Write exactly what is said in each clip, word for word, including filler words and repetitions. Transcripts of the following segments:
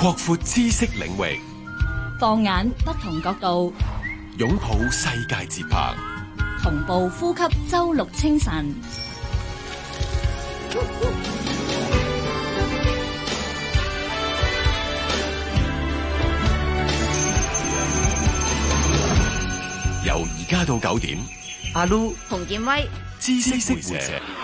擴闊知識領域， 放眼不同角度， 擁抱世界節拍， 同步呼吸周六清晨。 由而家到九點， 阿 Lu、 洪建威， 知識會社。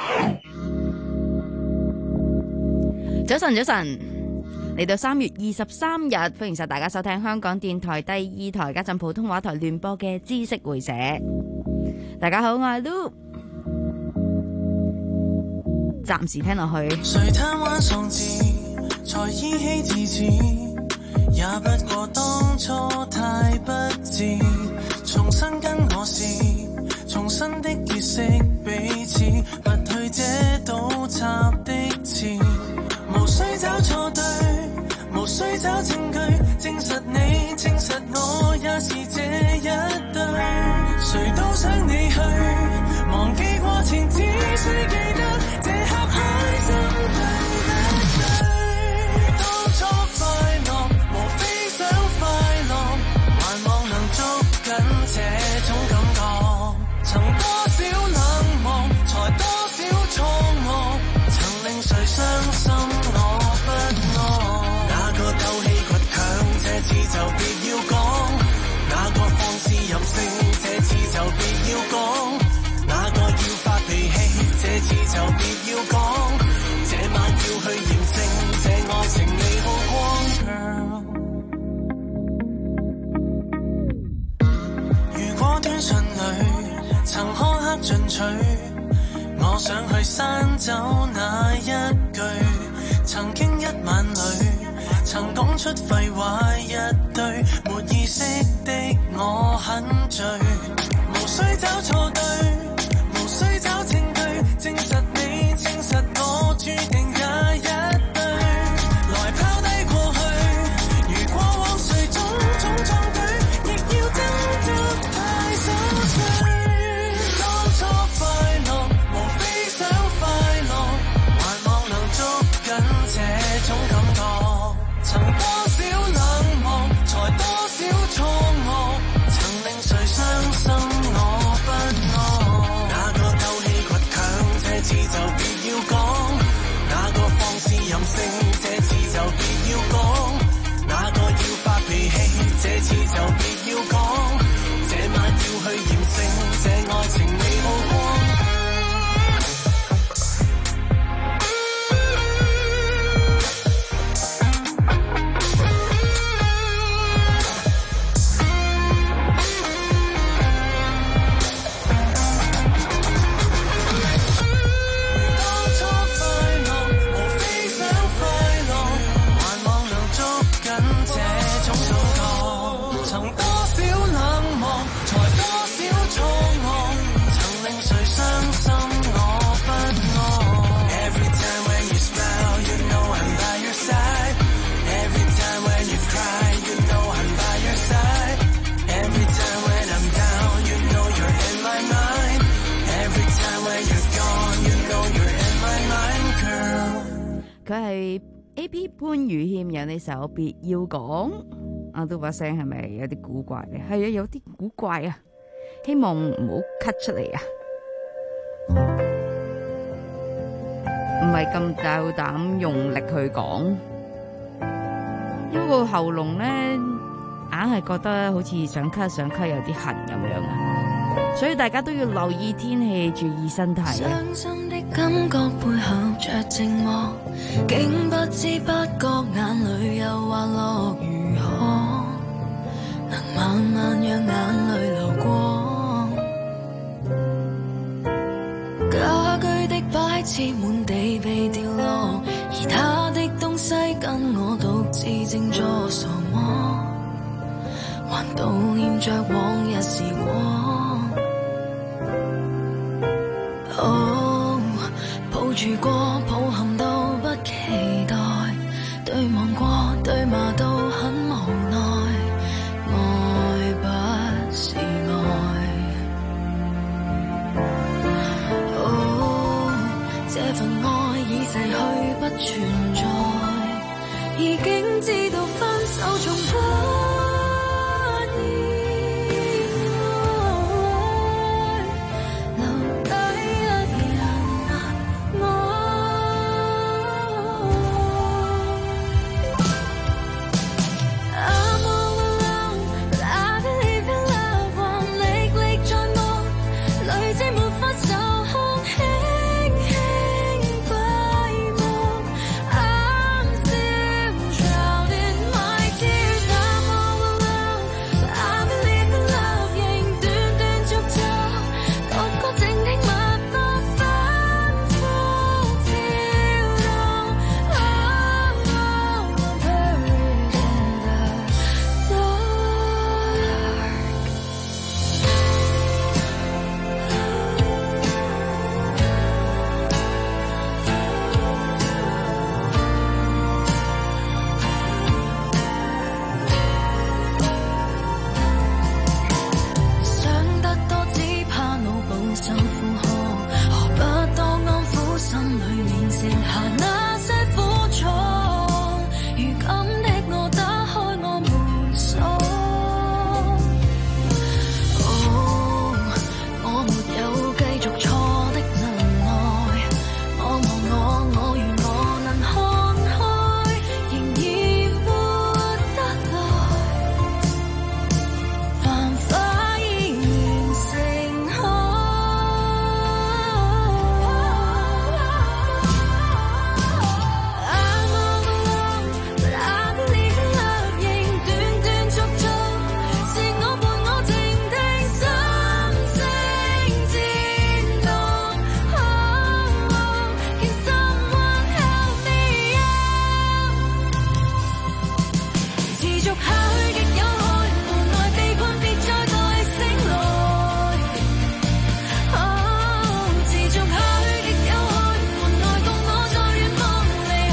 早晨，早晨，嚟到三月二十三日，歡迎晒大家收聽香港電台第二台加上普通話台聯播嘅知識會社。大家好，我係 Lu。暫時聽落去。 誰貪玩喪志，才依稀自恃，也不過當初太不智。重新跟我試，重新的結識彼此，拔去這倒插的刺。無需找錯對，無需找證據，證實你，證實我也是這一對。誰都想你去，忘記過程，只需記得這刻開心對不對？當初快樂，無非想快樂，還望能捉緊這種感覺。曾多少冷漠，才多少錯愕，曾令誰傷心我不安。那個鬥氣倔強，這次就別要講；那個放肆任性，這次就別要講；那個要發脾氣，這次就別要講。這晚要去驗證，這愛情未曝光。如果短信裏曾苛刻進取，我想去刪走那一句。曾經一晚裏曾講出廢話一堆，沒意識的我很醉。無需找錯對，無需找證據，證實你，證實我，注定也一對。來拋低過去，如過往誰種種壯舉，亦要掙扎太瑣碎。當初快樂，無非想快樂，還望能捉緊這種感覺。曾多少冷漠，才多少錯愕，曾令誰傷心我不安。那個鬥氣倔強，這次就別要講；那個放肆任性，這次就別要講；那個要發脾氣，這次就別要講。這晚要去驗證，這愛情未曝光。 佢係 A P 潘宇謙有呢首別要講，阿都把聲係咪有啲古怪咧？係啊，有啲古怪啊，希望唔好 cut 出嚟啊，唔係咁夠膽用力去講，因為個喉嚨咧硬係覺得好似想咳想咳有啲痕咁樣啊，所以大家都要留意天氣，注意身體啊。 傷心的感覺背後着寂寞，竟不知不覺眼淚又滑落，如何能慢慢讓眼淚流過？家居的擺設滿地被掉落，而他的東西跟我獨自靜坐傻麼？還悼念着往日時光。哦，抱住過，抱憾都不期待，對望過，對罵都很無奈，愛不是愛。哦，這份愛已逝去不存在， 已經知道分手從不意外，留低一人難愛。I'm all alone, but I believe in love， 還歷歷在目，累積沒法受控，輕輕閉目。I'm still drowned in my tears。I'm all alone, but I believe in love， 仍斷斷續續，獨個靜聽脈搏反覆跳動。Oh, I'm buried in the dark。想得多只怕腦部受負荷，何不多安撫心裏面剩下那些苦楚。如今的我打開我門鎖。哦，我沒有繼續錯的能耐，我忘我我願我能看開，仍然活得來，繁花依然盛開。I'm all alone, but I believe in love， 仍斷斷續續，是我伴我靜聽心聲顫動。Oh, can someone help me out？ 持續下去極有害，無奈被困別再待醒來。Oh， 持續下去極有害，無奈共我在遠方離開，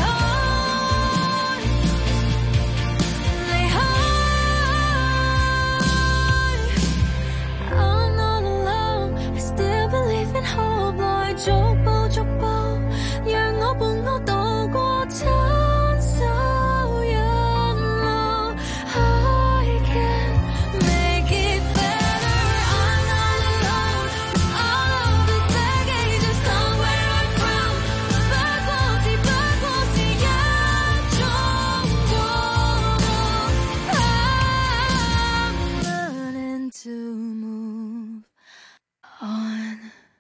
離開。I'm not alone, I still believe in hope， 來逐步逐步，讓我伴我渡過親手人路。I can make it better。I'm not alone, all of the decades is not where I'm from。不過只不過是一種過渡。I'm learning to move on。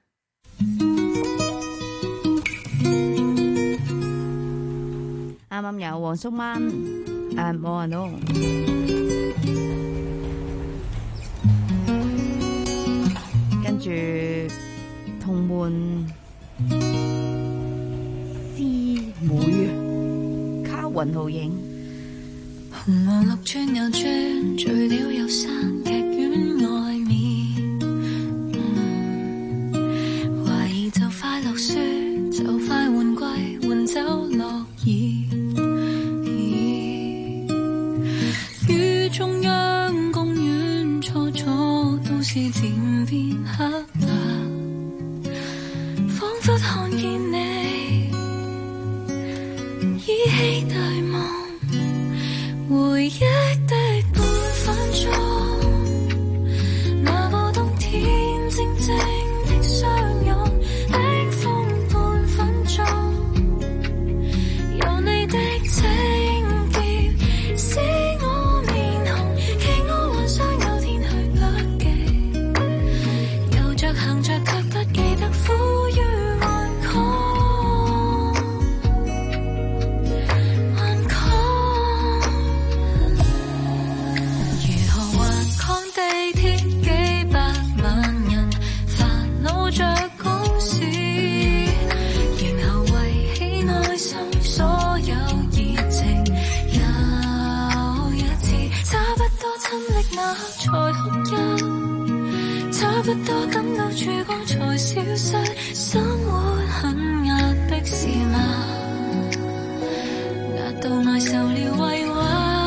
啱啱有黃淑灣誒冇人咯，跟住同門師妹卡雲浩影。 紅黃綠轉又轉，聚了又散，劇院外面，嗯，懷疑就快落雪，就快換季，換走落葉。於中央公園，初初都市漸變黑白，彷彿看見你依稀對望。回憶的半分鐘，那個冬天靜靜的相擁，冰封半分鐘，有你的請帖使我面紅，期我幻想有天去北極，遊着行着卻不記得苦於頑抗，頑抗。如何頑抗地鐵幾百萬人煩惱着公事，然後為起內心所有熱情，又一次差不多親歷那刻才紅泣，差不多感到曙光才消失，生活很壓迫是嗎？壓到愛受了委屈。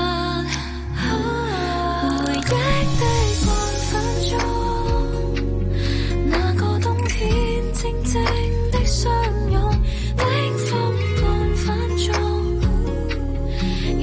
回憶的半分鐘，那個冬天靜靜的相擁，冰封半分鐘，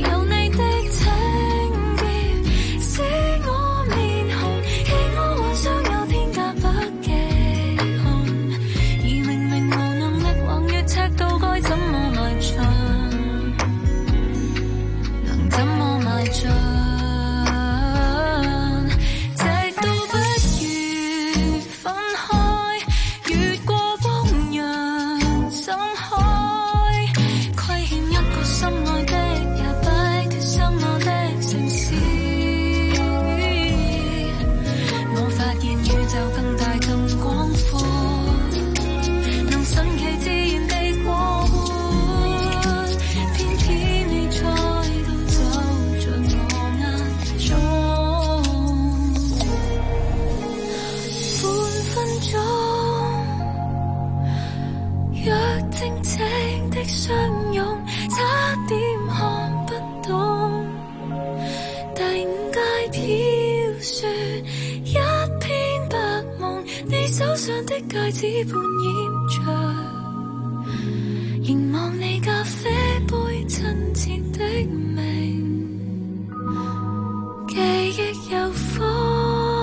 靜靜的相擁，差點看不懂。第五街飄雪，一片白夢，你手上的戒指半掩着，凝望你咖啡杯親切的名，記憶有風。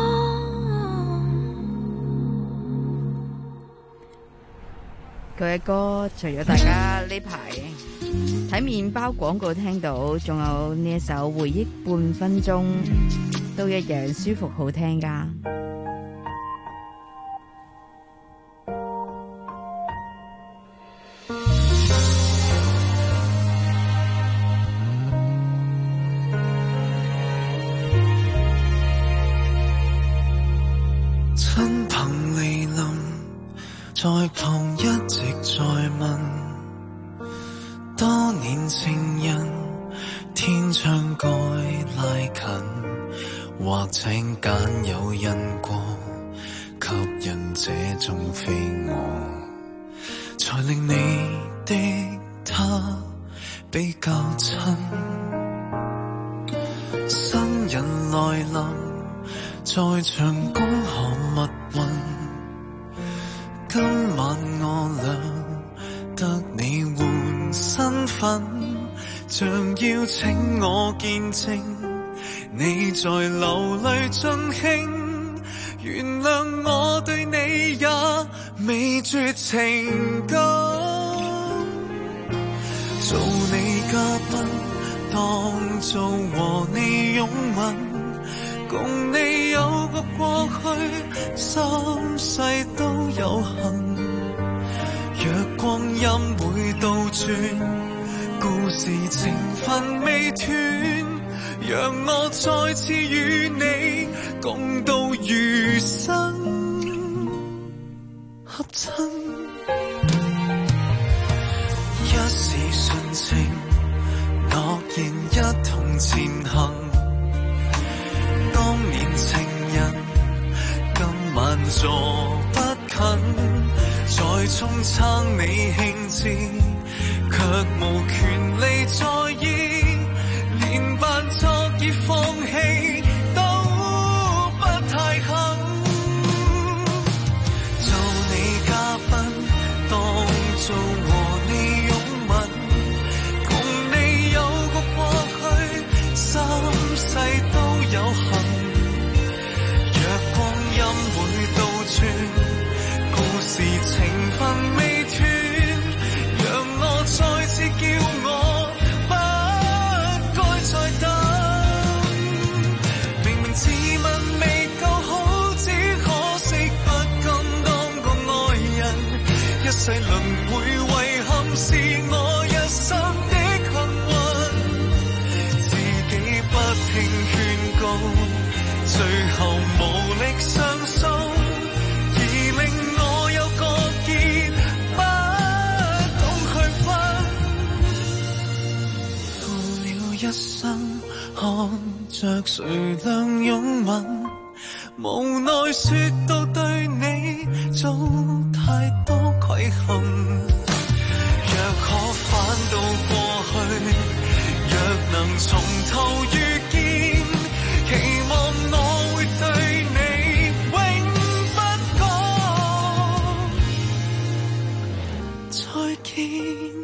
佢嘅歌除咗大家呢排睇麵包廣告聽到，仲有呢一首回憶半分鐘都一樣舒服好聽㗎。 親朋離臨，在旁一直在問，多年情人天窗該拉近，或請揀有因果，吸引這種非我，才令你的他比較親。新人來臨，在場恭賀密運，今晚我倆得你換身份，像要請我見證你在流淚盡興，原諒我對你也未絕情感。做你嘉賓，當做和你擁吻，共你有個過去，三世都有幸。若光陰會倒轉，故事情分未斷，讓我再次與你共度餘生，合襯。一時純情，諾言一同前行。當年情人，今晚坐不近，再沖撐你興致，卻無權利在意，連扮作已放棄都不太肯。做你嘉賓，當做和你擁吻，共你有個過去，三世都有幸。若光陰會倒轉，故事情分未斷，讓我再次叫我不該再等。明明自問未夠好，只可惜不甘當個愛人，一世輪迴遺憾是我一生的幸運，自己不聽勸告，最後無力上訴，而令我有個結不懂區分。過了一生，看着誰倆擁吻，無奈說到對你做太多虧欠。若可返到過去，若能從頭遇見，期望我會對你永不講再見。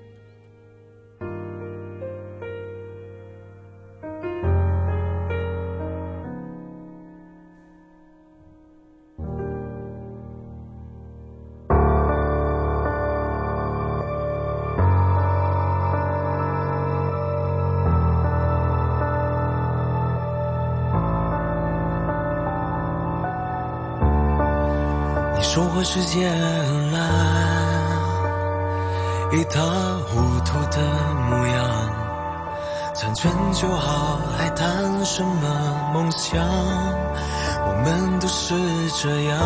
说过世界很蓝，一塌糊涂的模样，残存就好，还谈什么梦想？我们都是这样，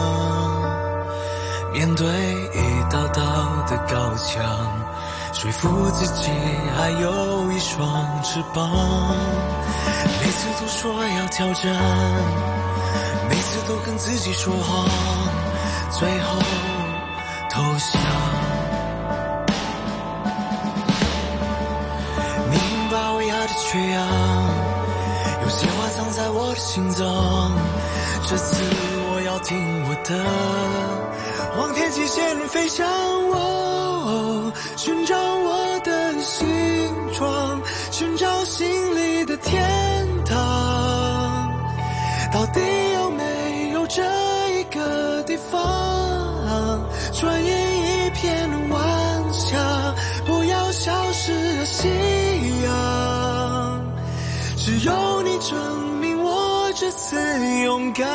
面对一道道的高墙，说服自己还有一双翅膀。每次都说要挑战，每次都跟自己说谎，最后投降。 心脏。这次我要听我的，往天际线飞翔，哦，寻找我的形状，寻找心里的天堂。到底有没有这一个地方，转眼一片晚霞，不要消失了夕阳。只有你证明我这次勇敢。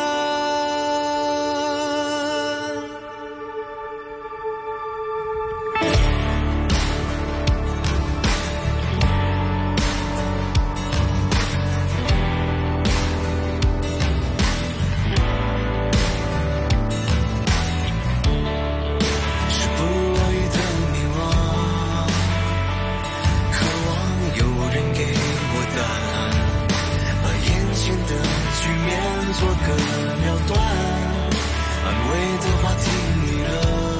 是不落雨的迷惘，渴望有人给我答案，把眼前的局面做个了断。安慰的话听腻了，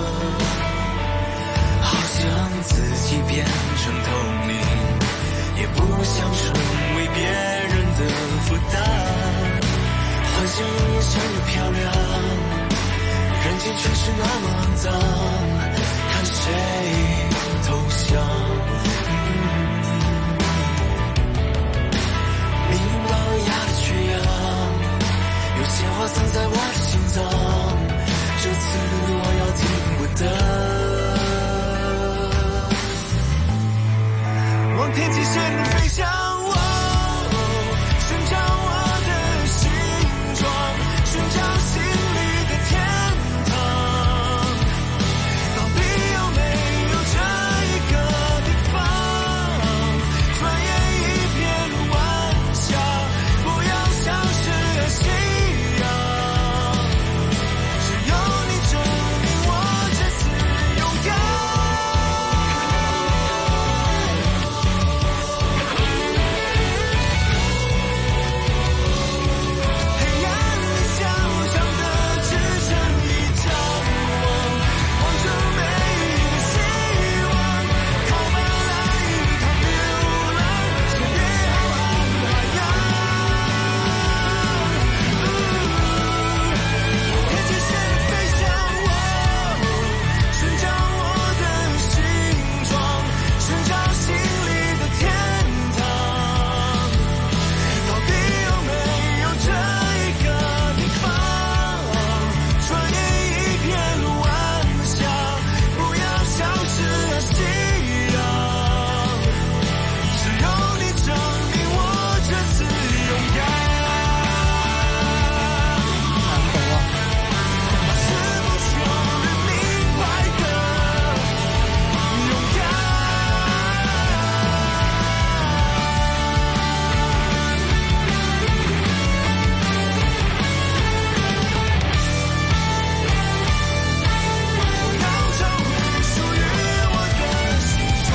好像自己变成透明，也不想成为别人的负担。幻想永远像又漂亮，人间却是那么肮脏，看谁投降。明朗哑的缺氧，有些话藏在我的心脏。这次我要听我的，往天际线飞翔，寻找我的形状，寻找心里的天堂。到底有没有这一个地方，转眼一片晚霞，不要消失了夕阳。只有你证明我这次勇敢。黑暗里小小的只剩一张网，望着每一个希望，靠岸来一趟流浪，穿越浩瀚海洋。天际线飞向我，寻找我的形状，寻找心里的天堂。到底有没有这一个地方，转眼一片晚霞，不要消失了夕阳。只有你证明我这次勇敢。是不求人明白的勇敢。要找回属于我的形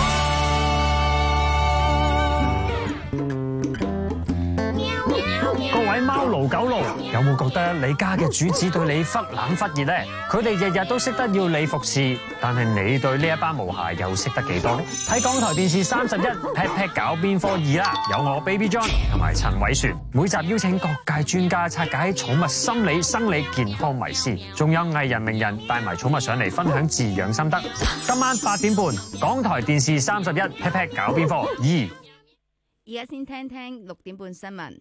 状。 各位貓奴狗奴，有冇覺得你家嘅主子對你忽冷忽熱呢？佢哋日日都識得要你服侍，但係你對呢一班毛孩又識得幾多呢？睇港台電視三十一 Pet Pet 搞邊科二啦，有我 Baby John 同埋陳偉璇，每集邀請各界專家拆解寵物心理、生理健康迷思，仲有藝人名人帶埋寵物上嚟分享飼養心得。今晚八點半，港台電視三十一 Pet Pet 搞邊科二。 而家先聽聽六點半新聞。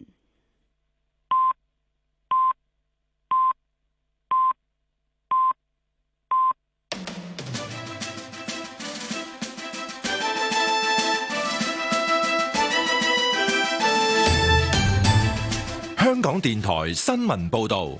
香港電台新聞報導。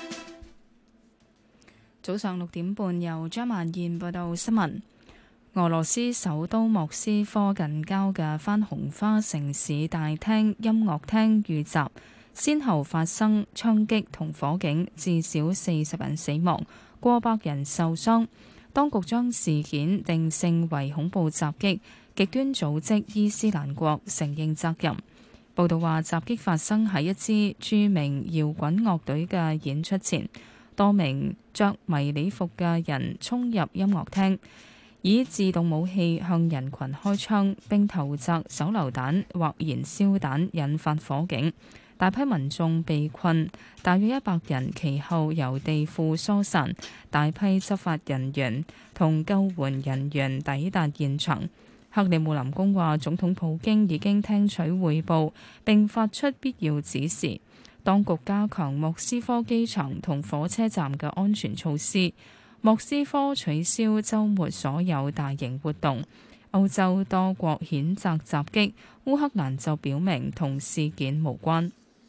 早上六點半，由張萬燕報道新聞。俄羅斯首都莫斯科近郊嘅番紅花城市大廳音樂廳遇襲，先後發生槍擊同火警，至少四十人死亡，過百人受傷。當局將事件定性為恐怖襲擊，極端組織伊斯蘭國承認責任。報道話，襲擊發生喺一支著名搖滾樂隊嘅演出前，多名着迷你服嘅人衝入音樂廳，以自動武器向人群開槍，並投擲手榴彈或燃燒彈，引發火警。 大批民眾被困，大約一百人其後由地庫疏散，大批執法人員同救援人員抵達現場。克里姆林宮話，總統普京已經聽取彙報並發出必要指示，當局加強莫斯科機場同火車站嘅安全措施。莫斯科取消週末所有大型活動。歐洲多國譴責襲擊，烏克蘭就表明同事件無關。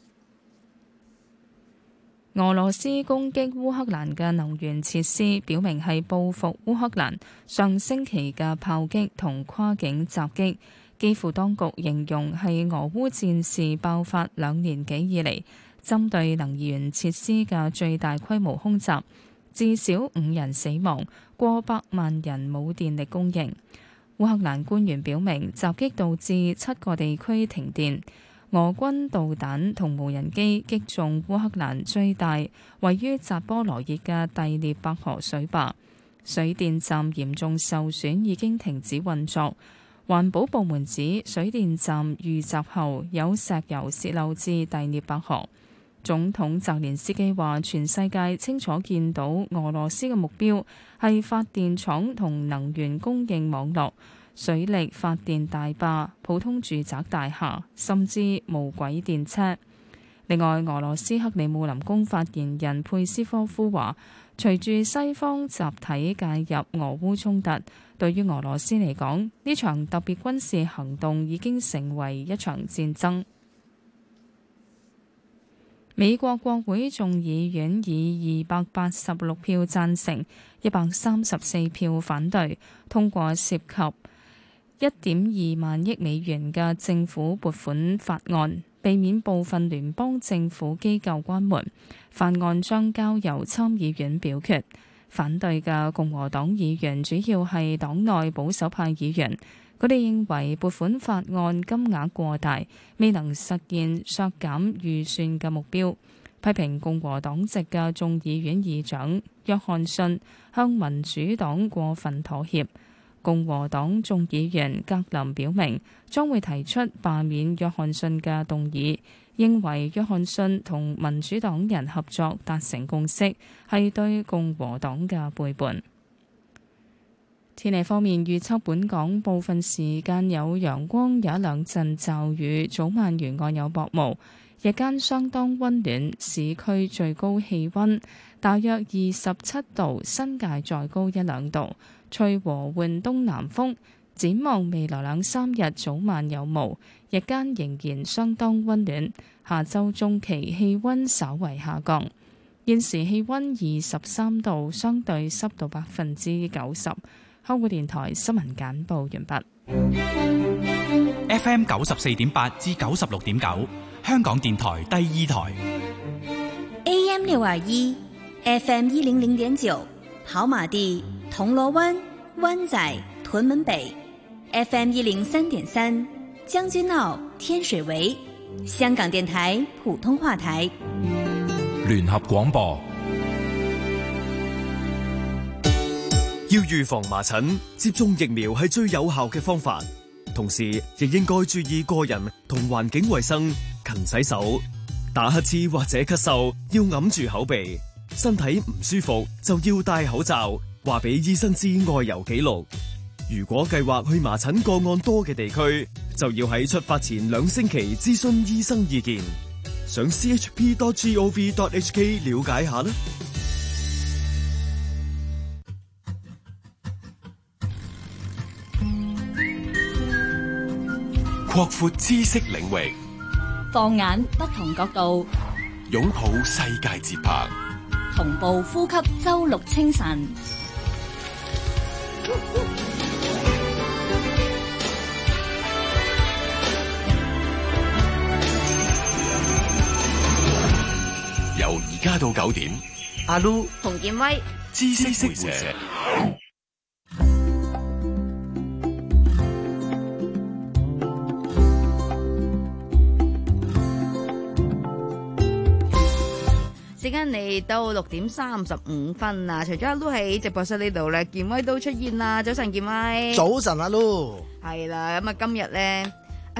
俄羅斯攻擊烏克蘭嘅能源設施，表明係報復烏克蘭上星期嘅炮擊同跨境襲擊。基輔當局形容係俄烏戰事爆發兩年幾以嚟，針對能源設施嘅最大規模空襲，至少五人死亡，過百萬人冇電力供應。烏克蘭官員表明，襲擊導致七個地區停電。俄軍導彈同無人機擊中烏克蘭最大位於扎波羅熱嘅第聶伯河水壩，水電站嚴重受損，已經停止運作。環保部門指水電站遇襲後有石油洩漏至第聶伯河。總統澤連斯基話：全世界清楚見到俄羅斯嘅目標係發電廠同能源供應網絡、水力發電大壩、普通住宅大廈，甚至無軌電車。另外，俄羅斯克里姆林宮發言人佩斯科夫話：隨住西方集體介入俄烏衝突，對於俄羅斯嚟講，呢場特別軍事行動已經成為一場戰爭。美國國會眾議院以二百八十六票贊成、一百三十四票反對，通過涉及一點二萬億美元嘅政府撥款法案，避免部分聯邦政府機構關門。法案將交由參議院表決。反對嘅共和黨議員主要係黨內保守派議員，佢哋認為撥款法案金額過大，未能實現削減預算嘅目標，批評共和黨籍嘅眾議院議長約翰遜向民主黨過分妥協。共和黨眾議員格林表明將會提出罷免約翰遜嘅動議，認為約翰遜同民主黨人合作達成共識係對共和黨嘅背叛。天氣方面，預測本港部分時間有陽光，有一兩陣驟雨，早晚沿岸有薄霧，日間相當溫暖，市區最高氣溫大約二十七度，新界再高一兩度，吹和緩東南風。展望未來兩三日早晚有霧，日間仍然相當溫暖。下週中期氣溫稍為下降。現時氣溫二十三度，相對濕度百分之九十。香港電台新聞簡報完畢。 F M 九十四點八至九十六點九，香港電台第二台。 A M 六二一，F M 一零零點九，跑馬地、銅鑼灣、灣仔、屯門北。F M 一零三點三，將軍澳、天水圍，香港電台普通話台。 聯合廣播。 要預防麻疹，接種疫苗係最有效嘅方法。同時，亦應該注意個人同環境衛生，勤洗手。打乞嗤或者咳嗽要揞住口鼻，身體唔舒服就要戴口罩。話俾醫生知外遊記錄。如果計劃去麻疹個案多嘅地區，就要喺出發前兩星期諮詢醫生意見。上 c h p dot gov dot h k 了解下啦。 擴闊知識領域， 放眼不同角度， 擁抱世界節拍， 同步呼吸周六清晨。 由而家到九點， 阿 Lu 洪建威， 知識會社。 時間嚟到六點三十五分啦，除咗阿 Lu 喺直播室呢度咧，建威都出現啦。早晨，建威。 早晨，阿 Lu。 係啦，咁啊今日咧，唉，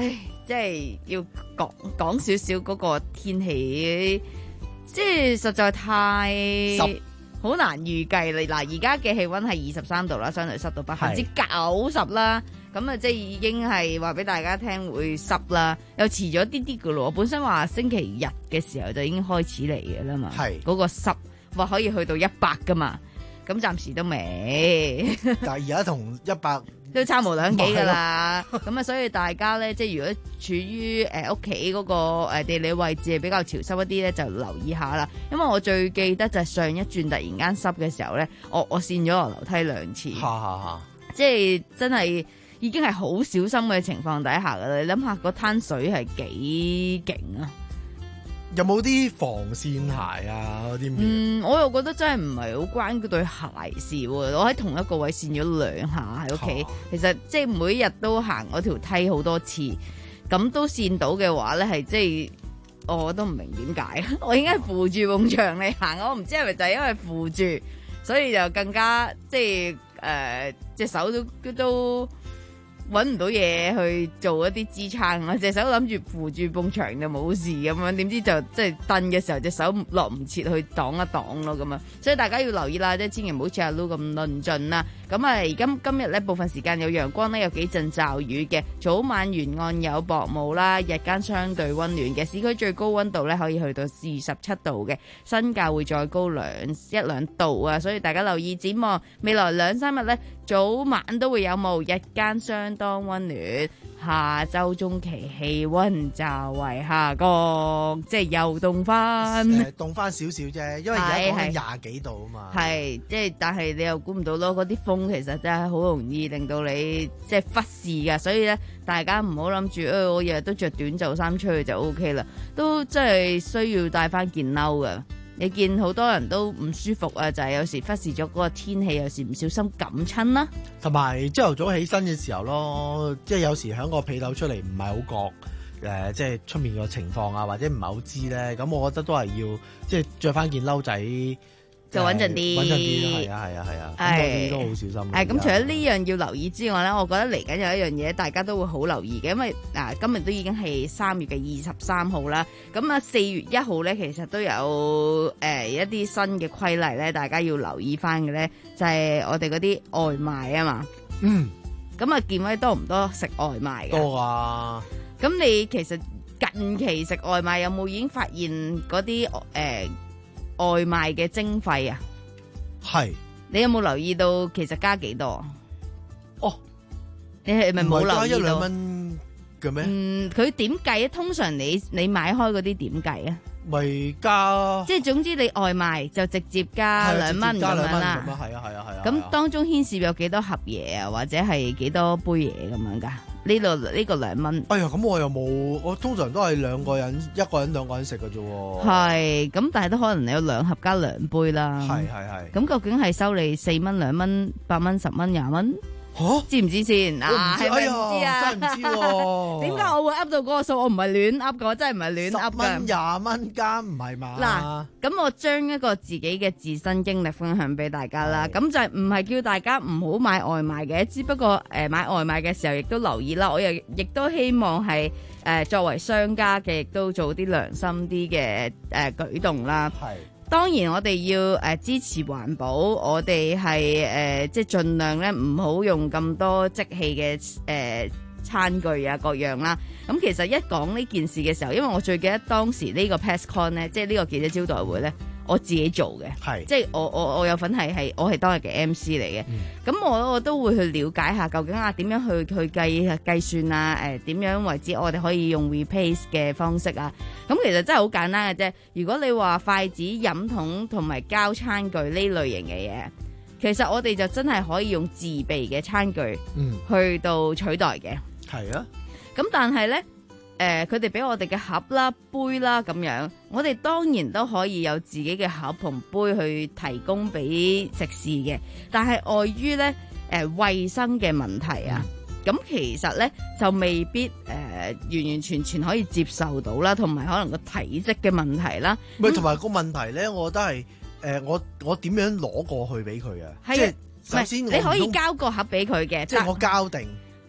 即係要講講少少嗰個天氣，即係實在太濕好難預計啦。嗱，而家嘅氣溫係二十三度啦，相對濕度百分之九十啦。咁啊，即係已經係話俾大家聽會濕啦，又遲咗啲啲噶咯。我本身話星期日嘅時候就已經開始嚟嘅啦嘛，係嗰個濕話可以去到一百噶嘛，咁暫時都未。 但係而家同一百都差無兩幾噶啦。咁啊，所以大家咧，即係如果處於誒屋企嗰個誒地理位置係比較潮濕一啲咧，就留意下啦。因為我最記得就係上一轉突然間濕嘅時候咧，我我跣咗落樓梯兩次，即係真係。已經係好小心嘅情況底下噶啦，你諗下嗰灘水係幾勁啊！ 有冇啲防線鞋啊？嗰啲嗯，我又覺得真係唔係好關嗰對鞋事喎。我喺同一個位跣咗兩下喺屋企，其實即係每日都行嗰條梯好多次，咁都跣到嘅話咧，係即係我都唔明點解。我應該係扶住埲牆嚟行，我唔知係咪就係因為扶住，所以就更加即係誒隻手都都。搵唔到嘢去做一啲支撐，我隻手諗住扶住埲牆就冇事咁樣，點知就即係蹬嘅時候隻手落唔切去擋一擋咯咁啊！所以大家要留意啦，即係千祈唔好似阿 Lu 咁論盡啦。咁啊，而今今日咧部分時間有陽光咧，有幾陣驟雨嘅，早晚沿岸有薄霧啦，日間相對溫暖嘅，市區最高溫度咧可以去到二十七度嘅，新界會再高兩一兩度啊！所以大家留意展望未來兩三日咧，早晚都會有霧，日間相當溫暖，下周中期氣溫驟為下降，即係又凍翻， 誒凍翻少少啫，因為而家講緊廿幾度啊嘛。 係，即係但係你又估唔到咯，嗰啲風其實真係好容易令到你即係忽視噶，所以咧大家唔好諗住誒我日日都着短袖衫出去就 O K 啦，都真係需要帶翻件褸噶。你見好多人都唔舒服啊，就係、是、有時忽視咗嗰個天氣，有時唔小心感親啦。 同埋朝頭早起身嘅時候咯，即係有時喺個被竇出嚟唔係好覺誒，即係出面個情況啊，或者唔係好知咧，咁我覺得都係要即係着翻件褸仔。就穩陣啲，穩陣啲，係啊，係啊，係啊，咁我哋都好小心。 係咁，除咗呢樣要留意之外咧，我覺得嚟緊有一樣嘢大家都會好留意嘅，因為嗱今日都已經係三月嘅二十三號啦。咁啊四月一號咧，其實都有誒、呃、一啲新嘅規例咧，大家要留意翻嘅咧，就係、是、我哋嗰啲外賣啊嘛。嗯。咁啊，建威多唔多食外賣嘅？ 多啊。 咁你其實近期食外賣有冇已經發現嗰啲誒？呃外賣嘅徵費啊，係你有冇留意到其實加幾多？哦，你係咪冇留意到？唔係加一兩蚊嘅咩？嗯，佢點計啊？通常你你買開嗰啲點計啊？咪加，即係總之你外賣就直接加兩蚊咁樣啦。咁啊係啊係啊係啊。咁當中牽涉有幾多盒嘢啊？或者係幾多杯嘢咁樣噶？呢度呢個兩蚊。哎呀，咁我又冇，我通常都係兩個人，一個人兩個人食嘅啫。係，咁但係都可能有兩盒加兩杯啦。係係係。咁究竟係收你四蚊、兩蚊、八蚊、十蚊、廿蚊？吓，知唔知先？啊，係咪唔知啊？真係唔知喎。點解我會噏到嗰個數？我唔係亂噏嘅，我真係唔係亂噏嘅。十蚊、廿蚊加唔係嘛？嗱，咁我將一個自己嘅自身經歷分享俾大家啦。咁就係唔係叫大家唔好買外賣嘅，只不過誒買外賣嘅時候亦都留意啦。我又亦都希望係誒作為商家嘅，亦都做啲良心啲嘅誒舉動啦。係。當然我哋要誒、呃、支持環保，我哋係誒即係盡量咧唔好用咁多即棄嘅誒餐具啊各樣啦。咁其實一講呢件事嘅時候，因為我最記得當時呢個 PASCON 咧，即係呢個記者招待會咧，我自己做嘅，係即係我我我有份係係我係當日嘅 M C 嚟嘅。咁、嗯、我我都會去了解下究竟啊點樣去去計計算啊，誒點樣為之我哋可以用 replace 嘅方式啊。咁其實真係好簡單嘅啫。如果你話筷子、飲筒同埋膠餐具呢類型嘅嘢，其實我哋就真係可以用自備嘅餐具，嗯，去到取代嘅。係啊。咁但係咧，誒佢哋俾我哋嘅盒啦、杯啦咁樣，我哋當然都可以有自己嘅盒同杯去提供俾食肆嘅。但係礙於咧誒衛生嘅問題啊，咁、嗯、其實咧就未必誒、呃、完完全全可以接受到啦，同埋可能個體積嘅問題啦。唔係，同埋個問題咧，我覺得係誒、呃、我我點樣攞過去俾佢啊？即係首先你可以交個盒俾佢嘅，即係我交定。即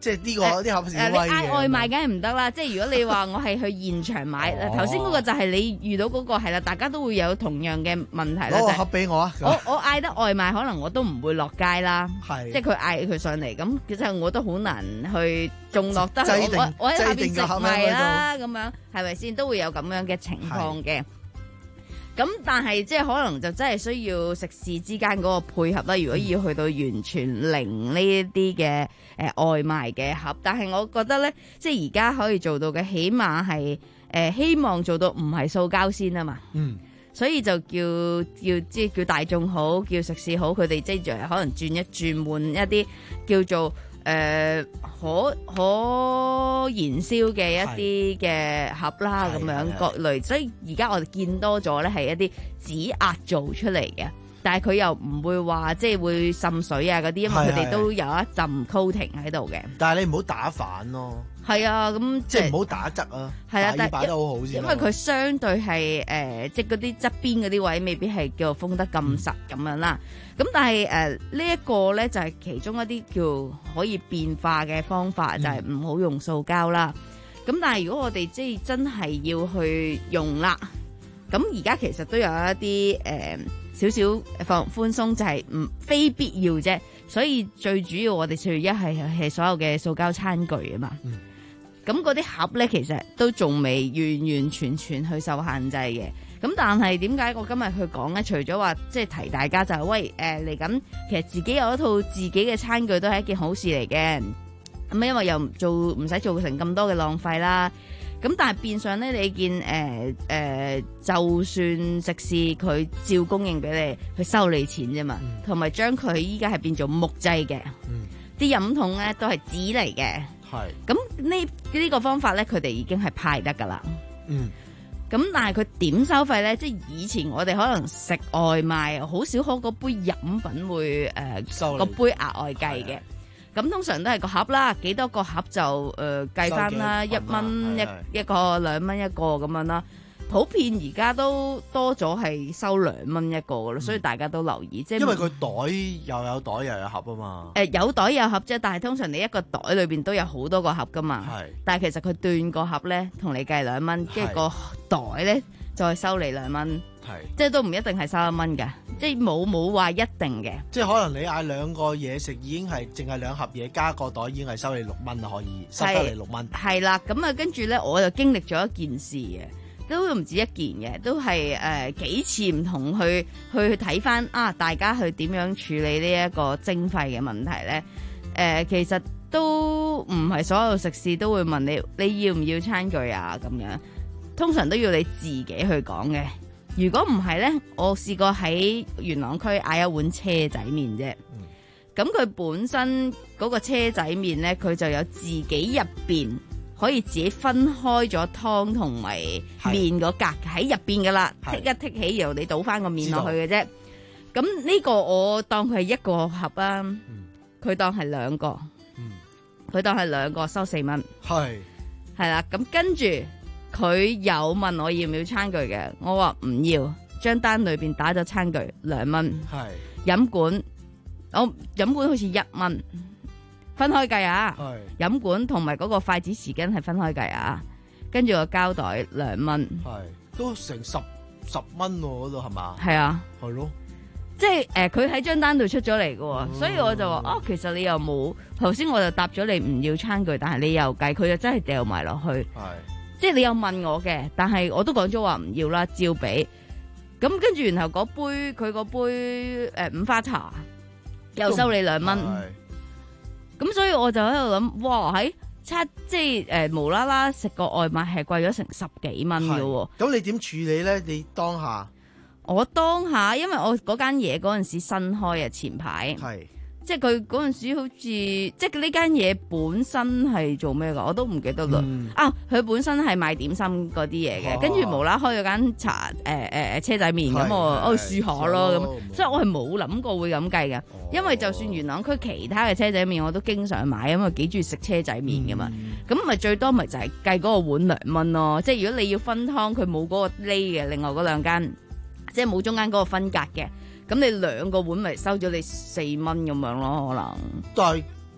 即係呢個誒啲盒小誒你威嘅嗌外賣梗係唔得啦，即係如果你話我係去現場買， 哦頭先嗰個就係你遇到嗰個係啦，大家都會有同樣嘅問題啦。 攞個就係盒俾我啊！ 我我嗌得外賣，可能我都唔會落街啦， 係即係佢嗌佢上嚟，咁其實我都好難去仲落得去制定我我喺下邊食制定個盒咪喺啦，咁樣係咪先都會有咁樣嘅情況嘅。咁但係即係可能就真係需要食肆之間嗰個配合啦。如果要去到完全零呢一啲嘅誒外賣嘅盒，但係我覺得咧，即係而家可以做到嘅，起碼係誒、呃、希望做到唔係塑膠先啊嘛。 嗯。 所以就叫叫即係叫大眾好，叫食肆好，佢哋即係可能轉一轉換一啲叫做誒、呃、可可燃燒嘅一啲嘅盒啦，咁樣各類。所以而家我哋見多咗咧，係一啲紙壓做出嚟嘅，但係佢又唔會話即係會滲水啊嗰啲，因為佢哋都有一陣 coating 喺度嘅。 但係你唔好打反咯。 係啊，咁即係唔好打側啊， 係啊， 但係擺得好好先。 因為佢相對係誒、呃，即係嗰啲側邊嗰啲位未必係叫封得咁實咁樣啦。咁、嗯、但係誒、呃這個、呢一個咧就係、是、其中一啲叫可以變化嘅方法，嗯、就係唔好用塑膠啦。咁但係如果我哋即係真係要去用啦，咁而家其實都有一啲誒少少放寬鬆，就係唔非必要啫。所以最主要我哋四月一係係所有嘅塑膠餐具啊嘛。嗯咁嗰啲盒咧，其實都仲未完完全全去受限制嘅。咁但係點解我今日去講咧？除咗話即係提大家就係、是、喂誒嚟緊，其實自己有一套自己嘅餐具都係一件好事嚟嘅。咁因為又做唔使造成咁多嘅浪費啦。咁但係變相咧，你見誒誒、呃呃，就算食肆佢照供應俾你，佢收你錢啫嘛，同埋將佢依家係變做木製嘅，啲飲筒咧都係紙嚟嘅。係，咁呢呢個方法咧，佢哋已經係派得噶啦。嗯，咁但係佢點收費咧？即係以前我哋可能食外賣，好少可嗰杯飲品會誒、呃、個杯額外計嘅。咁通常都係個盒啦，幾多個盒就誒、呃、計翻啦，一蚊一一個，兩蚊一個咁樣啦。普遍而家都多咗係收兩蚊一個噶啦，所以大家都留意。即係因為佢袋又有袋又有盒啊嘛。 誒、呃、有袋有盒啫，但係通常你一個袋裏邊都有好多個盒噶嘛。係。但係其實佢斷個盒咧，同你計兩蚊，跟住個袋咧再收你兩蚊。係。即係都唔一定係收一蚊㗎，即係冇冇話一定嘅。 即係可能你嗌兩個嘢食已經係淨係兩盒嘢加個袋已經係收你六蚊啦，可以收得你六蚊。 係啦，咁啊跟住咧我就經歷咗一件事嘅。都唔止一件嘅，都係誒、呃、幾次唔同去去睇翻啊！大家去點樣處理呢一個徵費嘅問題咧？誒、呃，其實都唔係所有食肆都會問你，你要唔要餐具啊？咁樣通常都要你自己去講嘅。如果唔係咧，我試過喺元朗區嗌一碗車仔麵啫。咁佢本身嗰個車仔麵咧，佢就有自己入邊。可以自己分開咗湯同埋麵嗰格喺入邊噶啦，剔一剔起，然後你倒翻個麵落去嘅啫。咁呢個我當佢係一個盒啊，佢、嗯、當係兩個，佢、嗯、當係兩個收四蚊。係係啦，咁跟住佢有問我要唔要餐具嘅，我話唔要，張單裏邊打咗餐具兩蚊。係飲管，我飲管好似一蚊。分開計啊，飲管同埋嗰個筷子匙羹係分開計啊，跟住個膠袋兩蚊， 係都成十十蚊喎，嗰度係嘛？ 係啊， 係咯， 即係誒，佢喺張單度出咗嚟嘅，所以我就話哦，其實你又冇頭先我就答咗你唔要餐具，但係你又計，佢就真係掉埋落去，係，即係你有問我嘅，但係我都講咗話唔要啦，照俾，咁跟住然後嗰杯佢嗰杯誒、呃、五花茶又收你兩蚊。咁所以我就喺度諗，哇喺七即係誒、呃、無啦啦食個外賣係貴咗成十幾蚊嘅喎。 咁你點處理咧？你當下我當下，因為我嗰間嘢嗰陣時新開啊，前排係。即係佢嗰陣時好似，即係呢間嘢本身係做咩㗎？我都唔記得啦。嗯、啊，佢本身係賣點心嗰啲嘢嘅，跟、哦、住無啦開咗間茶誒誒、呃、車仔麵咁，我我去試下咯咁。所以我係冇諗過會咁計嘅，因為就算元朗區其他嘅車仔麵我都經常買，因為幾中意食車仔麵㗎嘛。咁、嗯、咪最多咪就係計嗰個碗兩蚊咯。即係如果你要分湯，佢冇嗰個呢嘅，另外嗰兩間即係冇中間嗰個分隔嘅。咁你兩個碗咪收咗你四蚊咁樣咯，可能。 但係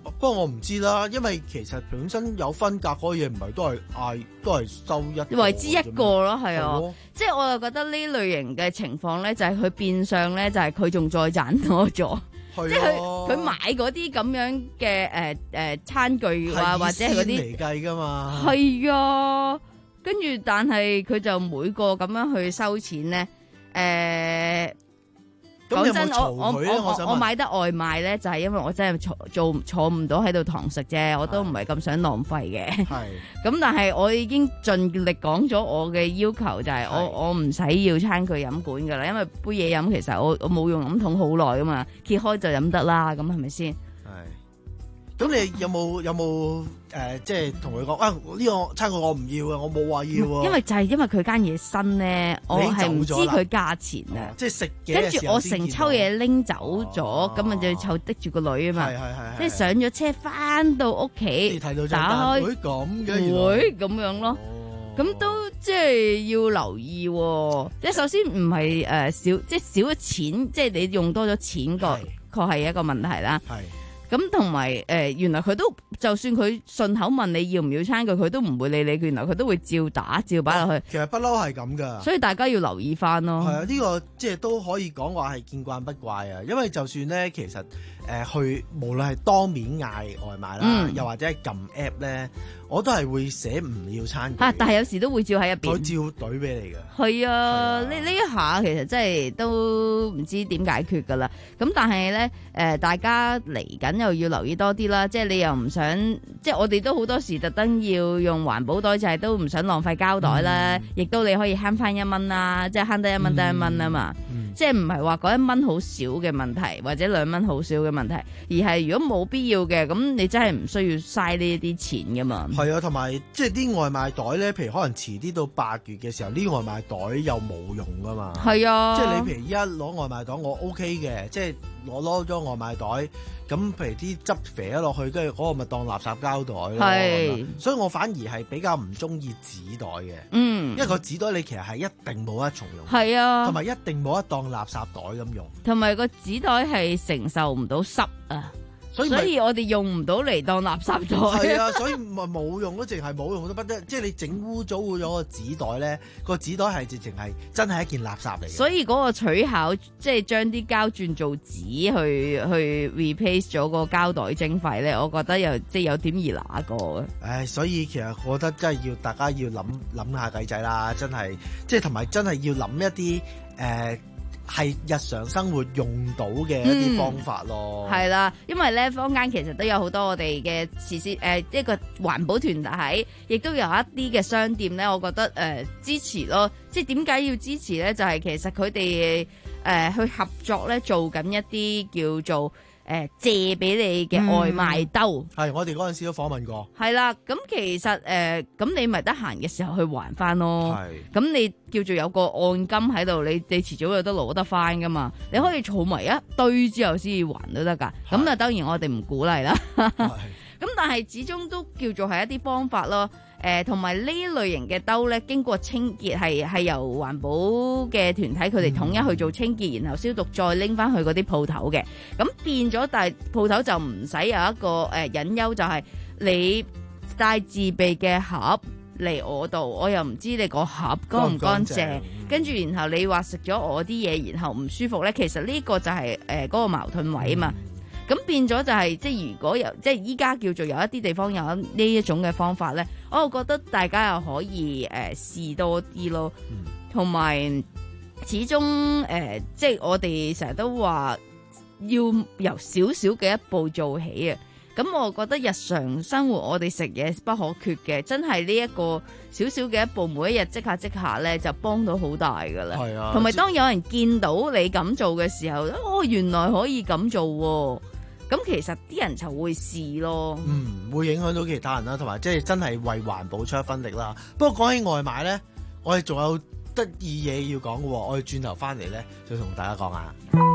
不過我唔知啦，因為其實本身有分隔嗰嘢，唔係都係嗌都係收一個為之一個咯，係啊， 咯即係我又覺得呢類型嘅情況咧，就係佢變相咧，就係佢仲再賺多咗。即係佢佢買嗰啲咁樣嘅誒誒餐具啊，或者係嗰啲嚟計噶嘛， 係啊，跟住但係佢就每個咁樣去收錢咧，誒講真，我我我我買得外賣咧，就係因為我真係坐做坐唔到喺度堂食啫，我都唔係咁想浪費嘅。係咁，但係我已經盡力講咗我嘅要求，就係我我唔使要餐具飲管噶啦，因為杯嘢飲其實我我冇用飲筒好耐噶嘛，揭開就飲得啦，咁係咪先？ 咁你有冇有冇誒、呃，即係同佢講啊？呢、這個餐具我唔要啊，我冇話要啊。 因為就係因為佢間嘢新咧，我係唔知佢價錢啊。 即係食嘅。 跟住我成抽嘢拎走咗，咁咪、哦、就要湊滴住個女啊嘛。係係係。即係上咗車翻到屋企，打開會咁嘅，會咁樣咯。咁、哦、都即係要留意、哦，即係首先唔係誒少，即係少咗錢，即係你用多咗錢個，確係一個問題啦。係。咁同埋誒，原來佢都就算佢順口問你要唔要餐具，佢都唔會理你，原來佢都會照打照擺落去。 其實不嬲係咁噶， 所以大家要留意翻咯。 係啊，呢、這個即係都可以講話係見慣不怪啊。因為就算咧，其實誒、呃、去無論係當面嗌外賣啦，嗯、又或者係撳 app 咧，我都係會寫唔要餐具。啊， 但係有時都會照喺入邊。 佢照懟俾你㗎。 係啊，呢呢一下其實真係都唔知點解決㗎啦。咁但係咧誒，大家嚟緊又要留意多啲啦，即係你又唔想，即係我哋都好多時特登要用環保袋，就係都唔想浪費膠袋啦，亦、嗯、都你可以慳翻一蚊啦，即係慳得一蚊得一蚊啊嘛，嗯、即係唔係話嗰一蚊好少嘅問題，或者兩蚊好少嘅問題，而係如果冇必要嘅，咁你真係唔需要嘥呢啲錢噶嘛。 係啊，同埋即係啲外賣袋咧，譬如可能遲啲到八月嘅時候，呢外賣袋又冇用噶嘛。係啊，即係你譬如依家攞外賣袋，我 OK 嘅，即係攞攞咗外賣袋。咁譬如啲汁肥咗落去，跟住嗰個咪當垃圾膠袋咯。係，所以我反而係比較唔中意紙袋嘅。嗯，因為個紙袋你其實係一定冇得重用。係啊，同埋一定冇得當垃圾袋咁用。同埋個紙袋係承受唔到濕啊。所以，所以我哋用唔到嚟當垃圾袋。係啊，所以咪冇用咯，淨係冇用都不得。即係你整污糟咗個紙袋咧，個紙袋係直情係真係一件垃圾嚟嘅。所以嗰個取巧，即係將啲膠轉做紙去去 replace 咗個膠袋徵費咧，我覺得又即係有點而那個嘅。唉，所以其實我覺得真係要大家要諗諗下計仔啦，真係即係同埋真係要諗一啲誒。呃係日常生活用到嘅一啲方法咯，係啦、嗯，因為咧坊間其實都有好多我哋嘅慈善誒一個環保團體，亦都有一啲嘅商店咧，我覺得誒、呃、支持咯。即係點解要支持咧？就係、是、其實佢哋誒去合作咧，做緊一啲叫做。誒、呃、借俾你嘅外賣兜，係、嗯、我哋嗰陣時都訪問過。係啦，咁其實誒，咁、呃、你咪得閒嘅時候去還翻咯。係，咁你叫做有個按金喺度，你你遲早有得攞得翻噶嘛。你可以儲埋一堆之後先至還都得㗎。咁啊，當然我哋唔鼓勵啦。咁但係始終都叫做係一啲方法咯。誒同埋呢類型嘅兜咧，經過清潔係係由環保嘅團體佢哋統一去做清潔，嗯、然後消毒，再拎翻去嗰啲鋪頭嘅。咁變咗，但係鋪頭就唔使有一個誒、呃、隱憂，就係你帶自備嘅盒嚟我度，我又唔知你個盒乾唔乾淨，跟住然後你話食咗我啲嘢，然後唔舒服咧，其實呢個就係誒嗰個矛盾位啊嘛。咁、嗯、變咗就係、是、即係如果有即係依家叫做有一啲地方有呢一種嘅方法咧，我覺得大家又可以誒、呃、試多啲咯，同埋、嗯、始終誒、呃、即係我哋成日都話要由少少嘅一步做起啊。咁我覺得日常生活我哋食嘢不可缺嘅，真係呢一個少少嘅一步，每一日即下即下咧就幫到好大噶啦。係啊，同埋當有人見到你咁做嘅時候，哦，原來可以咁做喎。咁其實啲人就會試咯，嗯，會影響到其他人啦，同埋即係真係為環保出一分力啦。不過講起外賣咧，我哋仲有得意嘢要講嘅喎，我哋轉頭翻嚟咧就同大家講下。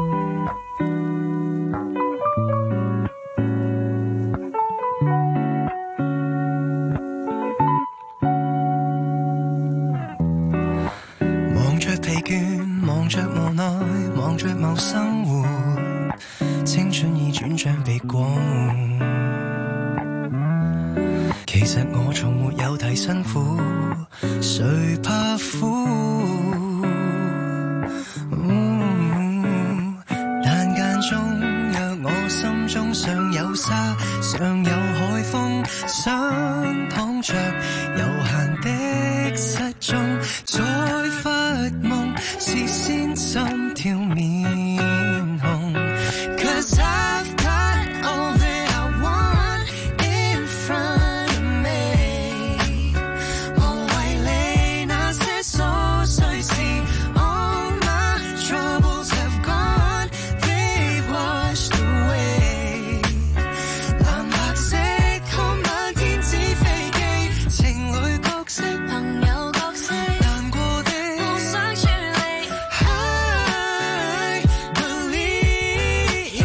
望着疲倦，望着無奈，望着謀生活。青春已轉賬被過換， 其實我從沒有太辛苦，誰怕苦？嗯、但間中若我心中尚有沙，尚有海風，想躺着悠閒的失蹤，再發夢是先心跳面紅。Cause I've got all that I want in front of me， 無謂理那些瑣碎事。All my troubles have gone, they've washed away。 藍白色看漫天紙飛機，情侶角色朋友角色，難過的我想處理。I believe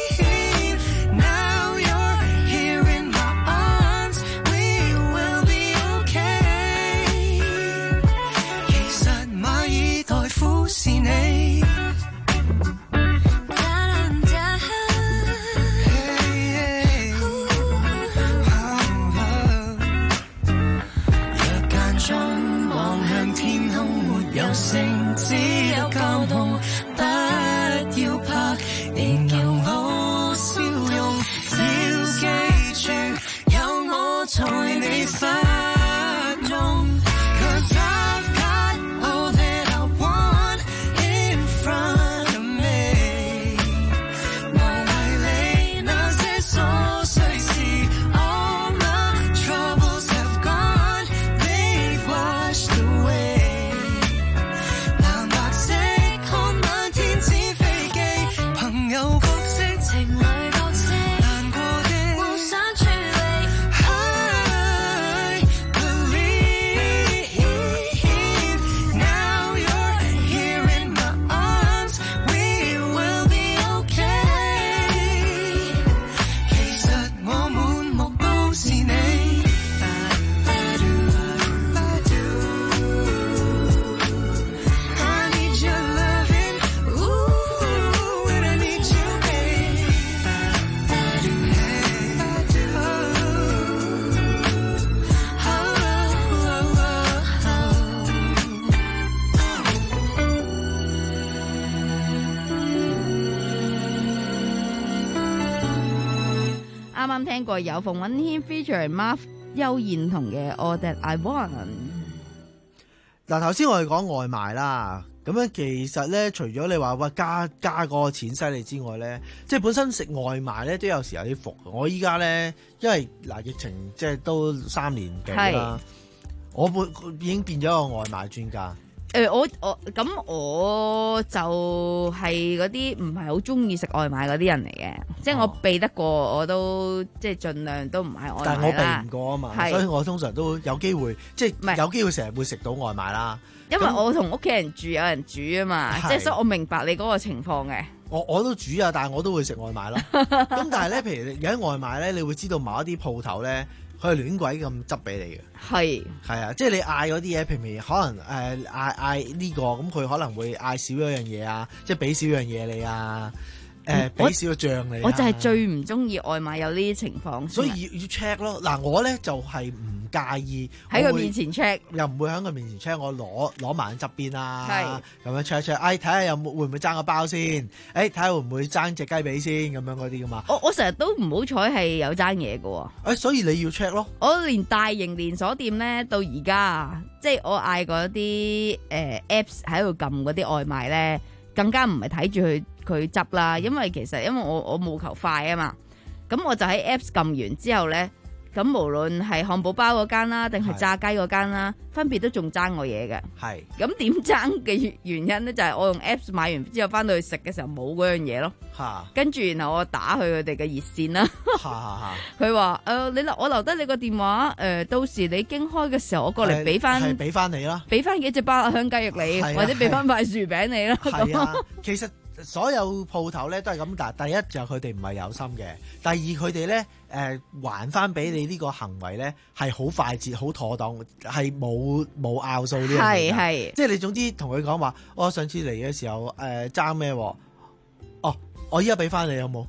now you're here in my arms, we will be okay。 其實馬爾代夫是你。若間中望向天空沒有星，只有交通，不要怕，仍然好笑容，只要記住有我在你心中。Cause I've got all that I want in front of me， 無謂理那些瑣碎事。All my troubles have gone, they've washed away。 藍白色看漫天紙飛機，朋友角色情侶角色，難過的我想處理。I believe now you're here in my arms, we will be okay。 其實我滿目都是你。I need your loving, ooh, and I need you, babe。 啱啱聽過有馮允謙 feature Marv 邱燕彤嘅 All That I Want。 嗱，頭先我哋講外賣啦，咁樣其實咧，除咗你話喂加加嗰個錢犀利之外咧，即係本身食外賣咧都有時有啲伏。我依家咧，因為嗱疫情即係都三年幾啦，我本已經變咗個外賣專家。 誒、我我咁我就係嗰啲唔係好中意食外賣嗰啲人嚟嘅，即係我避得過我都即係盡量都唔買外賣啦。 但係我避唔過啊嘛， 係所以我通常都有機會，即唔係係有機會成日會食到外賣啦。 因為咁我同屋企人住，有人煮啊嘛， 係即係所以我明白你嗰個情況嘅。 我我都煮啊，但係我都會食外賣咯。咁但係咧，譬如有啲外賣咧，你會知道某一啲鋪頭咧，佢係亂鬼咁執俾你嘅。 係係啊，即係你嗌嗰啲嘢，譬如可能誒嗌嗌呢個，咁佢可能會嗌少咗樣嘢啊，即係俾少樣嘢你啊，誒俾少個醬你啊。 我就係最唔中意外賣有呢啲情況， 所以要要 check 咯。嗱，我咧就係唔介意喺佢我會面前 check， 又唔會喺佢面前 check，我攞攞埋喺側邊啊， 係咁樣 check check，誒睇下有冇會唔會爭個包先，誒睇下會唔會爭隻雞髀先咁樣嗰啲噶嘛。 我我成日都唔好彩係有爭嘢嘅喎。 誒，所以你要 check 咯。 我連大型連鎖店咧，到而家啊，即係我嗌嗰啲誒 Apps 喺度撳嗰啲外賣咧，更加唔係睇住佢佢執啦，因為其實因為我我務求快啊嘛，咁我就喺 Apps 撳完之後咧。咁無論係漢堡包嗰間啦，定係炸雞嗰間啦，分別都仲爭我嘢嘅。 係。 咁點爭嘅原因咧，就係我用 Apps 買完之後翻到去食嘅時候冇嗰樣嘢咯。 嚇。 跟住然後我打去佢哋嘅熱線啦。 嚇嚇佢話誒你留我留低你個電話，誒、呃、到時你經開嘅時候，我過嚟俾翻。 係俾翻你啦。俾翻幾隻巴香雞翼你， 啊、 或者俾翻塊薯餅你啦。 係啊，其實。所有鋪頭咧都係咁，但係第一就佢哋唔係有心嘅，第二佢哋咧誒還翻俾你呢個行為咧係好快捷、好妥當，係冇冇拗數呢樣嘢。係係，即係你總之同佢講話，我上次嚟嘅時候誒爭咩喎？哦，我依家俾翻你有冇？即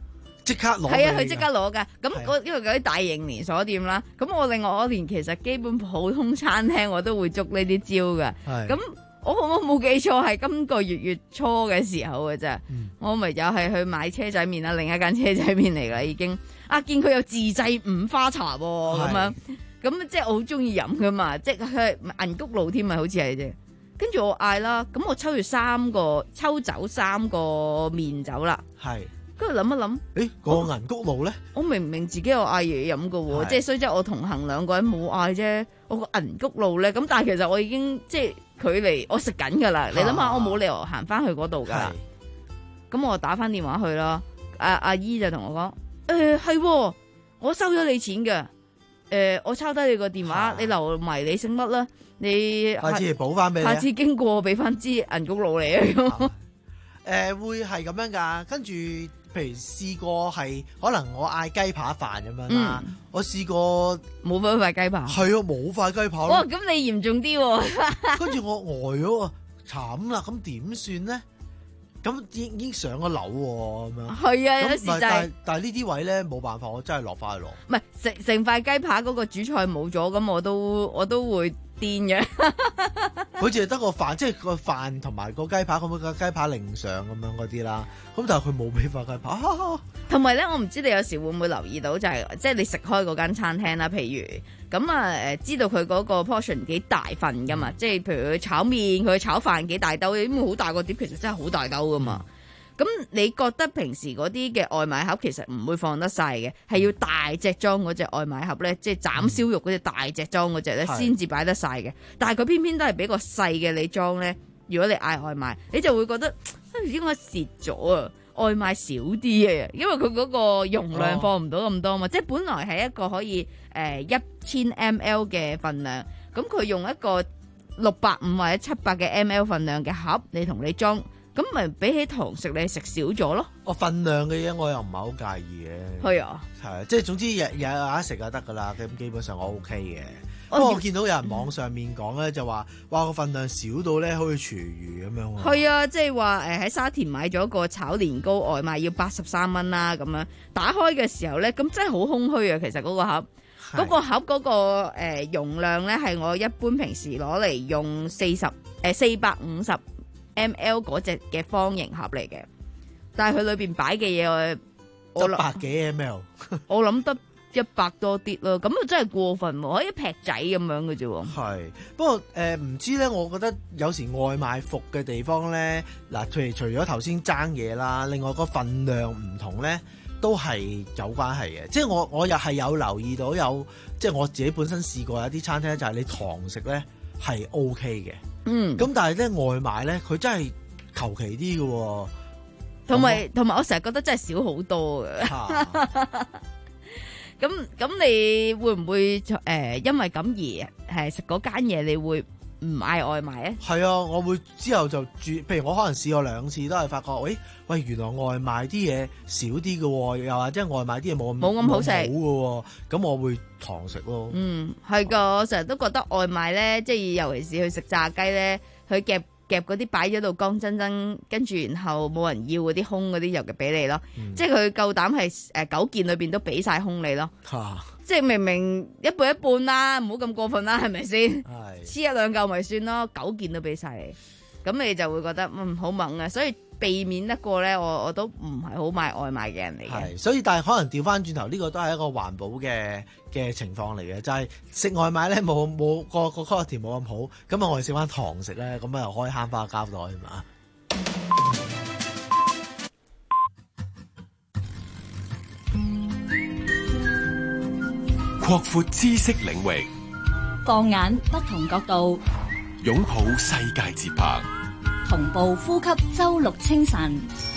即刻攞。 係啊，佢即刻攞㗎。咁係嗰因為嗰啲大型連鎖店啦，咁我另外我連其實基本普通餐廳我都會捉呢啲招㗎。 係咁我我冇記錯係今個月月初嘅時候嘅啫。 嗯我咪又係去買車仔麵啦，另一間車仔麵嚟啦已經。啊，見佢有自製五花茶喎，咁樣。咁即係我好中意飲噶嘛，即係佢係銀谷路添啊，好似係啫。跟住我嗌啦，咁我抽住三個抽走三個麵酒啦。 係。 跟住諗一諗， 誒個銀谷路咧， 我明明自己有嗌嘢飲噶喎，即係所以即係我同行兩個人冇嗌啫。我個銀谷路咧，咁但係其實我已經即係距離我食緊噶啦。你諗下，我冇理由行翻去嗰度噶啦。咁我打翻電話去啦。阿阿姨就同我講：誒係，我收咗你錢嘅。誒，我抄低你個電話，你留埋你姓乜啦？你下次補翻俾你。 下次經過俾翻支銀谷路你啊！ 誒會係咁樣㗎，跟住譬如試過係可能我嗌雞扒飯咁樣啦，我試過冇咗塊雞扒， 係啊冇塊雞扒咯。 哇！咁你嚴重啲喎， 跟住我呆咗啊，慘啦！咁點算咧？咁已已經上咗樓喎，咁樣。 係啊，有時就係。 但係但係呢啲位咧冇辦法，我真係落翻去攞。 唔係成成塊雞扒嗰個主菜冇咗，咁我都我都會癲嘅。 佢淨係得個飯，即係個飯同埋個雞扒咁樣，個雞扒另上咁樣嗰啲啦。咁但係佢冇俾塊雞扒。 同埋咧，我唔知你有時會唔會留意到，就係即係你食開嗰間餐廳啦，譬如咁啊誒，知道佢嗰個 portion 幾大份噶嘛？嗯、即係譬如佢炒麵、佢炒飯幾大兜，咁好大個碟，其實真係好大兜噶嘛。咁、嗯、你覺得平時嗰啲嘅外賣盒其實唔會放得晒嘅，係要大隻裝嗰隻外賣盒咧，即係斬燒肉嗰隻大隻裝嗰隻咧，先至擺得晒嘅。但係佢偏偏都係俾個細嘅你裝咧。如果你嗌外賣，你就會覺得應該蝕咗啊！外賣少啲嘅，因為佢嗰個容量放唔到咁多嘛，哦、即係本來係一個可以誒一千 ml 嘅份量，咁佢用一個六百五或者七百嘅 ml 份量嘅盒，你同你裝，咁咪比起堂食你食少咗咯。 我份量嘅嘢我又唔係好介意嘅。 係啊， 係即係總之日日有得食就得噶啦，咁基本上我 OK 嘅。不過我見到有人網上面講咧，就話哇個份量少到咧好似廚餘咁樣喎。 係啊，即係話誒喺沙田買咗個炒年糕外賣要八十三蚊啦，咁樣打開嘅時候咧，咁真係好空虛啊！其實嗰個盒，嗰個盒嗰個誒容量咧係我一般平時攞嚟用四十誒四百五十 ml 嗰隻嘅方形盒嚟嘅，但係佢裏邊擺嘅嘢我一百幾 ml， 我諗得一百多啲咯，咁啊真係過分喎，可以一劈仔咁樣嘅啫喎。 係，不過誒唔知咧，我覺得有時外賣服嘅地方咧，嗱，譬如除咗頭先爭嘢啦，另外個份量唔同咧，都係有關係嘅。即係我我又係有留意到有，即係我自己本身試過有啲餐廳就係你堂食咧係 O K 嘅，嗯，咁但係咧外賣咧佢真係求其啲嘅喎， 同埋同埋我成日覺得真係少好多嘅。啊咁咁你會唔會誒、呃、因為咁而係食嗰間嘢，你會唔嗌外賣咧？ 係啊，我會之後就轉，譬如我可能試過兩次，都係發覺，喂喂，原來外賣啲嘢少啲嘅喎，又或者外賣啲嘢冇咁冇咁好食嘅喎，咁我會堂食咯。 嗯，係噶，我成日都覺得外賣咧，即係尤其是去食炸雞咧，佢夾夾嗰啲擺咗度乾真真，跟住然後冇人要嗰啲空嗰啲又嘅俾你咯，嗯、即係佢夠膽係誒九件裏邊都俾晒空你咯，啊、即係明明一半一半啦，唔好咁過分啦，係咪先？黐一兩嚿咪算咯，九件都俾晒你，咁你就會覺得嗯好猛啊，所以避免得過咧，我我都唔係好買外賣嘅人嚟嘅。 係，所以但係可能調翻轉頭，呢、呢個都係一個環保嘅嘅情況嚟嘅，就係、是、食外賣咧冇冇個個 quality 冇咁好，咁啊我哋食翻堂食咧，咁啊又可以慳翻個膠袋係嘛。 擴闊知識領域， 放眼不同角度， 擁抱世界節拍， 同步呼吸周六清晨。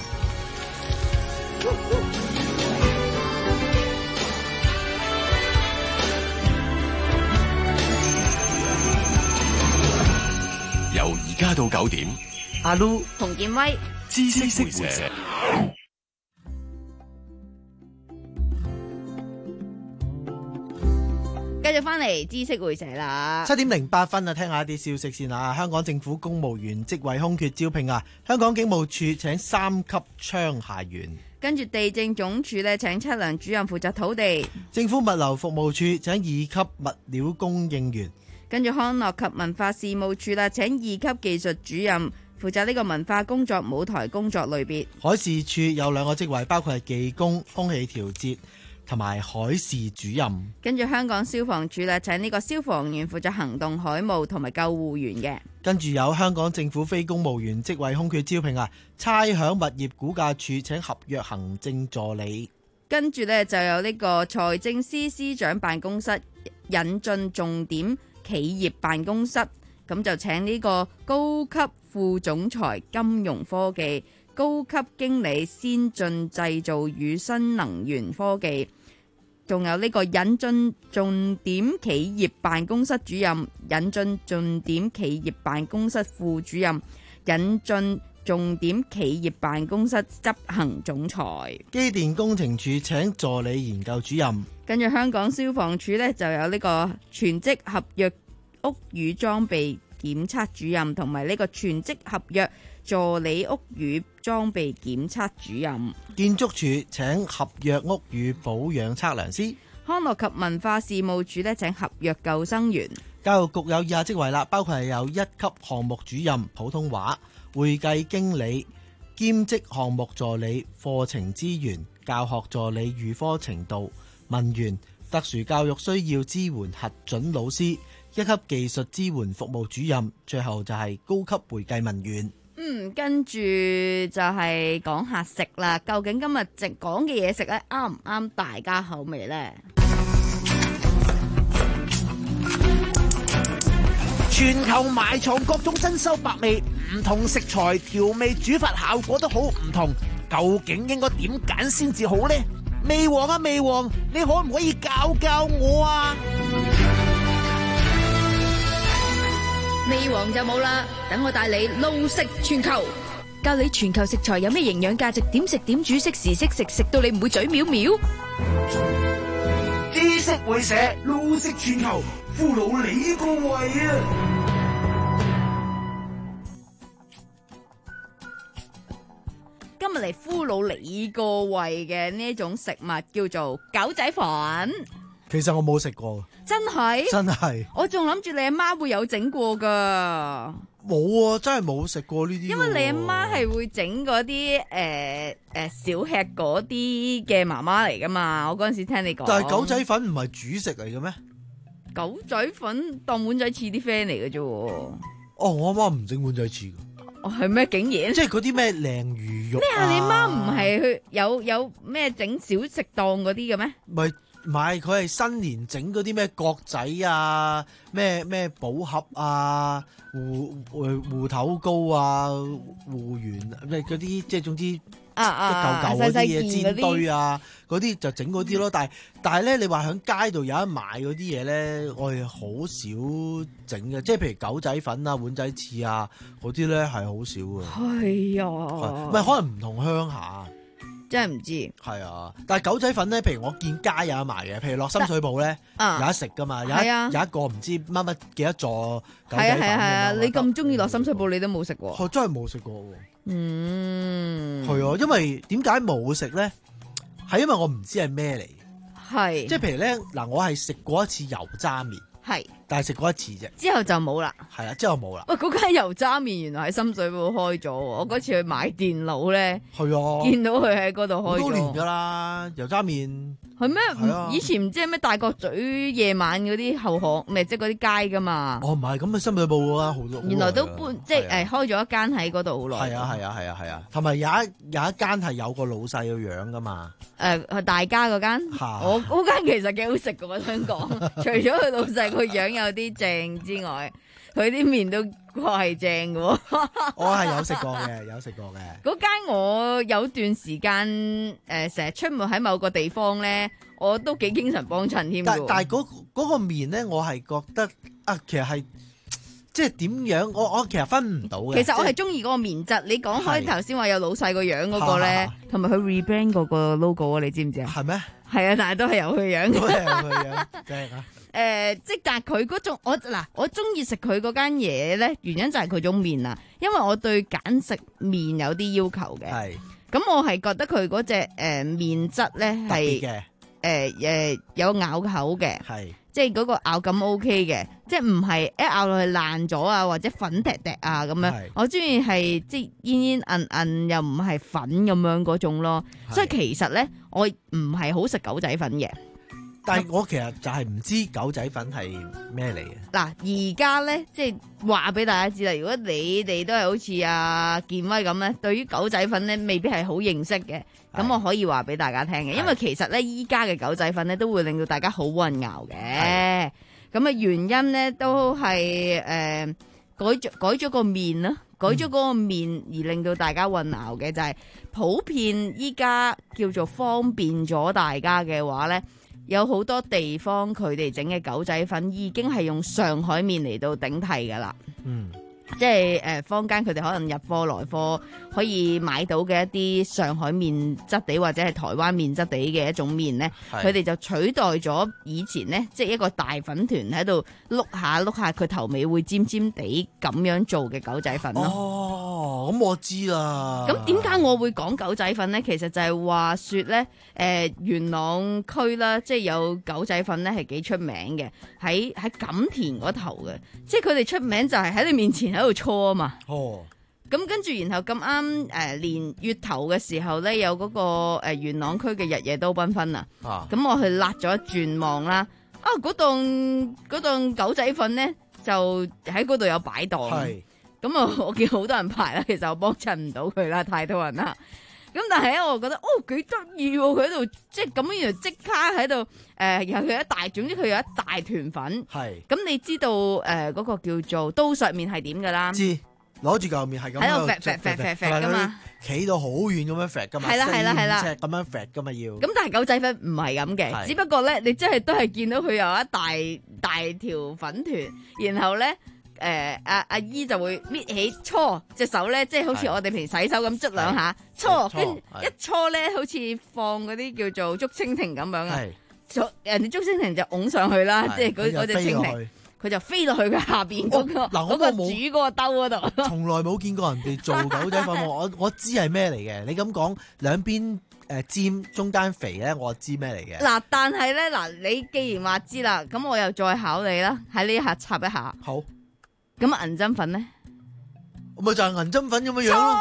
由而家到九點， 阿 Lu 同建威知識會社。 繼續翻嚟知識會社啦。 七點零八分啊，聽下一啲消息先啊。香港政府公務員職位空缺招聘啊，香港警務處請三級槍械員。 跟住地政總署咧請測量主任負責土地。 政府物流服務處請二級物料供應員。 跟住康樂及文化事務處啦，請二級技術主任負責呢個文化工作舞台工作類別。 海事處有兩個職位，包括係技工、空氣調節同埋海事主任。 跟住香港消防處咧，請呢個消防員負責行動海務同埋救護員嘅。 跟住有香港政府非公務員職位空缺招聘啊，差餉物業估價處請合約行政助理。 跟住呢，就有呢個財政司司長辦公室引進重點企業辦公室，咁就請呢個高級副總裁金融科技、高級經理先進製造與新能源科技，仲有呢個引進重點企業辦公室主任、引進重點企業辦公室副主任、引進重點企業辦公室執行總裁。 機電工程處請助理研究主任。 跟住香港消防處呢，就有呢個全職合約屋宇裝備檢測主任同埋呢個全職合約助理屋宇裝備檢測主任。 建築署請合約屋宇保養測量師。 康樂及文化事務處呢，請合約救生員。 教育局有以下職位啦，包括係有一級項目主任普通話、會計經理、兼職項目助理、課程資源、教學助理預科程度、文員、特殊教育需要支援核准老師、一級技術支援服務主任，最後就係高級會計文員。 嗯，跟住就係講下食啦，究竟今日直講嘅嘢食咧啱唔啱大家口味呢？ 全球埋藏各種珍饈百味，唔同食材調味煮法效果都好唔同，究竟應該點揀先至好呢？味王啊味王，你可唔可以教教我啊？ 味王就冇啦，等我帶你路食全球，教你全球食材有咩營養價值，點食點煮，適時適食，食到你唔會嘴藐藐。 知識會社路食全球，俘虜你個胃啊！ 今日嚟俘虜你個胃嘅呢一種食物叫做狗仔粉。 其實我冇食過， 真係真係， 我仲諗住你阿媽會有整過噶。 冇啊，真係冇食過呢啲。 因為你阿媽係會整嗰啲誒誒小吃嗰啲嘅媽媽嚟噶嘛，我嗰陣時聽你講。 但係狗仔粉唔係主食嚟嘅咩？ 狗仔粉當碗仔翅啲 friend 嚟嘅啫。哦， 我阿媽唔整碗仔翅噶。 哦，係咩？竟然即係嗰啲咩鯪魚肉咩啊？你媽唔係去有有咩整小食檔嗰啲嘅咩？ 咪。唔係，佢係新年整嗰啲咩角仔啊，咩咩寶盒啊，芋芋頭糕啊，芋圓咩嗰啲，即係總之啊啊一嚿嚿嗰啲嘢煎堆啊，嗰啲就整嗰啲咯。但係但係咧，你話喺街度有得買嗰啲嘢咧，我係好少整嘅，即係譬如狗仔粉啊、碗仔翅啊嗰啲咧係好少嘅。 係啊， 唔係可能唔同鄉下。 真係唔知， 係啊！但係狗仔粉咧，譬如我見街有得賣嘅，譬如落深水埗咧， 啊、 有得食噶嘛，有一、啊、有一個唔知乜乜幾多座狗仔粉。 係啊係啊係啊！你咁中意落深水埗，你都冇食過？ 我真係冇食過喎。 嗯， 係啊，因為點解冇食咧？係因為我唔知係咩嚟。 係， 即係譬如咧，嗱，我係食過一次油渣麵。 係， 但係食過一次啫， 之後就冇啦。 係啦，之後冇啦。 喂，嗰間油渣麵原來喺深水埗開咗，我嗰次去買電腦咧， 係啊， 見到佢喺嗰度開咗。好多年噶啦，油渣麵係咩？ 係啊， 以前唔知係咩大角咀夜晚嗰啲後巷，咪即係嗰啲街噶嘛。 哦，唔係，咁啊深水埗啊好多。 原來都搬，即係誒開咗一間喺嗰度好耐。 係啊係啊係啊係啊，同埋有一有一間係有個老細個樣噶嘛。 誒，係大家嗰間，我嗰間其實幾好食噶，我想講，除咗佢老細個樣有啲正之外，佢啲麵都係正嘅。 我係有食過嘅，有食過嘅。 嗰間我有段時間誒，成日出沒喺某個地方咧，我都幾經常幫襯添。 但但係嗰嗰個麵咧，我係覺得啊，其實係即係點樣？我我其實分唔到嘅。 其實我係中意嗰個麵質。你講開頭先話有老細個樣嗰個咧，同埋佢 rebrand 嗰個 logo 啊，你知唔知啊？ 係咩？ 係啊，但係都係有佢樣都係嘅。 有佢樣，正啊！ 誒、即係但係佢嗰種我嗱，我中意食佢嗰間嘢咧，原因就係佢種麵啊，因為我對揀食麵有啲要求嘅。 係， 咁我係覺得佢嗰隻誒麵質咧特別係嘅， 誒誒有咬口嘅， 係即係嗰個咬感 O K 嘅，即係唔係一咬落去爛咗啊，或者粉滴滴啊咁樣係。 我中意係即係煙煙韌韌，又唔係粉咁樣嗰種咯。 係所以其實咧，我唔係好食狗仔粉嘅。 但係我其實就係唔知狗仔粉係咩嚟嘅。 嗱，而家咧即係話俾大家知啦。如果你哋都係好似阿健威咁咧，對於狗仔粉咧未必係好認識嘅，咁我可以話俾大家聽嘅。因為其實咧，依家嘅狗仔粉咧都會令到大家好混淆嘅。咁啊原因咧都係誒、呃、改咗改咗個面啦，改咗嗰個面而令到大家混淆嘅，就係、是、普遍依家叫做方便咗大家嘅話咧。有好多地方佢哋整嘅狗仔粉已經係用上海麵嚟到頂替噶啦， 嗯， 即係誒坊間佢哋可能入貨來貨可以買到嘅一啲上海麵質地或者係台灣麵質地嘅一種麵咧， 係佢哋就取代咗以前咧，即係一個大粉團喺度碌下碌下，佢頭尾會尖尖地咁樣做嘅狗仔粉咯。 哦，咁我知啦。 咁點解我會講狗仔粉咧？其實就係話說咧，誒、呃、元朗區啦，即係有狗仔粉咧係幾出名嘅，喺喺錦田嗰頭嘅，即係佢哋出名就係喺你面前喺度搓啊嘛。 哦， 咁跟住然後咁啱誒年月頭嘅時候咧，有嗰、個、呃、元朗區嘅日夜都繽紛啊。 啊， 咁我去辣咗一轉望啦，啊嗰檔嗰檔狗仔粉咧就喺嗰度有擺檔。 係。 咁啊，我見好多人排啦，其實我幫襯唔到佢啦，太多人啦。咁但係咧，我覺得哦幾得意喎，佢喺度即係咁樣，即刻喺度誒，然後佢有一大，總之佢有一大團粉。 係。 咁你知道誒嗰、呃嗰個叫做刀削麵係點㗎啦？ 知，攞住嚿麵係咁喺度揈揈揈揈揈㗎嘛， 企到好遠咁樣揈㗎嘛， 係啦係啦係啦四五尺咁樣揈㗎嘛要。 咁但係狗仔粉唔係咁嘅， 係只不過咧，你真係都係見到佢有一大大條粉團，然後咧。誒阿阿姨就會搣起搓隻手咧，即係好似我哋平時洗手咁捽兩下，搓跟住一搓咧，好似放嗰啲叫做竹蜻蜓咁樣啊。人哋竹蜻蜓就拱上去啦，即係嗰嗰隻蜻蜓，佢就飛落去佢下邊嗰個嗰個煮嗰個兜嗰度。 從來冇見過人哋做狗仔粉，我我知係咩嚟嘅。你咁講兩邊誒尖中間肥咧，我知咩嚟嘅。 嗱，但係咧嗱，你既然話知啦，咁我又再考你啦，喺呢一下插一下。 好。 咁銀針粉咧， 咪就係銀針粉咁樣樣咯。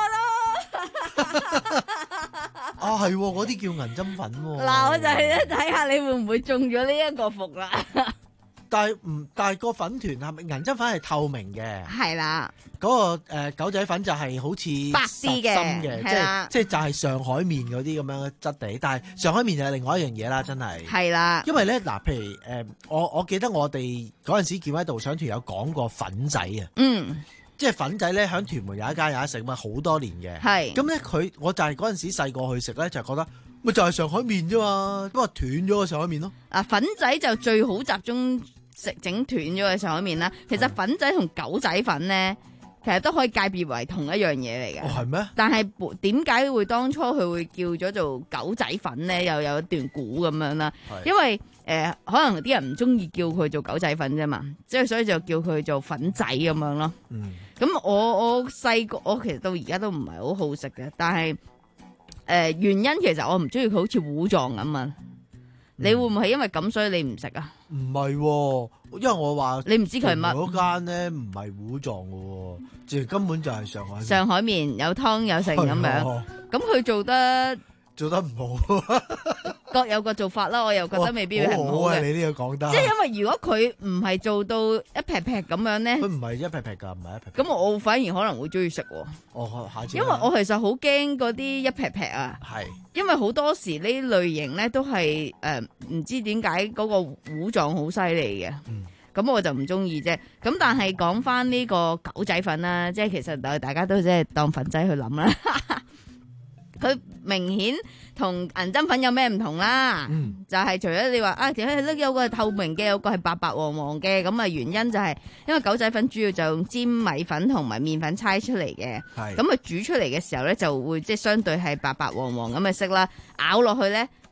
啊，係嗰啲叫銀針粉喎。 嗱，我就係咧睇下你會唔會中咗呢一個伏啦。 但係唔，但係個粉團係咪銀針粉係透明嘅？ 係啦。 嗰、嗰個、呃、狗仔粉就係好似白啲嘅， 即係即係就係上海麵嗰啲咁樣嘅質地。但係上海麵就係另外一樣嘢啦，真係。係啦。 因為咧嗱，譬如誒、呃，我我記得我哋嗰陣時健威導賞團有講過粉仔啊。 嗯。 即係粉仔咧，喺屯門有一間有得食嘛，好多年嘅。係。咁咧佢，我就係嗰陣時細個去食咧，就係覺得咪就係上海麵啫嘛，不過斷咗個上海麵咯。 啊，粉仔就最好集中食整斷咗嘅上海麵啦。其實粉仔同狗仔粉咧，其實都可以界別為同一樣嘢嚟嘅。 哦，係咩？ 但係點解會當初佢會叫咗做狗仔粉咧？又有一段故咁樣啦。因為誒、呃，可能啲人唔中意叫佢做狗仔粉啫嘛，即係所以就叫佢做粉仔咁樣咯。 嗯。 咁我我細個我其實到而家都唔係好好食嘅，但係誒、呃、原因其實我唔中意佢好似糊狀咁啊。你會唔會係因為咁所以你唔食啊？ 唔係喎，因為我話你唔知佢係乜嗰間咧，唔係糊狀嘅喎，即係根本就係上海麵。 上海麵有湯有剩咁樣，咁佢做得做得唔好， 各有個做法啦。我又覺得未必係唔好嘅。 好啊，你呢個講得。 即係因為如果佢唔係做到一劈劈咁樣咧， 佢唔係一劈劈㗎，唔係一劈劈。 咁我反而可能會中意食喎。 哦，下次。 因為我其實好驚嗰啲一劈劈啊。 係。因為好多時呢類型咧都係誒唔知點解嗰個糊狀好犀利嘅。嗯。咁我就唔中意啫。咁但係講翻呢個狗仔粉啦，即係其實大家都即係當粉仔去諗啦。佢明顯同銀針粉有咩唔同啦？嗯、就係除咗你話啊，點解呢有個係透明嘅，有個係白白黃黃嘅，咁啊原因就係因為狗仔粉主要就用尖米粉同埋麵粉搓出嚟嘅，咁啊煮出嚟嘅時候咧就會即係相對係白白黃黃咁嘅色啦，咬落去咧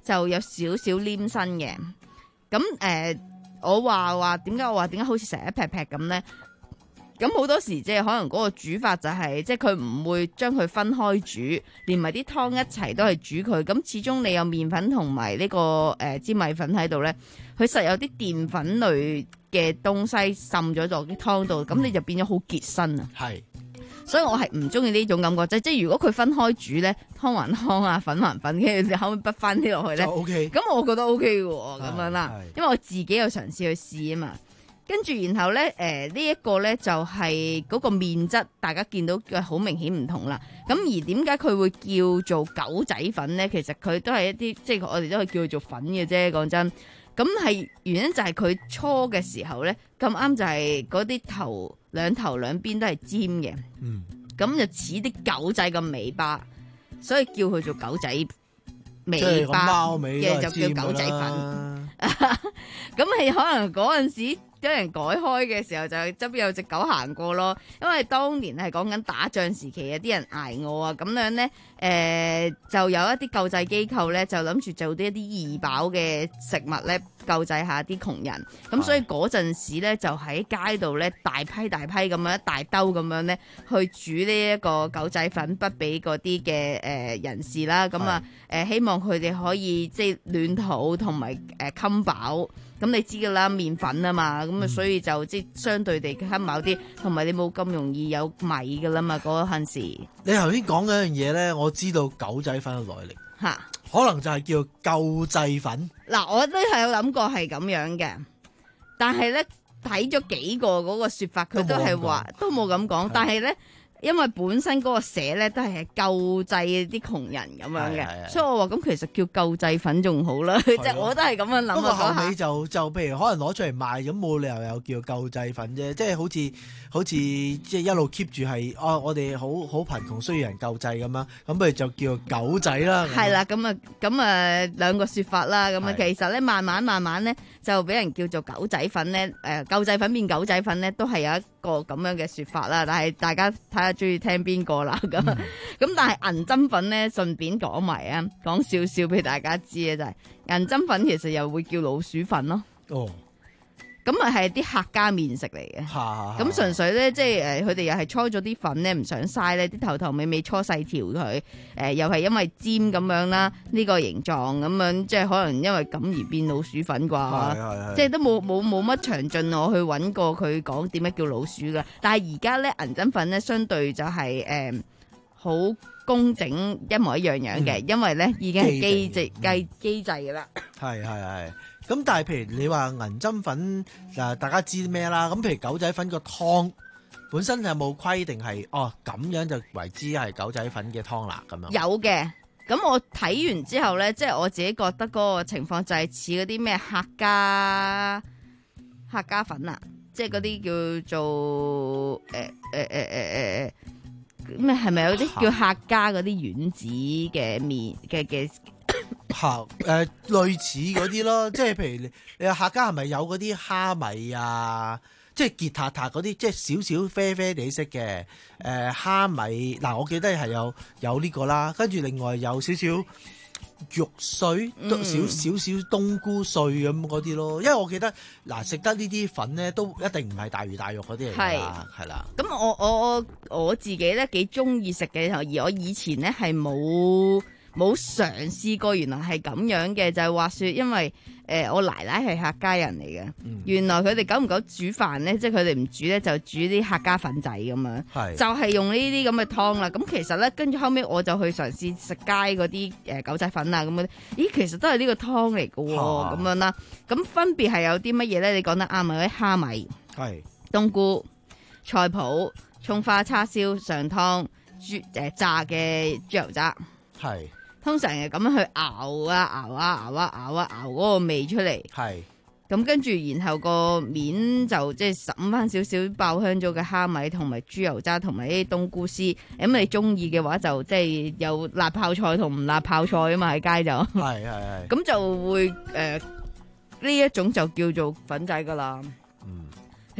就有少少黏身嘅。咁誒、呃，我話話點解我話點解好似成一劈劈咁咧？咁好多時即係可能嗰個煮法就係、是，即係佢唔會將佢分開煮，連埋啲湯一齊都係煮佢。咁始終你有麵粉同埋呢個誒、呃、粘米粉喺度咧，佢實有啲澱粉類嘅東西滲咗落啲湯度，咁你就變咗好結身啊。 係， 所以我係唔中意呢種感覺，即係即係如果佢分開煮咧，湯還湯啊，粉還粉，跟住你後尾畢翻啲落去咧， 就 OK。 咁我覺得 OK 嘅喎，咁樣啦，因為我自己有嘗試去試啊嘛。跟住然後咧，誒呢一個咧就係嗰個麵質，大家見到嘅好明顯唔同啦。咁而點解佢會叫做狗仔粉咧？其實佢都係一啲，即係我哋都係叫做粉嘅啫。講真，咁係原因就係佢初嘅時候咧，咁啱就係嗰啲頭兩頭兩邊都係尖嘅， 嗯， 咁就似啲狗仔嘅尾巴，所以叫佢做狗仔尾巴貓尾嘅就叫狗仔粉。咁係可能嗰陣時有人改開嘅時候，就側邊有隻狗行過咯。因為當年係講緊打仗時期，有啲人挨餓啊，咁樣咧，誒、呃、就有一啲救濟機構咧，就諗住做啲一啲易飽嘅食物咧，救濟下啲窮人。咁所以嗰陣時咧，就喺街度咧，大批大批咁樣一大兜咁樣咧，去煮呢一個狗仔粉，不俾嗰啲嘅誒人士啦。咁啊誒，希望佢哋可以即係暖肚同埋誒襟飽。咁你知噶啦，麵粉啊嘛，咁啊所以就即係相對地襟飽啲，同埋你冇咁容易有米噶啦嘛，嗰陣時。 你頭先講嘅一樣嘢咧，我知道狗仔粉嘅來歷， 吓， 可能就係叫救濟粉。 嗱，我都係有諗過係咁樣嘅，但係咧睇咗幾個嗰個說法，佢都係話都冇咁講，但係咧。因為本身嗰個寫咧都係救濟啲窮人咁樣嘅，所以我話咁其實叫救濟粉仲好啦，即係我都係咁樣諗。不過後尾就就譬如可能攞出嚟賣，咁冇理由有叫救濟粉啫，即係好似好似即係一路 keep 住係哦，我哋好好貧窮需要人救濟咁樣，咁不如就叫狗仔啦。 係啦，咁啊咁啊兩個說法啦，咁啊其實咧慢慢慢慢咧就俾人叫做狗仔粉咧，誒救濟粉變狗仔粉咧都係有一個咁樣嘅說法啦，但係大家睇下中意聽邊個啦咁，咁、嗯、但係銀針粉咧順便講埋啊，講少少俾大家知啊，就係、是、銀針粉其實又會叫老鼠粉咯。哦，咁啊係啲客家麵食嚟嘅，咁純粹咧即係誒佢哋又係搓咗啲粉咧，唔想嘥咧，啲頭頭尾尾搓細條佢，誒、呃、又係因為尖咁樣啦，呢、這個形狀咁樣，即係可能因為咁而變老鼠粉啩，即係都冇冇冇乜詳盡我去揾過佢講點解叫老鼠噶，但係而家咧銀針粉咧相對就係誒好工整一模一樣樣嘅、嗯，因為咧已經係機制計機制噶啦，係係係。 咁但係譬如你話銀針粉，誒大家知咩啦？咁譬如狗仔粉個湯本身有冇規定係哦咁樣就為之係狗仔粉嘅湯啦咁樣？有嘅。咁我睇完之後咧，即係我自己覺得嗰個情況就係似嗰啲咩客家客家粉啊，即係嗰啲叫做誒誒誒誒誒咩係咪有啲叫客家嗰啲丸子嘅麵嘅嘅？嚇誒、呃、類似嗰啲咯，即係譬如你你話客家係咪有嗰啲蝦米啊，即係結塔塔嗰啲，即係少少啡啡地色嘅誒、呃、蝦米嗱、呃，我記得係有有呢個啦，跟住另外有少少肉碎，嗯、少少少冬菇碎咁嗰啲咯，因為我記得嗱食、呃、得呢啲粉咧都一定唔係大魚大肉嗰啲嚟㗎啦，係啦。咁我我我我自己咧幾中意食嘅，而我以前咧係冇。冇嘗試過，原來係咁樣嘅，就係、是、話說，因為誒、呃、我奶奶係客家人嚟嘅、嗯，原來佢哋久唔久煮飯咧，即係佢哋唔煮咧，就煮啲客家粉仔咁樣，就係、是、用呢啲咁嘅湯啦。咁其實咧，跟住後尾我就去嘗試食街嗰啲誒狗仔粉啊咁樣，咦，其實都係呢個湯嚟嘅喎，咁樣啦。咁分別係有啲乜嘢咧？你講得啱啊！嗰啲蝦米、係冬菇、菜脯、葱花叉燒上湯、豬誒、呃、炸嘅豬油渣，係。通常係咁樣去熬啊熬啊熬啊熬啊熬嗰個味出嚟，係咁跟住，然後個面就即係揼翻少少爆香咗嘅蝦米同埋豬油渣同埋啲冬菇絲。咁你中意嘅話就即係有辣泡菜同唔辣泡菜啊嘛，喺街就係係係，咁就會誒呢、呃、一種就叫做粉仔噶啦。嗯，其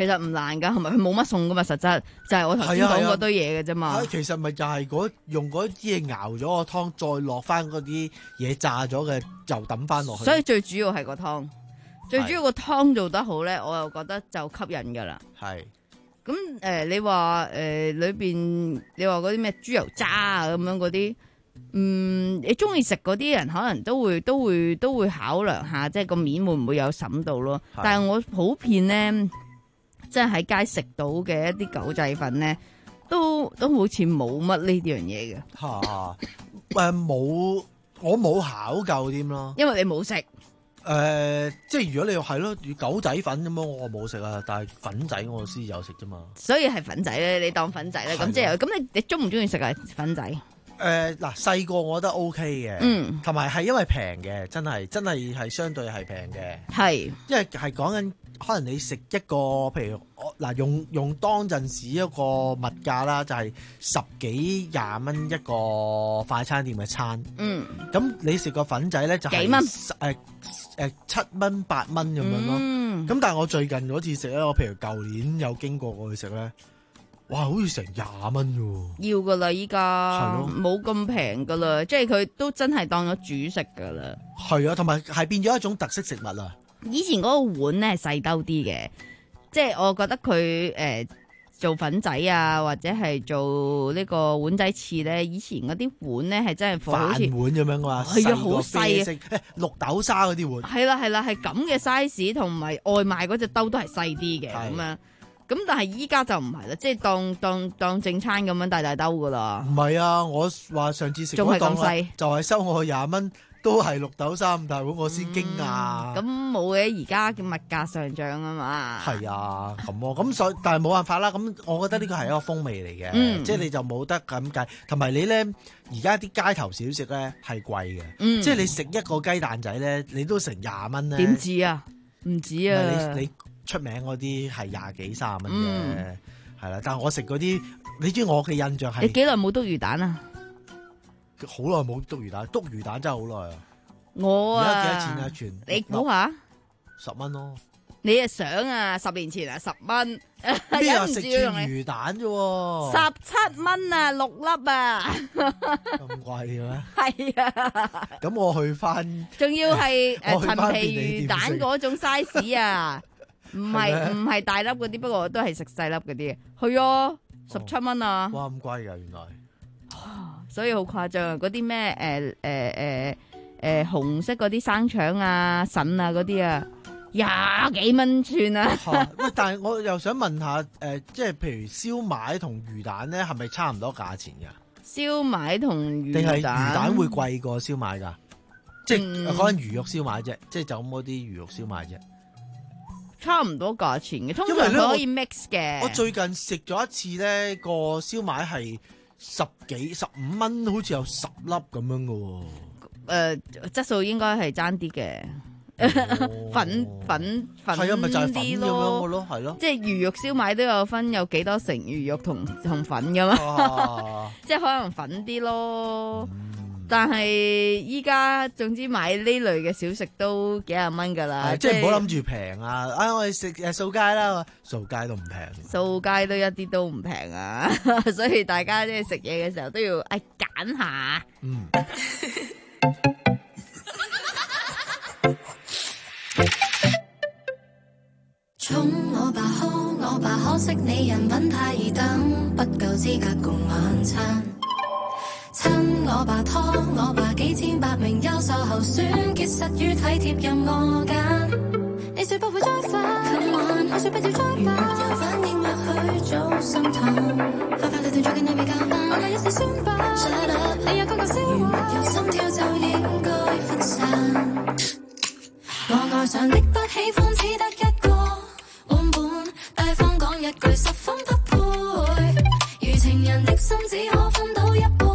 其實唔難㗎，係咪？佢冇乜餸㗎嘛，實質就係我頭先講嗰堆嘢嘅啫嘛。 啊，其實咪就係嗰用嗰啲嘢熬咗個湯，再落翻嗰啲嘢炸咗嘅，就抌翻落去。 所以最主要係個湯，最主要個湯做得好咧，我又覺得就吸引㗎啦。 係。 咁誒、呃，你話誒裏邊，你話嗰啲咩豬油渣啊咁樣嗰啲，嗯，你中意食嗰啲人可能都會都會都會考量下，即係個面會唔會有滲到咯？但係我普遍咧，即係喺街食到嘅一啲狗仔粉咧，都都好似冇乜呢啲樣嘢嘅。 嚇誒冇，我冇考究添咯。 因為你冇食。 誒、呃，即係如果你係咯，狗仔粉咁樣，我冇食啊，但係粉仔我先有食啫嘛。 所以係粉仔咧，你當粉仔咧，咁即係咁你你中唔中意食啊粉仔？ 誒嗱，細個我覺得 O K 嘅， 嗯， 同埋係因為平嘅，真係真係係相對係平嘅， 係，因為係講緊可能你食一個，譬如我嗱用用當陣時一個物價啦，就係十幾廿蚊一個快餐店嘅餐， 嗯， 咁你食個粉仔咧就係幾蚊？ 誒誒七蚊八蚊咁樣咯，咁、 嗯、 但係我最近嗰次食咧，我譬如舊年有經過過去食咧。哇，好似成廿蚊喎！ 要噶啦，依家冇咁平噶啦，即係佢都真係當咗主食噶啦。 係啊，同埋係變咗一種特色食物啊！ 以前嗰個碗咧係細兜啲嘅，即係我覺得佢誒、呃、做粉仔啊，或者係做呢個碗仔翅咧，以前嗰啲碗咧係真係放好似飯碗咁樣啊， 係啊，好細誒綠豆沙嗰啲碗。 係啦係啦，係咁嘅 size， 同埋外賣嗰隻兜都係細啲嘅咁樣。咁但係依家就唔係啦，即係當當當正餐咁樣大大兜噶啦。 唔係啊，我話上次食仲係咁細， 就係收我廿蚊，都係綠豆沙咁大碗，我先驚訝。 咁冇嘅，而家嘅物價上漲啊嘛。 係啊，咁喎，咁所以但係冇辦法啦。咁我覺得呢個係一個風味嚟嘅， 嗯、 即係你就冇得咁計。同埋你咧，而家啲街頭小食咧係貴嘅， 嗯、 即係你食一個雞蛋仔咧，你都成廿蚊咧。 點止啊？唔止啊！ 你你。出名嗰啲係廿幾三十蚊嘅，係啦、嗯。但係我食嗰啲，你知我嘅印象係你幾耐冇篤魚蛋啊？ 好耐冇篤魚蛋，篤魚蛋真係好耐啊！ 我啊， 而家幾多錢啊？全你估下？ 十蚊咯。 你啊想啊？十年前啊，十蚊。 邊有食住魚蛋啫？ 十七蚊啊，六粒啊！ 咁貴嘅咩？ 係啊。 咁我去翻， 仲要係誒陳皮魚蛋嗰種 size 啊！唔係唔係大粒嗰啲，不過都係食細粒嗰啲。係啊，十七蚊啊！ 哇，咁貴噶原來， 所以好誇張啊！嗰啲咩誒誒誒誒紅色嗰啲生腸啊、腎啊嗰啲啊，廿幾蚊串啊！ 喂，但係我又想問下誒、呃，即係譬如燒賣同魚蛋咧，係咪差唔多價錢噶？ 燒賣同魚定係魚蛋會貴過燒賣噶？嗯、即係可能魚肉燒賣啫，即係就咁嗰啲魚肉燒賣啫。 差唔多價錢嘅，通常佢可以 mix 嘅。 我最近食咗一次咧，個燒賣係十幾十五蚊，好似有十粒咁樣嘅喎。誒、 呃，質素應該係爭啲嘅，粉粉粉係啊，咪就係粉咁樣嘅咯，係咯。 即係魚肉燒賣都有分有幾多成魚肉同同粉㗎嘛， 啊、 即係可能粉啲咯。嗯但係依家總之買呢類嘅小食都幾廿蚊噶啦， 即係唔好諗住平啊！哎，我哋食誒掃街啦，掃街都唔平， 掃街都一啲都唔平啊！所以大家即係食嘢嘅時候都要誒揀下。 嗯。 寵我吧，呵我吧，可惜你人品太二等，不夠資格共晚餐。親我吧，拖我吧，幾千百名優秀候選，結實與體貼任我揀。你說不會再犯，今晚我說不要再犯。若有反應，或許早心痛。快快地斷咗嘅你未夠班，我來一試宣佈。Shut up，你有嗰個消化，有心跳就應該分散。我愛上的不喜歡，只得一個玩伴，大方講一句十分不配。如情人的心只可分到一半。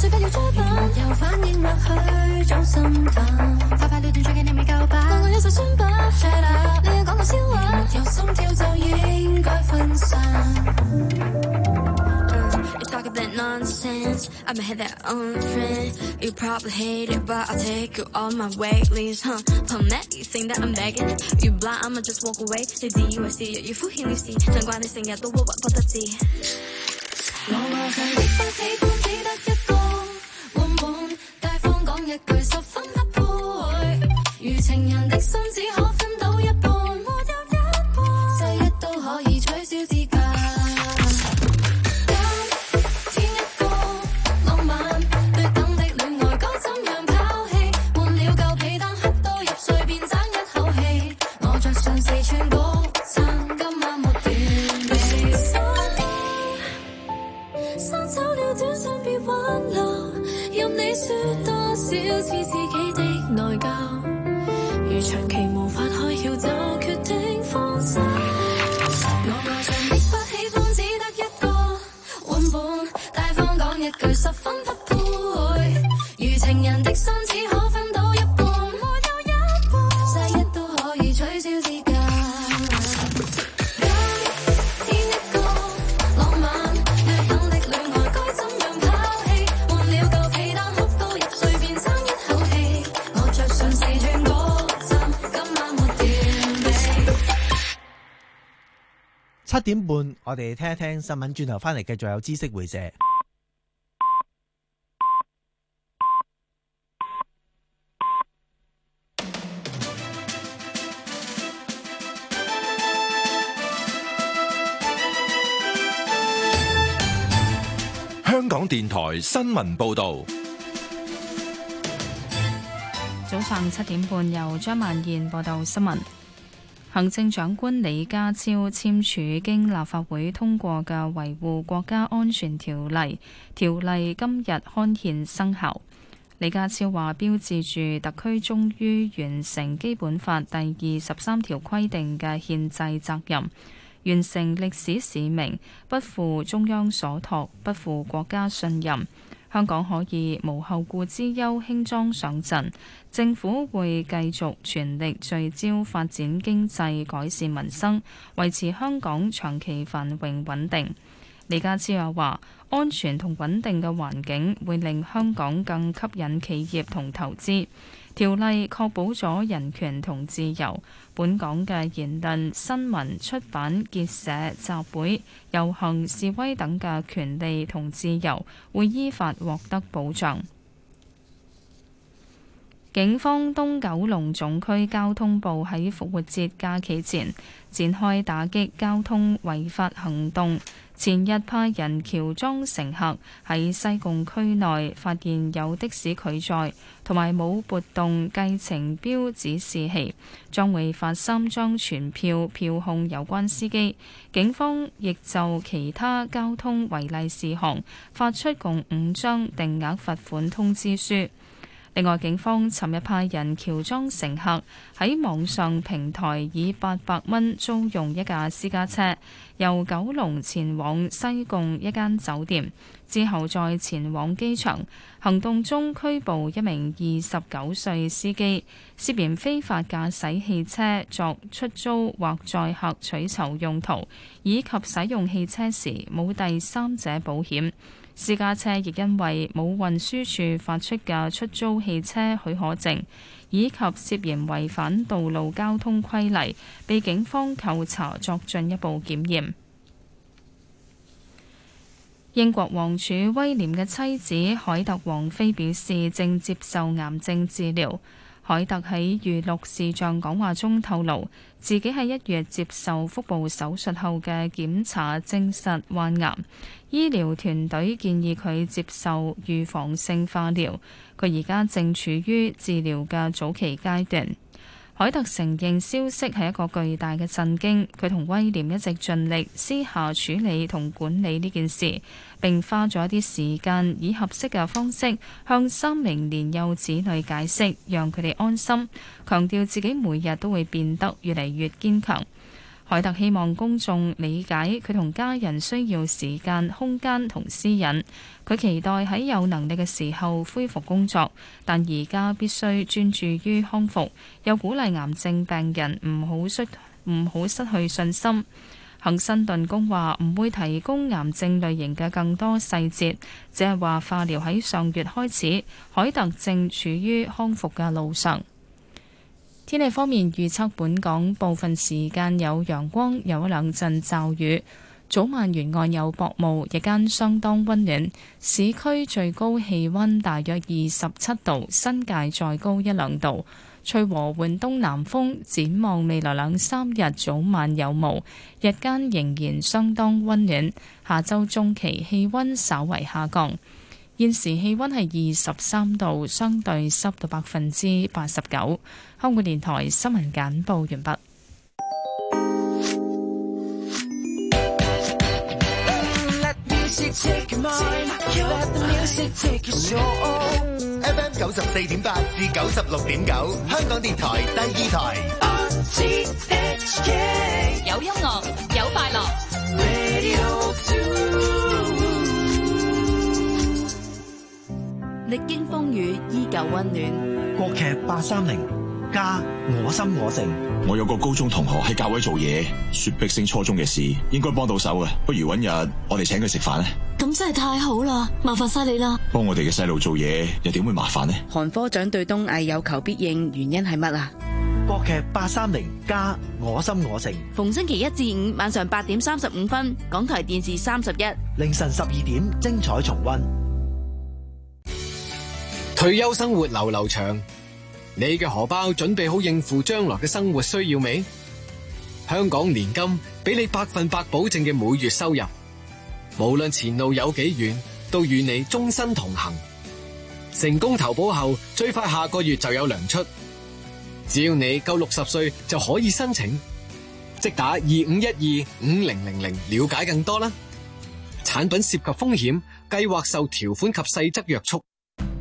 說不要再笨，有反應或許早心淡，快快了斷最近你未夠吧，當我有時宣佈 shut up， 你要講個笑話，有心跳就應該分散。You talk about nonsense, I'ma hit that on friend. You probably hate it, but I'll take you on my wait list, huh? Permit you think that I'm begging? You blind, I'ma just walk away. 你自以為是日日敷衍了事，難怪你成日都鬱鬱不得志。我話上的不喜歡只得一個，悶悶大方講一句十分不配，如情人的心只可分到一半，沒有一半，世一都可以取消資格。十分不配，如情人的心只可分到一半，沒有一半，世一都可以取消資格。今天一個浪漫劣等的戀愛該怎樣拋棄？換了舊被單哭到入睡便爭一口氣，我着上四寸嗰陣今晚沒斷尾。 七點半，我哋聽一聽新聞，轉頭翻嚟繼續有知識會社。 香港電台新聞報道， 早上七點半由張曼燕報道新聞。行政長官李家超簽署經立法會通過嘅維護國家安全條例，條例今日刊憲生效。李家超話，標誌住特區終於完成基本法第二十三條規定嘅憲制責任，完成歷史使命，不負中央所託，不負國家信任。香港可以無後顧之憂輕裝上陣，政府會繼續全力聚焦發展經濟、改善民生，維持香港長期繁榮穩定。李家超又話，安全同穩定嘅環境會令香港更吸引企業同投資。條例確保咗人權同自由，本港嘅言論、新聞、出版、結社、集會、遊行、示威等嘅權利同自由會依法獲得保障。警方東九龍總區交通部喺復活節假期前展開打擊交通違法行動。前日派人喬裝乘客喺西貢區內發現有的士拒載同埋冇撥動計程錶指示器，將會發三張傳票票控有關司機。警方亦就其他交通違例事項發出共五張定額罰款通知書。另外，警方尋日派人喬裝乘客喺網上平台以八百蚊租用一架私家車，由九龍前往西貢一間酒店，之後再前往機場。行動中拘捕一名二十九歲司機，涉嫌非法駕駛汽車作出租或載客取酬用途，以及使用汽車時冇第三者保險。私家車亦因為冇運輸署發出嘅出租汽車許可證，以及涉嫌違反道路交通規例，被警方扣查作進一步檢驗。英國王儲威廉嘅妻子凱特王妃表示正接受癌症治療。凱特喺預錄視像講話中透露，自己喺一月接受腹部手術後嘅檢查證實患癌，醫療團隊建議佢接受預防性化療，佢而家正處於治療嘅早期階段。凱特承認消息係一個巨大嘅震驚，佢同威廉一直盡力私下處理同管理呢件事，並花咗一啲時間以合適嘅方式向三名年幼子女解釋，讓佢哋安心，強調自己每日都會變得越嚟越堅強。 凱特希望公眾理解佢同家人需要時間、空間同私隱。佢期待喺有能力嘅時候恢復工作，但而家必須專注於康復。又鼓勵癌症病人唔好失唔好失去信心。亨辛頓宮話唔會提供癌症類型嘅更多細節，只係話化療喺上月開始，凱特正處於康復嘅路上。天氣方面預測，本港部分時間有陽光，有一兩陣驟雨。早晚沿岸有薄霧，日間相當溫暖。市區最高氣溫大約二十七度，新界再高一兩度。吹和緩東南風。展望未來兩三日早晚有霧，日間仍然相當溫暖。下週中期氣溫稍為下降。現時氣溫係二十三度，相對濕度百分之八十九。香港電台新聞簡報完畢。 F M 九十四點八至九十六點九，香港電台第二台。 有音樂，有快樂。 歷經風雨，依舊溫暖。 國劇八三零加我心我城。 我有個高中同學喺教會做嘢，說碧星初中嘅事應該幫到手嘅，不如搵日我哋請佢食飯呢？ 咁真係太好啦，麻煩晒你啦。 幫我哋嘅細路做嘢又點會麻煩呢？ 韓科長對東藝有求必應，原因係乜啊？ 國劇八三零加我心我城， 逢星期一至五晚上八點三十五分，港台電視三十一， 凌晨十二點精彩重溫。 退休生活流流長，你嘅荷包準備好應付將來嘅生活需要未？香港年金俾你百分百保證嘅每月收入，無論前路有幾遠，都與你終身同行。成功投保後，最快下個月就有糧出。只要你夠六十歲就可以申請，即打二五一二五零零零了解更多啦。產品涉及風險，計劃受條款及細則約束。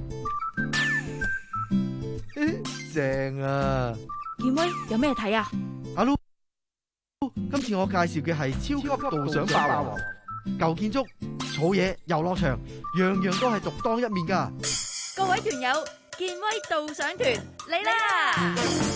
正啊！ 健威有咩睇啊？ 阿 Lu，今次我介紹嘅係超級導賞霸王，舊建築、草野、遊樂場，樣樣都係獨當一面噶。 各位團友，健威導賞團嚟啦！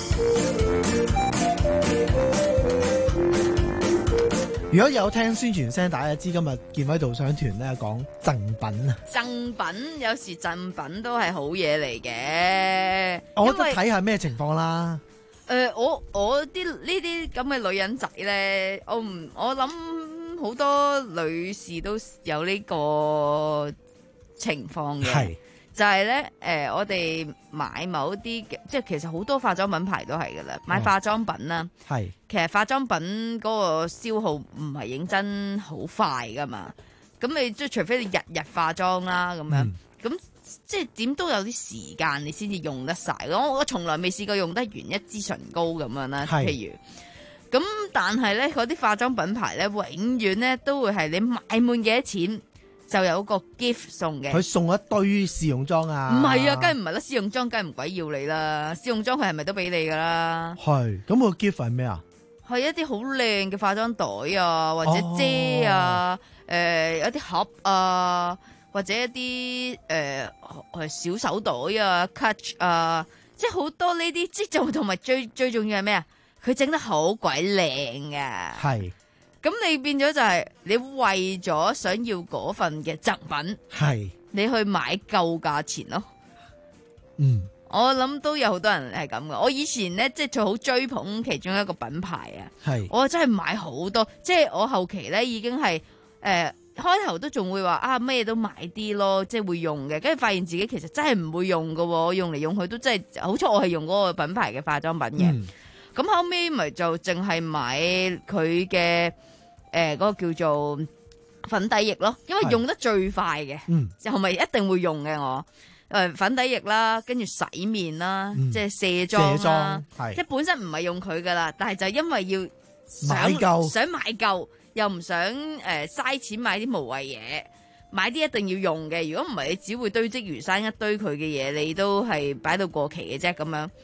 如果有聽宣傳聲，大家知今日健威導賞團咧講贈品啊！ 贈品有時贈品都係好嘢嚟嘅， 我覺得睇下咩情況啦。 誒、呃，我我啲呢啲咁嘅女人仔咧，我唔我諗好多女士都有呢個情況嘅。係。就係、是、咧，誒、呃，我哋買某啲嘅，即係其實好多化妝品牌都係噶啦，買化妝品啦，係、哦，其實化妝品嗰個消耗唔係認真好快噶嘛，咁你即係除非你日日化妝啦，咁樣，咁、嗯、即係點都有啲時間你先至用得晒。我我從來未試過用得完一支唇膏咁樣啦，譬如，咁但係咧嗰啲化妝品牌咧，永遠咧都會係你買滿幾多錢，就有個 gift 送嘅， 佢送一堆試用裝啊！ 唔係啊，梗係唔係啦，試用裝梗係唔鬼要你啦，試用裝佢係咪都俾你噶啦？係， 咁個 gift 係咩啊？ 係一啲好靚嘅化妝袋啊，或者遮啊，誒、哦呃，有啲盒啊，或者一啲誒誒小手袋啊 clutch 啊，即係好多呢啲，即係就同埋最最重要係咩啊？佢整得好鬼靚嘅，係。咁你變咗就係你為咗想要嗰份嘅贈品，係你去買夠價錢咯。嗯，我諗都有好多人係咁噶。我以前咧即係最好追捧其中一個品牌啊，係我真係買好多。即係我後期咧已經係誒、呃、開頭都仲會話啊咩都買啲咯，即係會用嘅。跟住發現自己其實真係唔會用噶，用嚟用去都真係好彩我係用嗰個品牌嘅化妝品嘅。咁、嗯、後尾咪就淨係買佢嘅。誒、呃，嗰、那個叫做粉底液咯，因為用得最快嘅，就係咪一定會用嘅我？誒、呃，粉底液啦，跟住洗面啦，嗯、即係卸妝啦，即係本身唔係用佢噶啦，但係就因為要買夠，想買夠，又唔想誒嘥、呃、錢買啲無謂嘢，買啲一定要用嘅。如果唔係，你只會堆積如山一堆佢嘅嘢，你都係擺到過期嘅啫咁樣。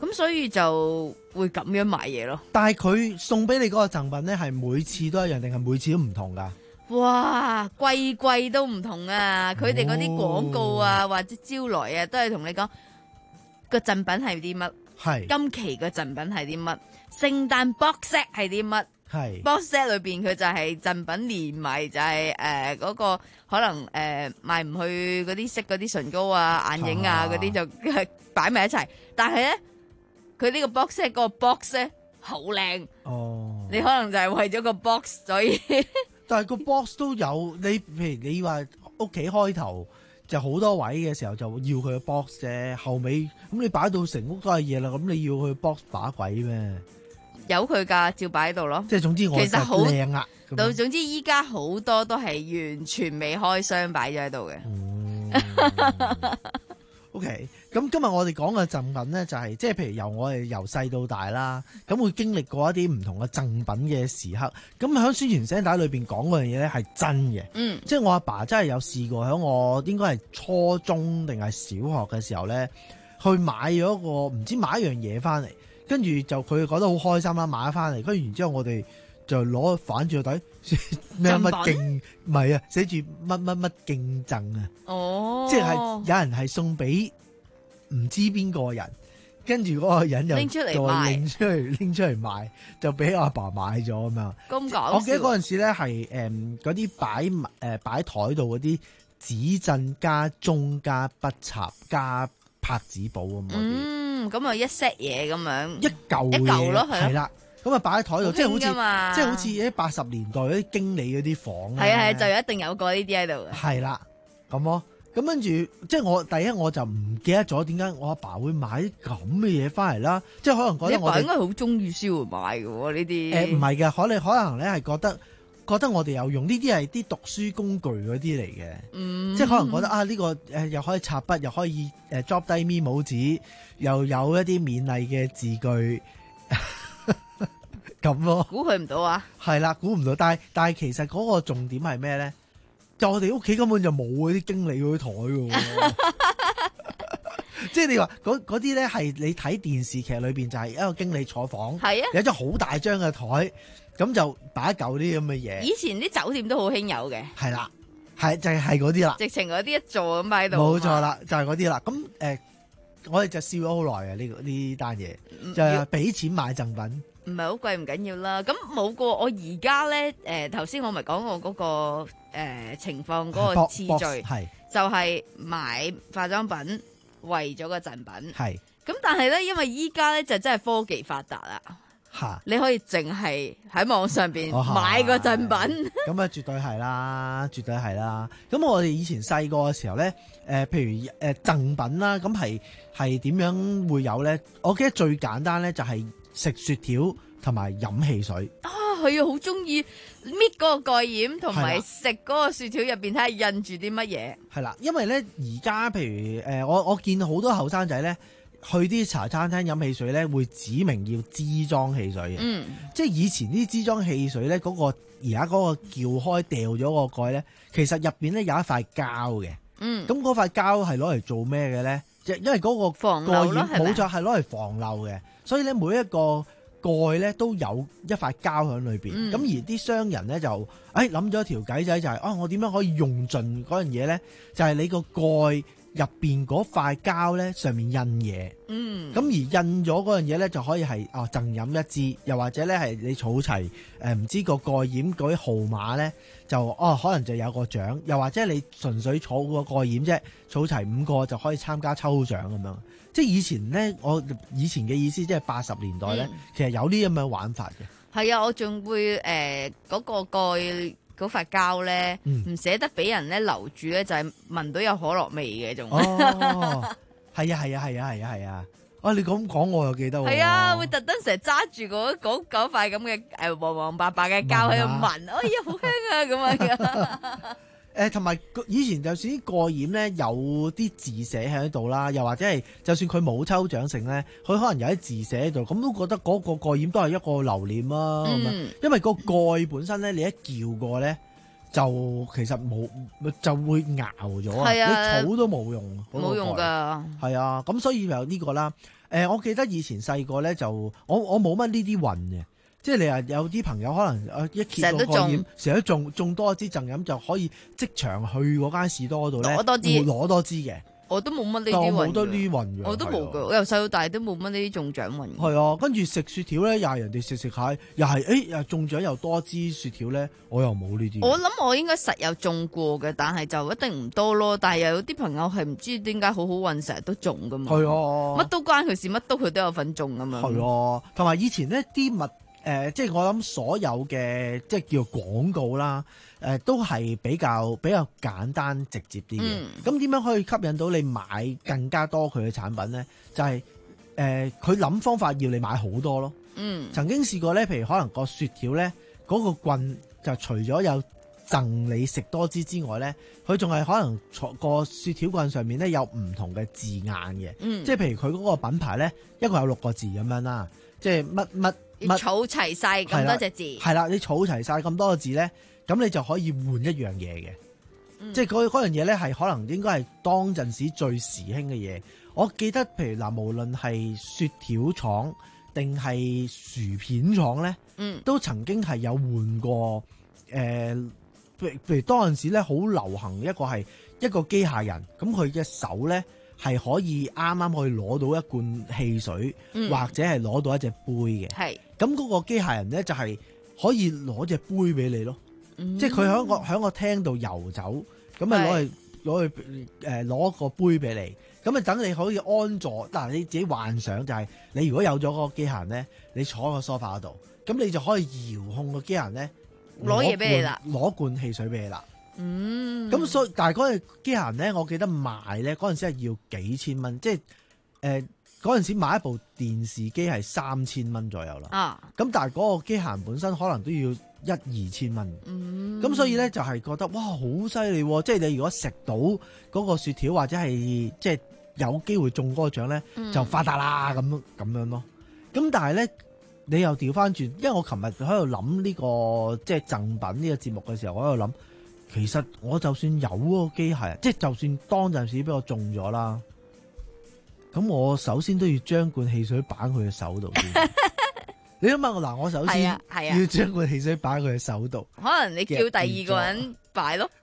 咁所以就會咁樣買嘢咯。 但係佢送俾你嗰個贈品咧，係每次都一樣定係每次都唔同㗎？ 哇，季季都唔同啊！佢哋嗰啲廣告啊，或者招來啊，都係同你講個贈品係啲乜， 係今期嘅贈品係啲乜，聖誕 box set 係啲乜， 係 box set 裏邊佢就係贈品連埋就係誒嗰個可能誒賣唔去嗰啲色嗰啲唇膏啊、眼影啊嗰啲就擺埋一齊，但係咧佢呢個 box set 嗰個 box 咧好靚哦， 你可能就係為咗個 box 所以。 但係個 box 都有，你譬如你話屋企開頭就好多位嘅時候就要佢個 box 啫，後尾咁你擺到成屋都係嘢啦，咁你要佢 box 把鬼咩？ 有佢噶，照擺喺度咯。 即係總之我其實好靚啊！ 到總之依家好多都係完全未開箱擺咗喺度嘅。 嗯、O K， 咁今日我哋講嘅贈品咧，就係即係譬如由我哋由細到大啦，咁會經歷過一啲唔同嘅贈品嘅時刻。咁喺宣傳聲帶裏邊講嗰樣嘢咧係真嘅， 嗯， 即係我阿爸真係有試過喺我應該係初中定係小學嘅時候咧，去買咗個唔知買一樣嘢翻嚟，跟住就佢覺得好開心啦，買咗翻嚟，跟住然之後我哋就攞反住個底咩乜競唔係啊，寫住乜乜乜競贈啊， 哦， 即係有人係送俾唔知邊個人，跟住嗰個人又拎出嚟再賣拎出嚟拎出嚟賣，就俾阿爸買咗咁樣。 咁搞笑！ 我記得嗰陣時咧係誒嗰啲擺誒擺台度嗰啲紙鎮加中加筆插加拍紙簿咁嗰啲。 嗯，咁啊一 set 嘢咁樣， 一嚿一嚿咯，係係啦。咁啊擺喺台度，即係好似即係好似喺八十年代嗰啲經理嗰啲房。 係啊係，就一定有個呢啲喺度嘅。 係啦，咁咯，咁跟住即係我第一我就唔記得咗點解我阿爸會買啲咁嘅嘢翻嚟啦。即係可能覺得我哋應該好中意先會買嘅喎呢啲。 誒唔係嘅，可你可能咧係覺得覺得我哋有用呢啲係啲讀書工具嗰啲嚟嘅。 嗯， 即係可能覺得啊呢個誒又可以插筆，又可以誒 drop 低 memo 紙，又有一啲勉勵嘅字句。咁咯， 估佢唔到啊！ 係啦，估唔到，但係但係其實嗰個重點係咩咧？就我哋屋企根本就冇嗰啲經理嗰啲台嘅，即係你話嗰嗰啲咧係你睇電視劇裏邊就係一個經理坐房， 係啊， 有一張好大張嘅台，咁就擺一嚿啲咁嘅嘢。 以前啲酒店都好興有嘅， 係啦，係就係係嗰啲啦， 直情嗰啲一座咁擺喺度。 冇錯啦，就係嗰啲啦。咁誒、呃，我哋就笑咗好耐嘅呢個呢單嘢，就係俾錢買贈品。 唔係好貴唔緊要啦，咁冇過我而家咧，誒頭先我咪講過嗰、那個誒、呃、情況嗰個次序， 係就係買化妝品為咗個贈品， 係咁但係咧，因為依家咧就真係科技發達啦， 嚇你可以淨係喺網上邊買個贈品， 咁啊絕對係啦，絕對係啦。咁我哋以前細個嘅時候咧，誒、呃、譬如誒、呃、贈品啦，咁係係點樣會有咧？我記得最簡單咧就係、是。食雪條同埋飲汽水啊，佢啊好中意搣嗰個蓋掩，同埋食嗰個雪條入邊睇下印住啲乜嘢。 係啦，因為咧而家譬如誒、呃，我我見好多後生仔咧去啲茶餐廳飲汽水咧，會指明要支裝汽水嘅。嗯，即係以前啲支裝汽水咧，嗰、嗰個而家嗰個撬開掉咗個蓋咧，其實入邊咧有一塊膠嘅。嗯，咁嗰塊膠係攞嚟做咩嘅咧？即係因為嗰個防漏咯， 冇錯係攞嚟防漏嘅。所以咧，每一個蓋咧都有一塊膠喺裏邊。咁、嗯、而啲商人咧就誒諗咗條計仔，就係、是、啊，我點樣可以用盡嗰樣嘢咧？就係、是、你個蓋入邊嗰塊膠咧上面印嘢。嗯。咁而印咗嗰樣嘢咧，就可以係啊贈飲一支，又或者咧係你儲齊誒唔知個蓋掩嗰啲號碼咧，就哦、啊、可能就有個獎，又或者你純粹儲個蓋掩啫，儲齊五個就可以參加抽獎咁樣。即係以前咧，我以前嘅意思即係八十年代咧、嗯，其實有啲咁嘅玩法嘅。 係啊，我仲會誒嗰、呃那個蓋嗰塊膠咧，唔、嗯、捨得俾人咧留住咧，就係、是、聞到有可樂味嘅仲。 哦，係啊，係啊，係啊，係啊，係啊！啊，你咁講我又記得喎。 係啊，會特登成日揸住嗰嗰嗰塊咁嘅誒黃黃白白嘅膠喺度聞，哎呀好香啊咁樣。 誒同埋以前就算啲蓋掩咧有啲字寫喺度啦，又或者係就算佢冇抽獎性咧，佢可能有啲字寫喺度，咁都覺得嗰個蓋掩都係一個留念啊。咁、嗯、樣，因為個蓋本身咧，你一撬過咧， 就其實冇就會熬咗啊！ 係啊你儲都冇用， 冇用㗎。 係啊，咁所以有呢個啦。誒、呃，我記得以前細個咧就我我冇乜呢啲運嘅，即係你話有啲朋友可能誒一揭到個染，成日都中中多支贈飲就可以即場去嗰間士多嗰度咧攞多支， 攞多支嘅。 我都冇乜呢啲運， 我冇得呢啲運嘅， 我都冇㗎。我由細到大都冇乜呢啲中獎運。 係啊，跟住食雪條咧，又係人哋食食下，又係誒又中獎又多支雪條咧，我又冇呢啲。 我諗我應該實有中過嘅，但係就一定唔多咯。但係又有啲朋友係唔知點解好好運，成日都中㗎嘛。 係啊， 乜都關佢事，乜都佢都有份中咁樣。 係啊，同埋以前呢啲物誒，即係我諗所有嘅即係叫廣告啦。誒、呃、都係比較比較簡單直接啲嘅，咁點、嗯、樣可以吸引到你買更加多佢嘅產品咧？就係誒佢諗方法要你買好多咯。嗯，曾經試過咧，譬如可能個雪條咧嗰、嗰個棍就除咗有贈你食多支之外咧，佢仲係可能個雪條棍上面咧有唔同嘅字眼嘅。嗯，即係譬如佢嗰個品牌咧，一個有六個字咁樣啦，即係乜乜乜儲齊晒咁多隻字。 係啦，你儲齊晒咁多個字咧。咁你就可以換一樣嘢嘅，嗯、即係嗰嗰樣嘢咧係可能應該係當陣時最時興嘅嘢。我記得譬如嗱，無論係雪條廠定係薯片廠咧，嗯、都曾經係有換過誒，譬、呃、譬如當陣時咧好流行一個係一個機械人，咁佢嘅手咧係可以啱啱可以攞到一罐汽水，嗯、或者係攞到一隻杯嘅。係咁嗰個機械人咧就係可以攞隻杯俾你咯。即係佢喺個喺個廳度遊走，咁啊攞去攞去誒攞個杯俾你，咁啊等你可以安坐。嗱，你自己幻想就係、是、你如果有咗嗰個機械人咧，你坐喺個梳化度，咁你就可以遙控個機械人咧攞嘢俾你啦， 攞罐汽水俾你啦。 嗯， 咁所以但係嗰個機械人咧，我記得賣咧嗰陣時係要幾千蚊，即係誒嗰陣時買一部電視機係三千蚊左右啦。啊，咁但係嗰個機械人本身可能都要一二千蚊，咁、嗯、所以咧就係覺得哇好犀利喎！即係你如果食到嗰個雪條或者係即係有機會中嗰個獎咧，嗯、就發達啦咁咁樣咯。咁但係咧你又調翻轉，因為我琴日喺度諗呢個即係贈品呢個節目嘅時候，我喺度諗，其實我就算有嗰個機械，即係就算當陣時俾我中咗啦，咁我首先都要將罐汽水擺喺佢嘅手度先。你諗下我嗱，我首先要將個汽水擺喺佢嘅手度， 可能你叫第二個人擺咯。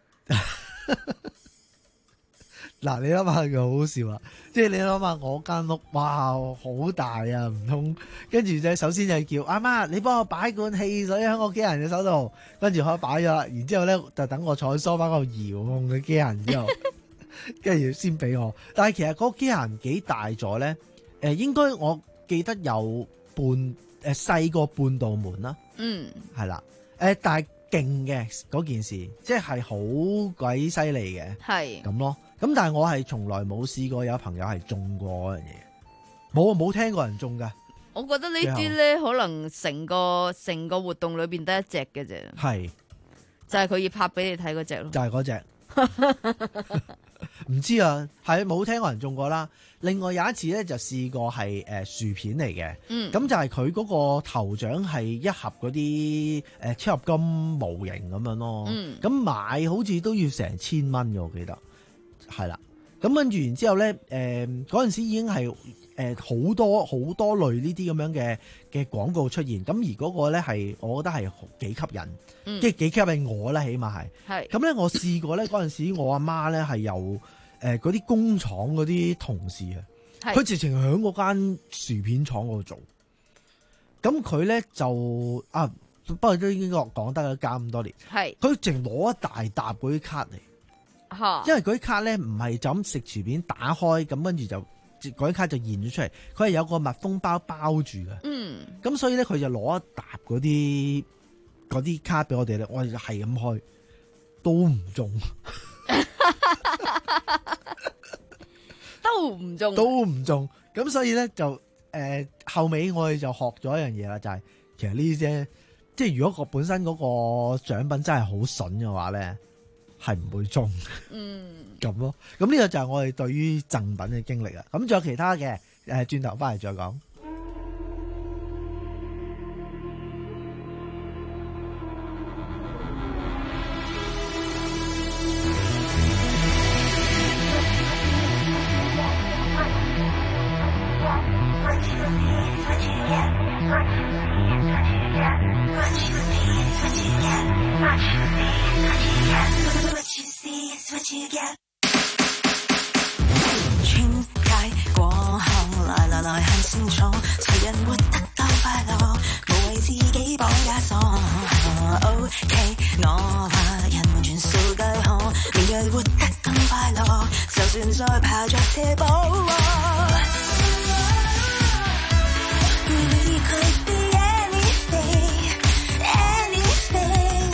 嗱，你諗下佢好笑啊！即係你諗下我間屋，哇，好大啊，唔通跟住就首先就叫阿媽，你幫我擺罐汽水喺我機械人嘅手度，跟住可以擺咗啦。然之後咧就等我坐喺梳化嗰度遙控嘅機械人之後，跟住先俾我。但係其實嗰個機械人幾大咗咧？誒、呃，應該我記得有半。誒，細過半道門啦，嗯，係啦，誒，但係勁嘅嗰件事，即係好鬼犀利嘅，係咁咯。咁但係我係從來冇試過有朋友係中過嗰樣嘢，冇冇聽過人中噶。 我覺得呢啲咧，可能成個成個活動裏邊得一隻嘅啫，係，就係佢要拍俾你睇嗰隻咯， 就係嗰隻。唔知啊，係冇聽過人中過啦。另外有一次咧，就試過係誒、呃、薯片嚟嘅，咁、嗯、就係佢嗰個頭獎係一盒嗰啲誒超合金模型咁樣咯。咁、嗯、買好似都要成千蚊嘅，我記得係啦。咁跟住然之後咧，誒嗰陣時已經係誒好多好多類呢啲咁樣嘅嘅廣告出現。咁而嗰個咧係，我覺得係幾吸引，即係幾吸引我啦，起碼係。係咁咧，我試過咧嗰陣時，我阿媽咧係有。誒嗰啲工廠嗰啲同事啊，佢直情喺嗰間薯片廠嗰度做，咁佢咧就啊，不過都應該講得啦，隔咁多年，係佢淨攞一大沓嗰啲卡嚟，嚇，因為嗰啲卡咧唔係就咁食薯片打開咁跟住就嗰啲卡就現咗出嚟，佢係有個密封包包住嘅，嗯，咁所以咧佢就攞一沓嗰啲嗰啲卡俾我哋咧，我哋就係咁開，都唔中。 都唔中， 都唔中，咁所以咧就誒、呃、後尾我哋就學咗一樣嘢啦，就係、是、其實呢啲啫，即係如果個本身嗰個獎品真係好筍嘅話咧，係唔會中，嗯，咁咯，咁呢個就係我哋對於贈品嘅經歷啊，咁仲有其他嘅誒，轉頭翻嚟再講。 日活得更快樂，就算再爬着斜坡。We could be anything, anything，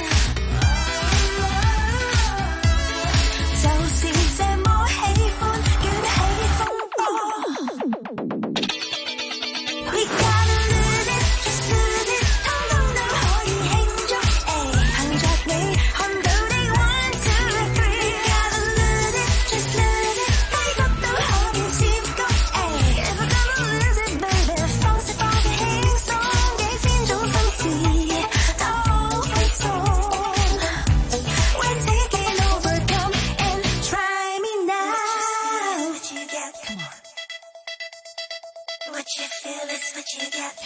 就是這麼喜歡捲起風波。We gotta lose it, just lose it， 通通都可以慶祝。憑着你看到的 one two three， gotta lose it, just lose it， 低谷都可變尖谷。If I gotta lose it, baby， 放肆放肆輕鬆，幾千種心事都飛送。We're taking over, come and try me now。 What you get, come on。What you feel is what you get.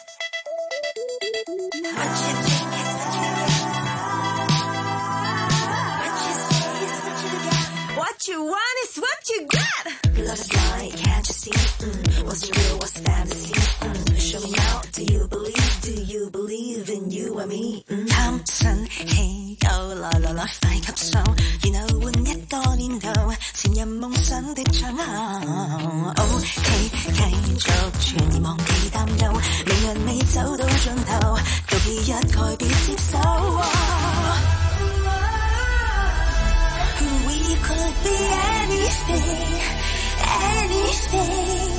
What you think is what you get. What you see is what you get. What you want is what you get. Love is blind, can't you see? Mm. What's real, what's fantasy? Mm. Show me now, do you believe? Do you believe in you and me? Mm. 貪新氣又來來來快吸收，然後換一個念頭，潛入夢想的窗口。OK， 繼續全然忘記擔憂，明日未走到盡頭，告別一概別接受。We could be anything, anything，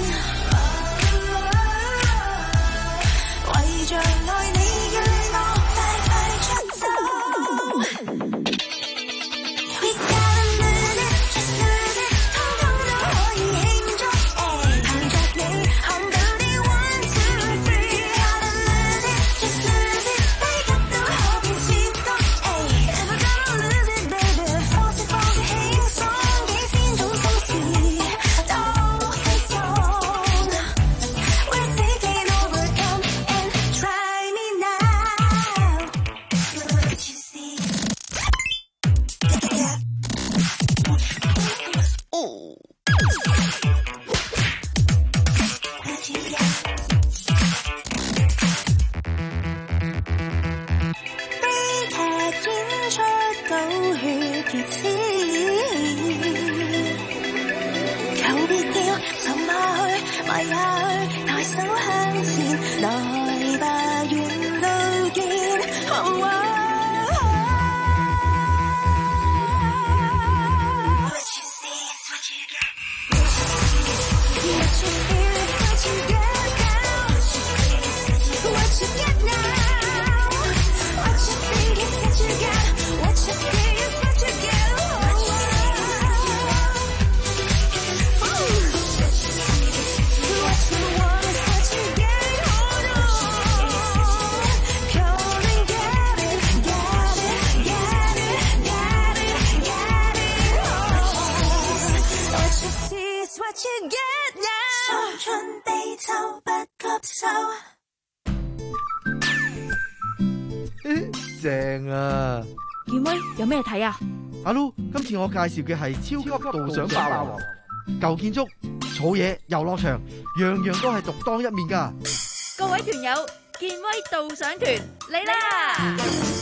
為着愛你與我快快出走。We gotta lose it, just lose it， 通通都可以慶祝。憑着你看到的 one two three， gotta lose it, just lose it， 低谷都可變尖谷。If I gotta lose it, baby， 放肆放肆輕鬆，幾千種心事都飛送。We're taking over, come and try me now。 What you see, oh， what you get。 悲劇演出狗血結絲，求別要沉下去，埋下去，抬手向前，來吧，沿路見。Oh, oh。 What you see is what you get. What you feel is what you get now. What you get now. What you think is what you get. What you feel is what you get. What you want is what you get. Hold on. Come and get it, get it, get it, get it, get it. What you see is what you get now. 傷春悲秋不吸收。 正啊！ 健威有咩睇啊？ 阿 Lu， 今次我介紹嘅係超級導賞霸王，舊建築、草野、遊樂場，樣樣都係獨當一面㗎。 各位團友，健威導賞團嚟啦！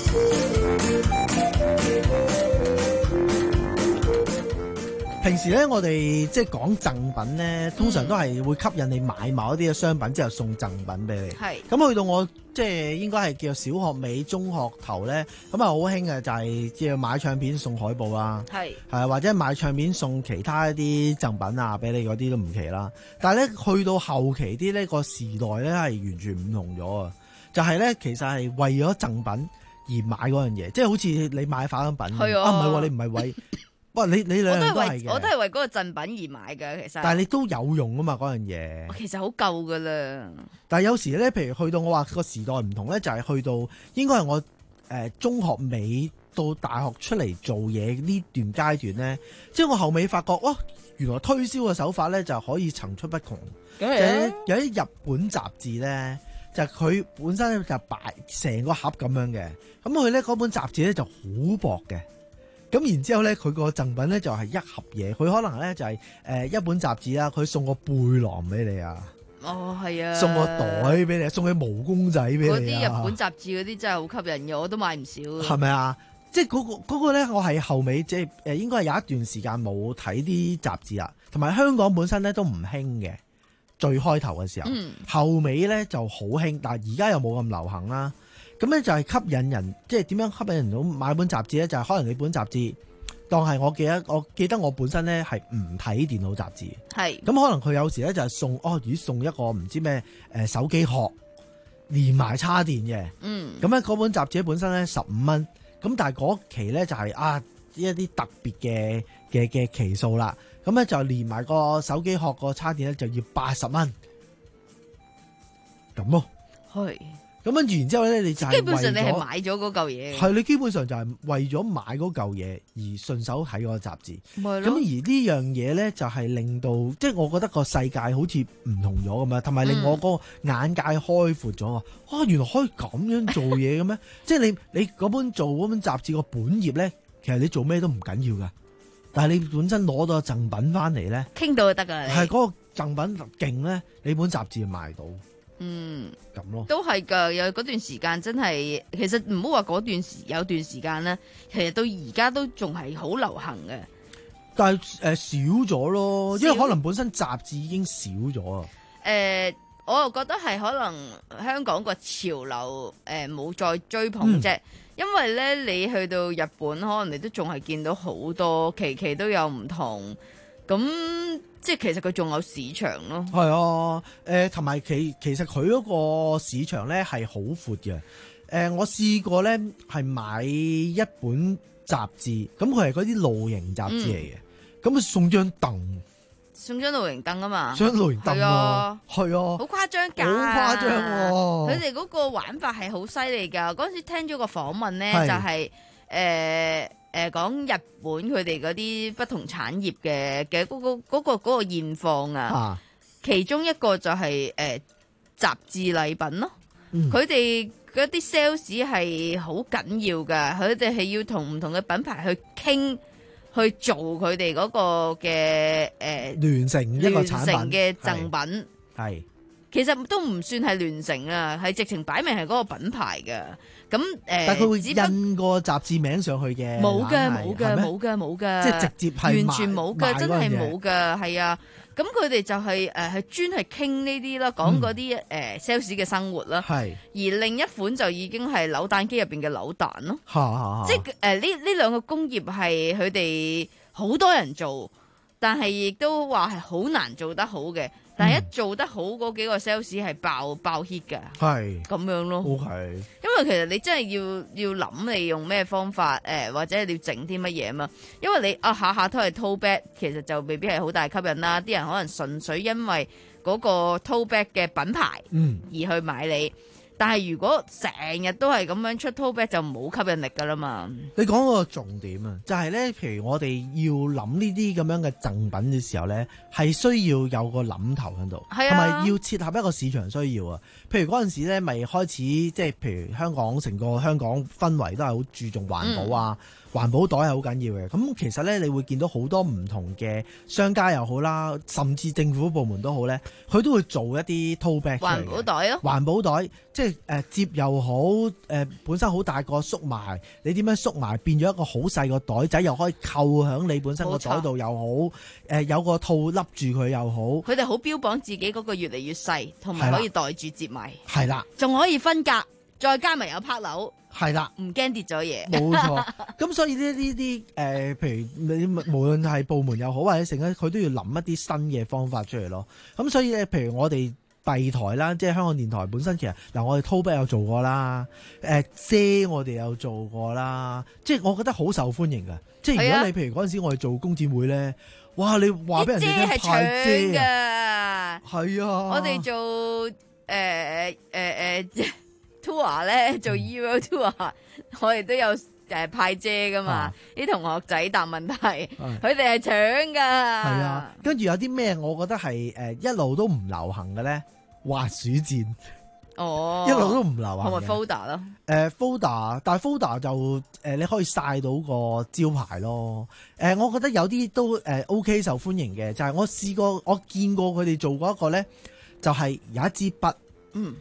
平時咧，我哋即係講贈品咧，通常都係會吸引你買某一啲嘅商品之後送贈品俾你。 係咁去到我即係應該係叫小學尾、中學頭咧，咁啊好興嘅就係即係買唱片送海報啦。 係係或者買唱片送其他一啲贈品啊，俾你嗰啲都唔奇啦。但係咧去到後期啲呢個時代咧係完全唔同咗啊！就係咧其實係為咗贈品而買嗰樣嘢，即係好似你買化妝品係啊， 啊唔係喎，你唔係為。哇！你你兩樣都係嘅， 我都係為嗰個贈品而買㗎，其實。 但係你都有用啊嘛，嗰樣嘢。 其實好舊㗎啦。 但係有時咧，譬如去到我話個時代唔同咧，就係、是、去到應該係我誒、呃、中學尾到大學出嚟做嘢呢段階段咧，即係我後尾發覺，哇！原來推銷嘅手法咧就可以層出不窮。 咁係有啲日本雜誌咧，就佢本身就擺成個盒咁樣嘅，咁佢咧嗰本雜誌咧就好薄嘅。咁然之後咧，佢個贈品咧就係一盒嘢，佢可能咧就係誒一本雜誌啦，佢送個背囊俾你啊， 哦係啊， 送個袋俾你，送個毛公仔俾你啊， 嗰啲日本雜誌嗰啲真係好吸引嘅，我都買唔少。 係咪啊？ 即係嗰個嗰個咧，我係後尾即係誒，應該係有一段時間冇睇啲雜誌啦，同埋香港本身咧都唔興嘅，最開頭嘅時候， 嗯、後尾咧就好興，但係而家又冇咁流行啦。咁咧就係吸引人，即係點樣吸引人到買本雜誌咧？就係、是、可能你本雜誌當係我記得，我記得我本身咧係唔睇電腦雜誌， 係咁可能佢有時咧就係送哦，如果送一個唔知咩誒手機殼連埋叉電嘅， 嗯， 咁咧嗰本雜誌本身咧十五蚊。咁但係嗰期咧就係、是、啊一啲特別嘅嘅嘅期數啦，咁咧就連埋個手機殼個叉電咧就要八十蚊，咁咯。 係。 咁跟住然之後咧，你就係基本上你係買咗嗰嚿嘢。 係你基本上就係為咗買嗰嚿嘢而順手睇嗰個雜誌。 咁而呢樣嘢咧就係令到，即係我覺得個世界好似唔同咗咁樣，同埋令我個眼界開闊咗啊！啊，原來可以咁樣做嘢嘅咩？即係你你嗰本做嗰本雜誌個本頁咧，其實你做咩都唔緊要噶，但係你本身攞到贈品翻嚟咧， 傾到就得噶啦。 係嗰個贈品勁咧，你本雜誌就賣到。 嗯， 咁咯， 都係噶。有嗰段時間真係，其實唔好話嗰段時，有段時間咧，其實到而家都仲係好流行嘅。 但係誒、呃、少咗咯，因為可能本身雜誌已經少咗啊。 誒、呃，我又覺得係可能香港個潮流誒冇、呃、再追捧啫、嗯，因為咧你去到日本，可能你都仲係見到好多期期都有唔同咁。即係其實佢仲有市場咯， 係啊，誒同埋其其實佢嗰個市場咧係好闊嘅，誒、呃、我試過咧係買一本雜誌，咁佢係嗰啲露營雜誌嚟嘅，咁、嗯、佢送張凳， 送張露營凳啊嘛， 送張露營凳啊，係啊， 好誇張㗎， 好誇張喎， 佢哋嗰個玩法係好犀利㗎，嗰陣時聽咗個訪問咧就係、是、誒。呃誒、呃、講日本佢哋嗰啲不同產業嘅嘅嗰個嗰、嗰個嗰、嗰個現況啊，啊，其中一個就係、是、誒、呃、雜誌禮品咯。佢哋嗰啲 sales 係好緊要㗎，佢哋係要同唔同嘅品牌去傾，去做佢哋嗰個嘅誒聯成一個產品嘅贈品。 係其實都唔算係聯成啊，係直情擺明係嗰個品牌㗎。咁誒、呃， 但係佢會印個雜誌名上去嘅， 冇嘅，冇嘅，冇嘅，冇嘅， 即係直接係完全冇嘅，真係冇嘅，係啊。咁佢哋就係誒係專係傾呢啲啦，講嗰啲誒 sales 嘅生活啦。係、嗯。而另一款就已經係扭蛋機入邊嘅扭蛋咯。即係誒呢呢兩個工業係佢哋好多人做，但係亦都話係好難做得好嘅。但係一做得好嗰幾個 sales 係爆爆 hit 㗎，係咁樣咯。 OK， 因為其實你真係要要諗你用咩方法，誒、呃、或者你要整啲乜嘢啊嘛。因為你啊下下都係 tote bag，其實就未必係好大吸引啦。啲人可能純粹因為嗰個 tote bag 嘅品牌而去買你。嗯，但係如果成日都係咁樣出 tote bag 就冇吸引力噶啦嘛。你講個重點啊，就係咧，譬如我哋要諗呢啲咁樣嘅贈品嘅時候咧，係需要有個諗頭喺度，同埋要切合一個市場需要啊。譬如嗰陣時咧，咪開始即係譬如香港成個香港氛圍都係好注重環保啊。嗯，環保袋係好緊要嘅，咁其實咧，你會見到好多唔同嘅商家又好啦，甚至政府部門都好咧，佢都會做一啲 tote bag 出嚟嘅環保袋咯。環保袋即係誒摺又好，誒、呃、本身好大個縮埋，你點樣縮埋變咗一個好細個袋仔，又可以扣響你本身個袋度又好，誒、呃、有個套笠住佢又好。佢哋好標榜自己嗰個越嚟越細，同埋可以袋住摺埋。係啦，仲可以分隔，再加埋有拍鈕。係啦，唔驚跌咗嘢。冇錯，咁所以呢呢啲誒，譬如你無論係部門又好或者成咧，佢都要諗一啲新嘅方法出嚟咯。咁所以咧，譬如我哋閉台啦，即係香港電台本身其實嗱，我哋 tote bag 有做過啦，誒、呃、遮我哋有做過啦，即係我覺得好受歡迎㗎。即係如果你譬如嗰陣時我哋做工展會咧，哇！你話俾人哋聽派遮啊，係啊，我哋做誒誒誒。tour 咧做 Euro tour，嗯、我哋都有誒派遮噶嘛，啲、啊、同學仔答問題，佢哋係搶噶。係啊，跟住有啲咩我覺得係誒一路都唔流行嘅咧，滑鼠墊。哦，一路都唔流行。係咪 folder 咯？誒 folder，但係 folder 就誒、呃、你可以曬到個招牌咯。誒、呃，我覺得有啲都誒、呃、OK 受歡迎嘅，就係、是、我試過我見過佢哋做過一個咧，就係、是、有一支筆，嗯。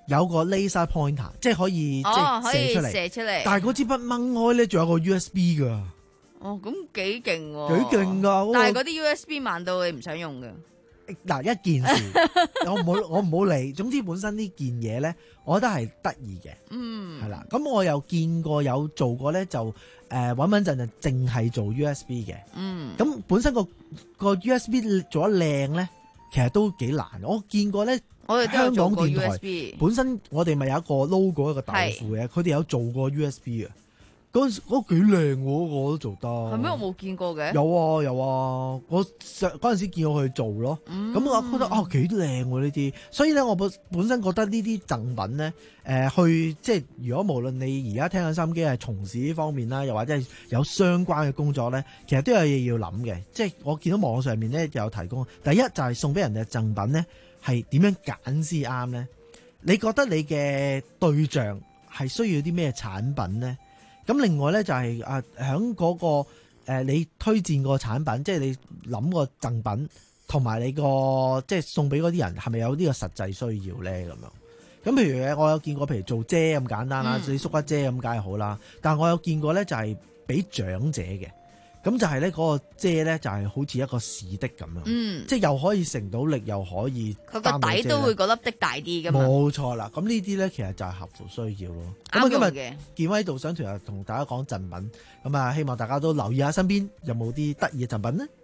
有個 laser pointer，即係可以、 哦、 即係射出嚟， 可以射出嚟。 但係嗰支筆掹開咧，仲有個 U S B 㗎。 哦，咁幾勁喎！ 幾勁㗎！ 但係嗰啲 U S B 慢到你唔想用㗎。 嗱，一件事，我唔好我唔好理。總之本身呢件嘢咧，我覺得係得意嘅。 嗯， 係啦。咁我又見過有做過咧，就誒穩穩陣就淨係做 U S B 嘅。 嗯。 咁本身個個 U S B 做得靚咧，其實都幾難。我見過咧， 我哋香港電 U 台 S B 本身我哋咪有一個 logo 一個豆腐嘅，佢哋有做過 U S B 嘅。嗰嗰幾靚喎，我都做得。 係咩？我冇見過嘅。 有啊有啊，我上嗰陣時見到佢做咯。咁、嗯、我覺得啊幾靚喎呢啲，所以咧我本本身覺得呢啲贈品咧，誒、呃、去即係如果無論你而家聽緊收音機係從事呢方面啦，又或者係有相關嘅工作咧，其實都有嘢要諗嘅。即係我見到網上面咧有提供，第一就係送俾人哋嘅贈品咧係點樣揀先啱咧？你覺得你嘅對象係需要啲咩產品咧？咁另外咧就係、是、啊，喺嗰、那個、呃、你推薦個產品，即係你諗個贈品，同埋你個即係送俾嗰啲人，係咪有呢個實際需要咧？咁樣咁譬如我有見過，譬如做遮咁簡單啦，你、嗯、縮骨遮咁梗係好啦。但係我有見過咧，就係俾長者嘅。咁就係咧，嗰個遮咧就係好似一個士的咁樣，嗯，即係又可以承到力，又可以佢個底都會嗰粒的大啲噶嘛。 冇錯啦，咁呢啲咧其實就係合乎需要咯。咁今日建威度想同同大家講贈品，咁啊希望大家都留意下身邊有冇啲得意嘅贈品呢？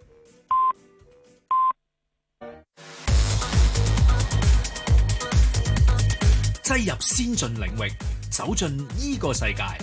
擠入先進領域，走進呢個世界。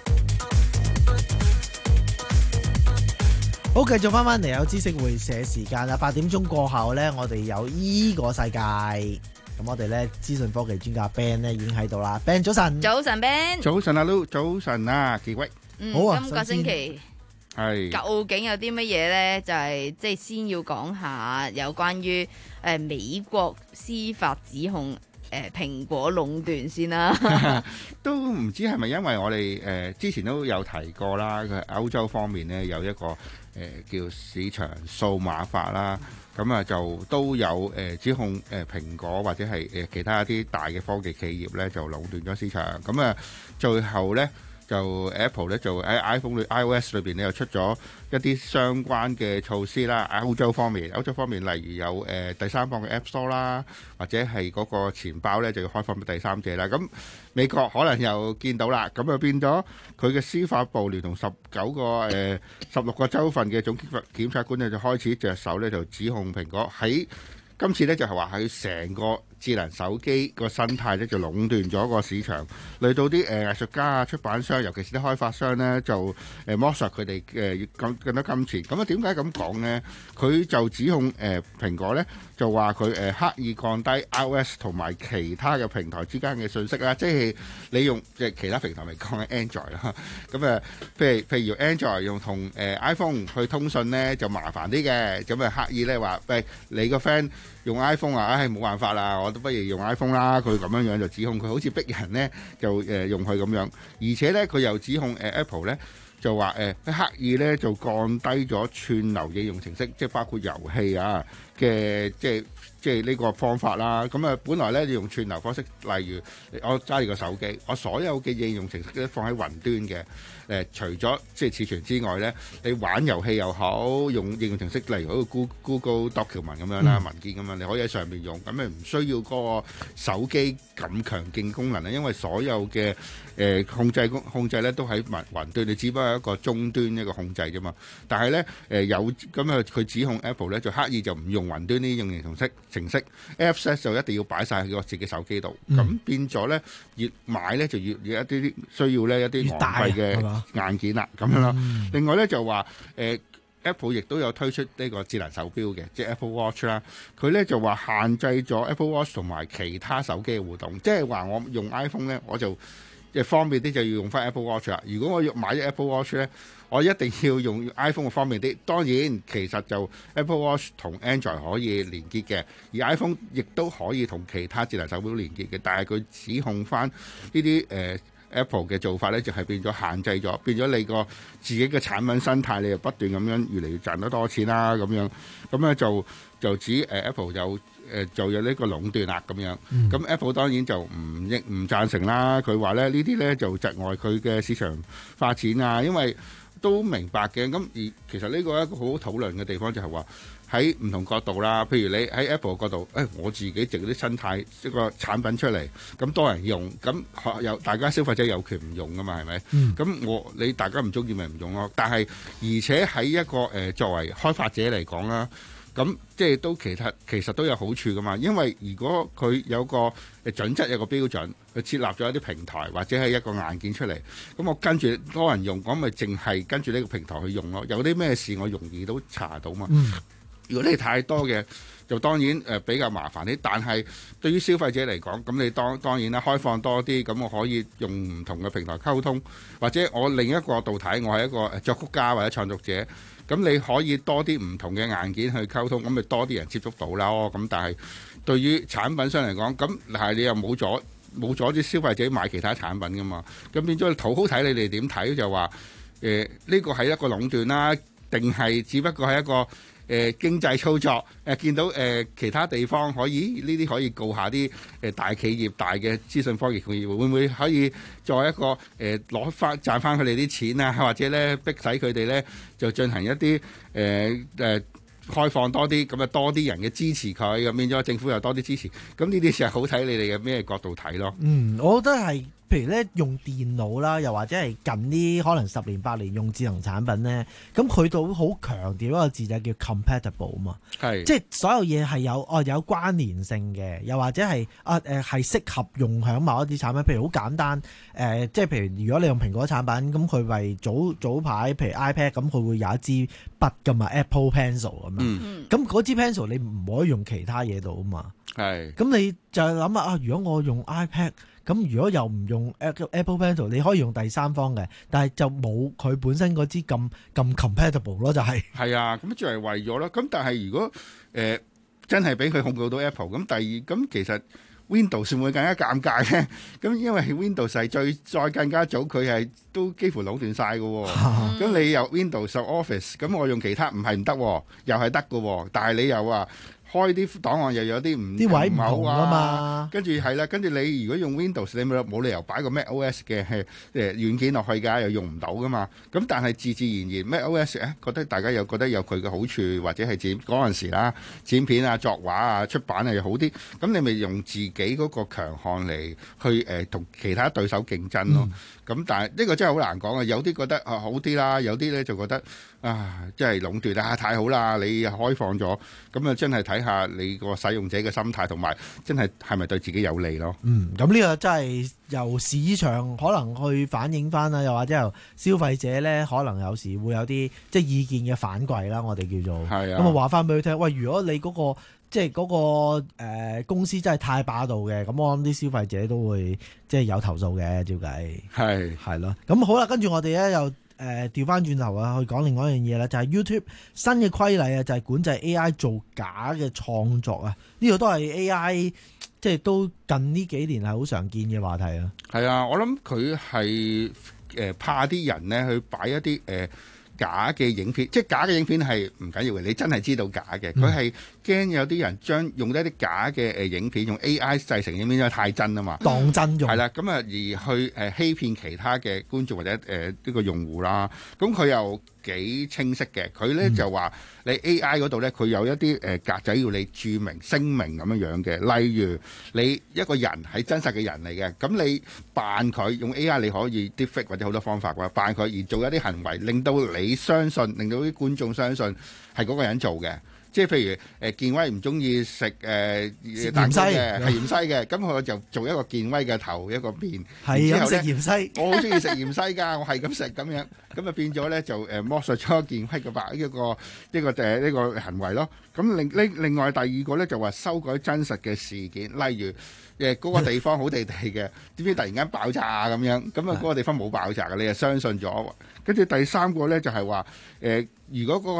好，繼續翻翻嚟有知識會社時間啦，八點鐘過後咧，我哋有依個世界，咁我哋咧資訊科技專家 Ben 咧已經喺度啦。Ben 早晨， 早晨 Ben， 早晨阿 Lu，早晨啊，傑威， 嗯， 好啊， 今個星期係究竟有啲乜嘢咧？就係即係先要講下有關於誒美國司法指控。誒蘋果壟斷先啦， 都唔知係咪因為我哋誒、呃、之前都有提過啦，佢歐洲方面咧有一個誒、呃、叫市場數碼法啦，咁啊就都有誒、呃、指控誒蘋果或者係誒其他一啲大嘅科技企業咧就壟斷咗市場，咁啊最後咧就 Apple 咧就喺 iPhone 裏 iOS 裏邊咧又出咗一啲相關嘅措施啦。歐洲方面，歐洲方面例如有誒、呃、第三方嘅 App Store 啦，或者係嗰個錢包咧就要開放俾第三者啦。咁美國可能又見到啦，咁就變咗佢嘅司法部聯同十九個誒十六個州份嘅總檢察官咧就開始着手咧就指控蘋果喺今次咧就係話喺成個智能手機個生態咧就壟斷咗個市場，嚟到啲誒藝術家啊、出版商，尤其是啲開發商咧，就誒剝削佢哋誒更更多金錢。咁啊點解咁講呢？佢就指控誒、呃、蘋果咧，就話佢誒刻意降低 iOS 同埋其他嘅平台之間嘅信息啦，即係你用即係其他平台嚟講嘅 Android 啦。咁啊，譬如譬如 Android 用同誒、呃、iPhone 去通訊咧就麻煩啲嘅，咁啊刻意咧話喂你個 friend。用 iPhone 啊，唉冇辦法啦，我都不如用 iPhone 啦。佢咁樣樣就指控佢好似逼人呢，就誒、呃、用佢咁樣，而且呢，佢又指控誒、呃、Apple 呢，就話誒、呃、刻意呢，就降低咗串流應用程式，即係包括遊戲啊嘅即係即係呢個方法啦。咁啊，本來呢，你用串流方式，例如我揸住個手機，我所有嘅應用程式都放喺雲端嘅。誒、呃，除咗即係儲存之外咧，你玩遊戲又好，用應用程式，例如好似 Google Document 咁樣啦，嗯、文件咁樣，你可以喺上面用，咁咪唔需要個手機咁強勁功能咧，因為所有嘅誒、呃、控制控制咧都喺雲雲端，你只不過係一個終端一個控制啫嘛。但係咧誒有咁啊，佢指控 Apple 咧就刻意就唔用雲端呢啲應用程式程式 Apps 就一定要擺晒喺個自己手機度，咁、嗯、變咗咧越買咧就越越一啲需要咧一啲昂貴嘅硬件啦，咁樣啦。嗯、另外咧就話誒、呃、Apple 亦都有推出呢個智能手錶嘅，即係 Apple Watch 啦。佢咧就話限制咗 Apple Watch 同埋其他手機嘅互動，即係話我用 iPhone 咧，我就即係方便啲就要用翻 Apple Watch 啦。如果我要買咗 Apple Watch 咧，我一定要用 iPhone 嘅方便啲。當然其實就 Apple Watch 同 Android 可以連結嘅，而 iPhone 亦都可以同其他智能手錶連結嘅。但係佢指控翻呢啲誒。 Apple 嘅做法咧，就係、是、變咗限制咗，變咗你個自己嘅產品生態，你又不斷咁樣越嚟越賺得多錢啦咁樣，咁咧就就指誒、呃、Apple 有誒、呃、就有呢個壟斷啦咁樣，咁、嗯、Apple 當然就唔應唔贊成啦，佢話咧呢啲咧就窒礙佢嘅市場發展啊，因為都明白嘅，咁而其實呢個一個好好討論嘅地方就係話喺唔同角度啦，譬如你喺 Apple 角度，誒、哎、我自己整啲生態一個產品出嚟，咁多人用，咁有大家消費者有權唔用噶嘛，係咪？咁、嗯、我你大家唔中意咪唔用咯，但係而且喺一個誒、呃、作為開發者嚟講啦。咁即係都其實其實都有好處噶嘛，因為如果佢有個誒準則有個標準，佢設立咗一啲平台或者係一個硬件出嚟，咁我跟住多人用，咁咪淨係跟住呢個平台去用咯。有啲咩事我容易都查到嘛。嗯、如果你太多嘅，就當然誒比較麻煩啲。但係對於消費者嚟講，咁你當當然啦，開放多啲，咁我可以用唔同嘅平台溝通，或者我另一個角度睇，我係一個作曲家或者創作者。咁你可以多啲唔同嘅硬件去溝通，咁咪多啲人接觸到啦。咁但係對於產品商嚟講，咁係你又冇阻冇阻止消費者買其他產品噶嘛？咁變咗討好睇，你哋點睇就話誒呢個係一個壟斷啦，定係只不過係一個誒、呃、經濟操作？誒、呃、見到誒、呃、其他地方可以呢啲可以告下啲誒、呃、大企業、大嘅資訊科技企業，會唔會可以作為一個誒攞翻賺翻佢哋啲錢啊？或者咧逼使佢哋咧就進行一啲誒誒開放多啲，咁啊多啲人嘅支持佢，咁變咗政府又多啲支持。咁呢啲就係好睇你哋嘅咩角度睇咯。 嗯，我覺得係。譬如咧用電腦啦，又或者係近啲可能十年八年用智能產品咧，咁佢都好強調一個字就係叫 compatible 啊嘛，係即係所有嘢係有哦有關聯性嘅，又或者係啊誒係適合用響某一啲產品，譬如好簡單誒、呃，即係譬如如果你用蘋果產品，咁佢為早早排譬如 iPad 咁，佢會有一支筆噶嘛 Apple Pencil 咁樣，嗯，咁嗰支 pencil 你唔可以用其他嘢度啊嘛，係，咁你就諗下啊，如果我用 iPad。咁如果又唔用 Apple Pencil， 你可以用第三方嘅，但係就冇佢本身嗰支咁咁 compatible 咯，就係。係啊，咁就係為咗啦。咁但係如果誒、呃、真係俾佢控告到 Apple， 咁第二咁其實 Windows 會唔會更加尷尬咧？咁因為 Windows 係最再更加早，佢係都幾乎壟斷晒嘅喎。咁你又 Windows Office， 咁我用其他唔係唔得，又係得嘅，但係你又話。開啲檔案又有啲唔啲位唔同啊嘛，跟住係啦，跟住你如果用 Windows， 你冇冇理由擺個 MacOS 嘅誒軟件落去㗎，又用唔到㗎嘛。咁但係自自然然 MacOS 咧，覺得大家又覺得有佢嘅好處，或者係剪嗰陣時啦，剪片啊、作畫啊、出版啊又好啲。咁你咪用自己嗰個強項嚟去誒同、呃、其他對手競爭咯。咁、嗯、但係呢個真係好難講啊！有啲覺得啊好啲啦，有啲咧就覺得啊，即係壟斷啊太好啦！你開放咗，咁啊真係睇下你個使用者嘅心態，同埋真係係咪對自己有利咯？嗯，咁呢個真係由市場可能去反映翻啦，又或者由消費者咧，可能有時會有啲即係意見嘅反饋啦，我哋叫做係啊。咁啊話翻俾佢聽，喂，如果你嗰、嗰個即係嗰個、呃、公司真係太霸道嘅，咁我諗啲消費者都會即係有投訴嘅，照計係係咯。咁好啦，跟住我哋咧又誒調翻轉頭啊，去講另外一樣嘢啦，就係、是、YouTube 新嘅規例啊，就係管制 A I 做假嘅創作啊。呢、這個都係 A I 即係都近呢幾年係好常見嘅話題啊。係啊，我諗佢係誒怕啲人咧去擺一啲誒。呃假嘅影片，即係假嘅影片係唔緊要嘅，你真係知道假嘅。佢係驚有啲人將用一啲假嘅誒影片，用 A I 製成影片，因為太真啊嘛，當真用係啦。咁啊，而去誒欺騙其他嘅觀眾或者誒呢個用戶啦。咁佢又幾清晰嘅，佢咧、嗯、就話你 A I 嗰度咧，佢有一啲誒格仔要你註明聲明咁樣樣嘅。例如你一個人係真實嘅人嚟嘅，咁你扮佢用 A I， 你可以 deepfake 或者好多方法嘅，扮佢而做一啲行為，令到你相信，令到啲觀眾相信係嗰個人做嘅。即係譬如誒、呃、健威唔中意食誒蛋糕嘅，係芫茜嘅，咁佢就做一個健威嘅頭一個面，係啊食芫茜，我好中意食芫茜㗎，我係咁食咁樣，咁啊變咗咧就誒剝削咗健威嘅白一個一個誒呢個行為咯。咁另另另外第二個咧就話修改真實嘅事件，例如誒嗰個地方好地地嘅，點知突然間爆炸咁樣，咁啊嗰個地方冇爆炸嘅，你就相信咗。跟住第三個咧就係話誒，如果嗰個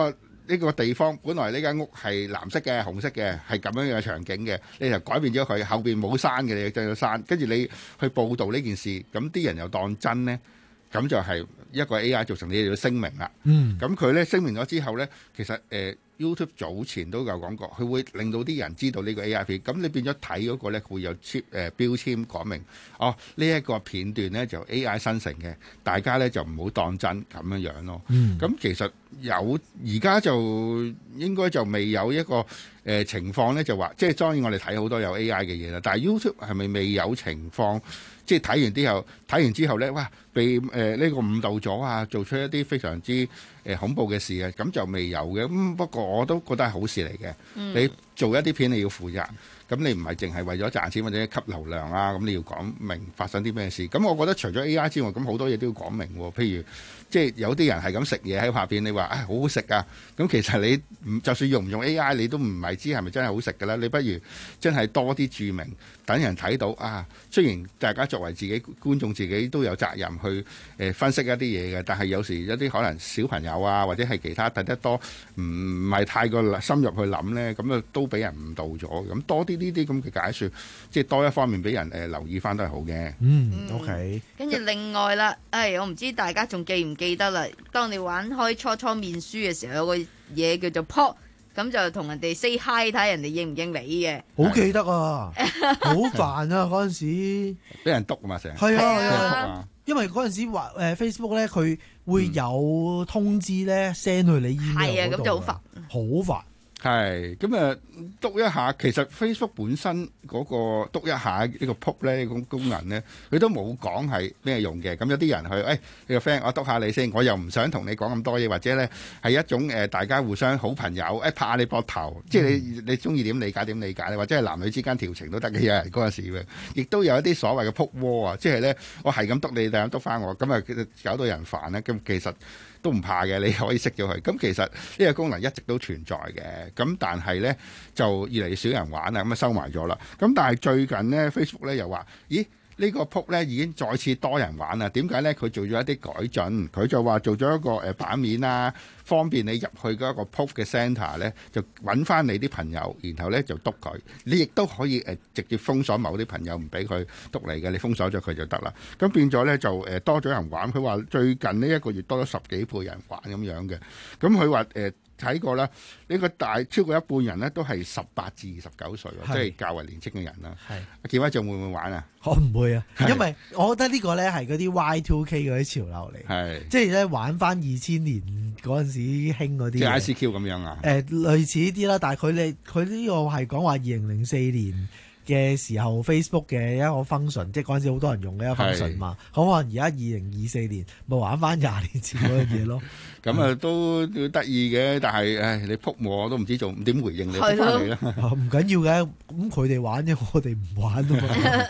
呢個地方本來呢間屋係藍色嘅、紅色嘅，係咁樣嘅場景嘅，你就改變咗佢，後邊冇山嘅，你就咗山，跟住你去報導呢件事，咁啲人又當真呢？咁就係一個 A I 造成你哋要聲明啦。 嗯， 咁佢咧聲明咗之後咧，其實誒、呃、YouTube 早前都有講過，佢會令到啲人知道呢個 A I 片。咁你變咗睇嗰個咧，會有 chip 誒、呃、標籤講明，哦呢一、這個片段咧就 A I 生成嘅，大家咧就唔好當真咁樣樣咯。 嗯， 咁其實有而家就應該就未有一個誒、呃、情況咧，就話即係當然我哋睇好多有 A I 嘅嘢啦，但係 YouTube 係咪未有情況？即係睇完之後，睇完之後咧，哇！被誒呢、呃這個誤導咗啊，做出一啲非常之誒、呃、恐怖嘅事啊，咁就未有嘅。咁、嗯、不過我都覺得係好事嚟嘅。嗯、你做一啲片你要負責，咁你唔係淨係為咗賺錢或者吸流量啊，咁你要講明發生啲咩事。咁我覺得除咗 A I 之外，咁好多嘢都要講明喎。譬如即係有啲人係咁食嘢喺下邊，你話啊好好食啊，咁其實你唔就算用唔用 A I，你都唔係知係咪真係好食㗎啦。你不如真係多啲註明，等人睇到啊。雖然大家作為自己觀眾，自己都有責任去誒、呃、分析一啲嘢嘅，但係有時一啲可能小朋友啊，或者係其他睇得多，唔唔係太過深入去諗咧，咁啊都俾人誤導咗。咁多啲呢啲咁嘅解説，即係多一方面俾人誒、呃、留意翻都係好嘅。 嗯，OK。 跟住另外啦，誒、哎，我唔知大家仲記唔記得啦？當你玩開初初面書嘅時候，有個嘢叫做 pop。咁就同人哋 say hi 睇人哋應唔應你嘅， 好記得啊，好煩啊嗰陣時， 俾人督啊嘛成日， 係啊係啊，因為嗰陣時話誒 Facebook 咧佢會有通知咧 send 去你 email 係啊， 嗰度， 咁就好煩， 好煩。 係咁啊，篤一下，其實 Facebook 本身嗰個篤一下呢個 pop 咧，咁功能咧，佢都冇講係咩用嘅。咁有啲人去，誒、哎、你個 friend，我篤下你先，我又唔想同你講咁多嘢，或者咧係一種誒、呃、大家互相好朋友，誒、哎、拍下你膊頭，即係你你中意點理解點理解咧，或者係男女之間調情都得嘅，有人嗰陣時嘅，亦都有一啲所謂嘅 pop war 啊，即係咧我係咁篤你，第二篤翻我，咁啊搞到人煩咧。咁其實都唔怕嘅，你可以熄咗佢。咁其實呢個功能一直都存在嘅，咁但係咧就越嚟越少人玩啦，咁啊收埋咗啦。咁但係最近咧 Facebook 咧又話，咦？呢個 pop 咧已經再次多人玩啦，點解咧？佢做咗一啲改進，佢就話做咗一個誒版面啊，方便你入去嗰一個 pop 嘅 centre 咧，就揾翻你啲朋友，然後咧就篤佢。你亦都可以誒直接封鎖某啲朋友，唔俾佢篤你嘅，你封鎖咗佢就得啦。咁變咗咧就誒多咗人玩，佢話最近呢一個月多咗十幾倍人玩咁樣嘅。咁佢話誒睇過啦，呢個大超過一半人咧都係十八至二十九歲，即係較為年輕嘅人啦。係，阿健威仲會唔會玩啊？ 我唔會啊，因為我覺得呢個咧係嗰啲 Y two K 嗰啲潮流嚟， 係即係咧玩翻二千年嗰陣時興嗰啲， 即係 I C Q 咁樣啊？ 誒、呃，類似呢啲啦，但係佢哋佢呢個係講話二零零四年嘅時候 Facebook 嘅一個 function，即係嗰陣時好多人用嘅一個 function 嘛。咁可能而家二零二四年咪玩翻廿年前嗰樣嘢咯。 咁啊、嗯、都得意嘅，但係誒你撲我都唔知做點回應你撲翻嚟啦。 唔緊要嘅，咁佢哋玩啫，我哋唔玩啊嘛。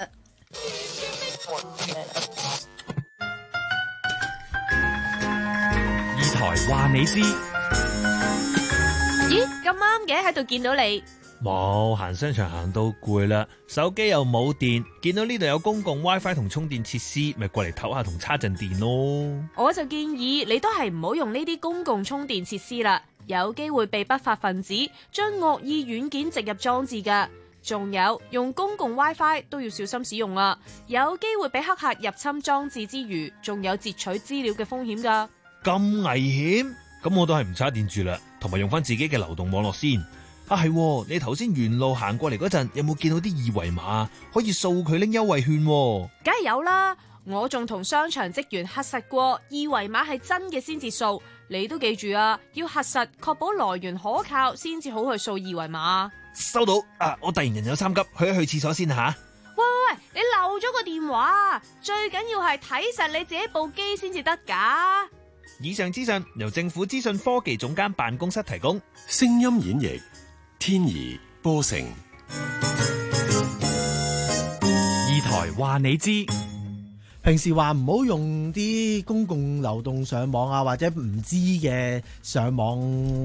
二台話你知， 咦咁啱嘅喺度見到你。 冇，行商場行到攰啦，手機又冇電，見到呢度有公共 WiFi 同充電設施，咪過嚟唞下同叉陣電咯。 我就建議你都係唔好用呢啲公共充電設施啦，有機會被不法分子將惡意軟件植入裝置噶。仲有用公共 WiFi 都要小心使用啊，有機會俾黑客入侵裝置之餘，仲有截取資料嘅風險噶。 咁危險？咁我都係唔插電住啦，同埋用翻自己嘅流動網絡先。啊係，你頭先沿路行過嚟嗰陣，有冇見到啲二維碼可以掃佢拎優惠券？ 梗係有啦，我仲同商場職員核實過，二維碼係真嘅先至掃。你都記住啊，要核實，確保來源可靠，先至好去掃二維碼。 收到。啊，我突然人有三急，去一去廁所先吓。 喂喂喂，你漏咗個電話，最緊要係睇實你自己部機先至得噶。 以上資訊由政府資訊科技總監辦公室提供。 聲音演繹天怡波成。 二台話你知， 平時話唔好用啲公共流動上網啊，或者唔知嘅上網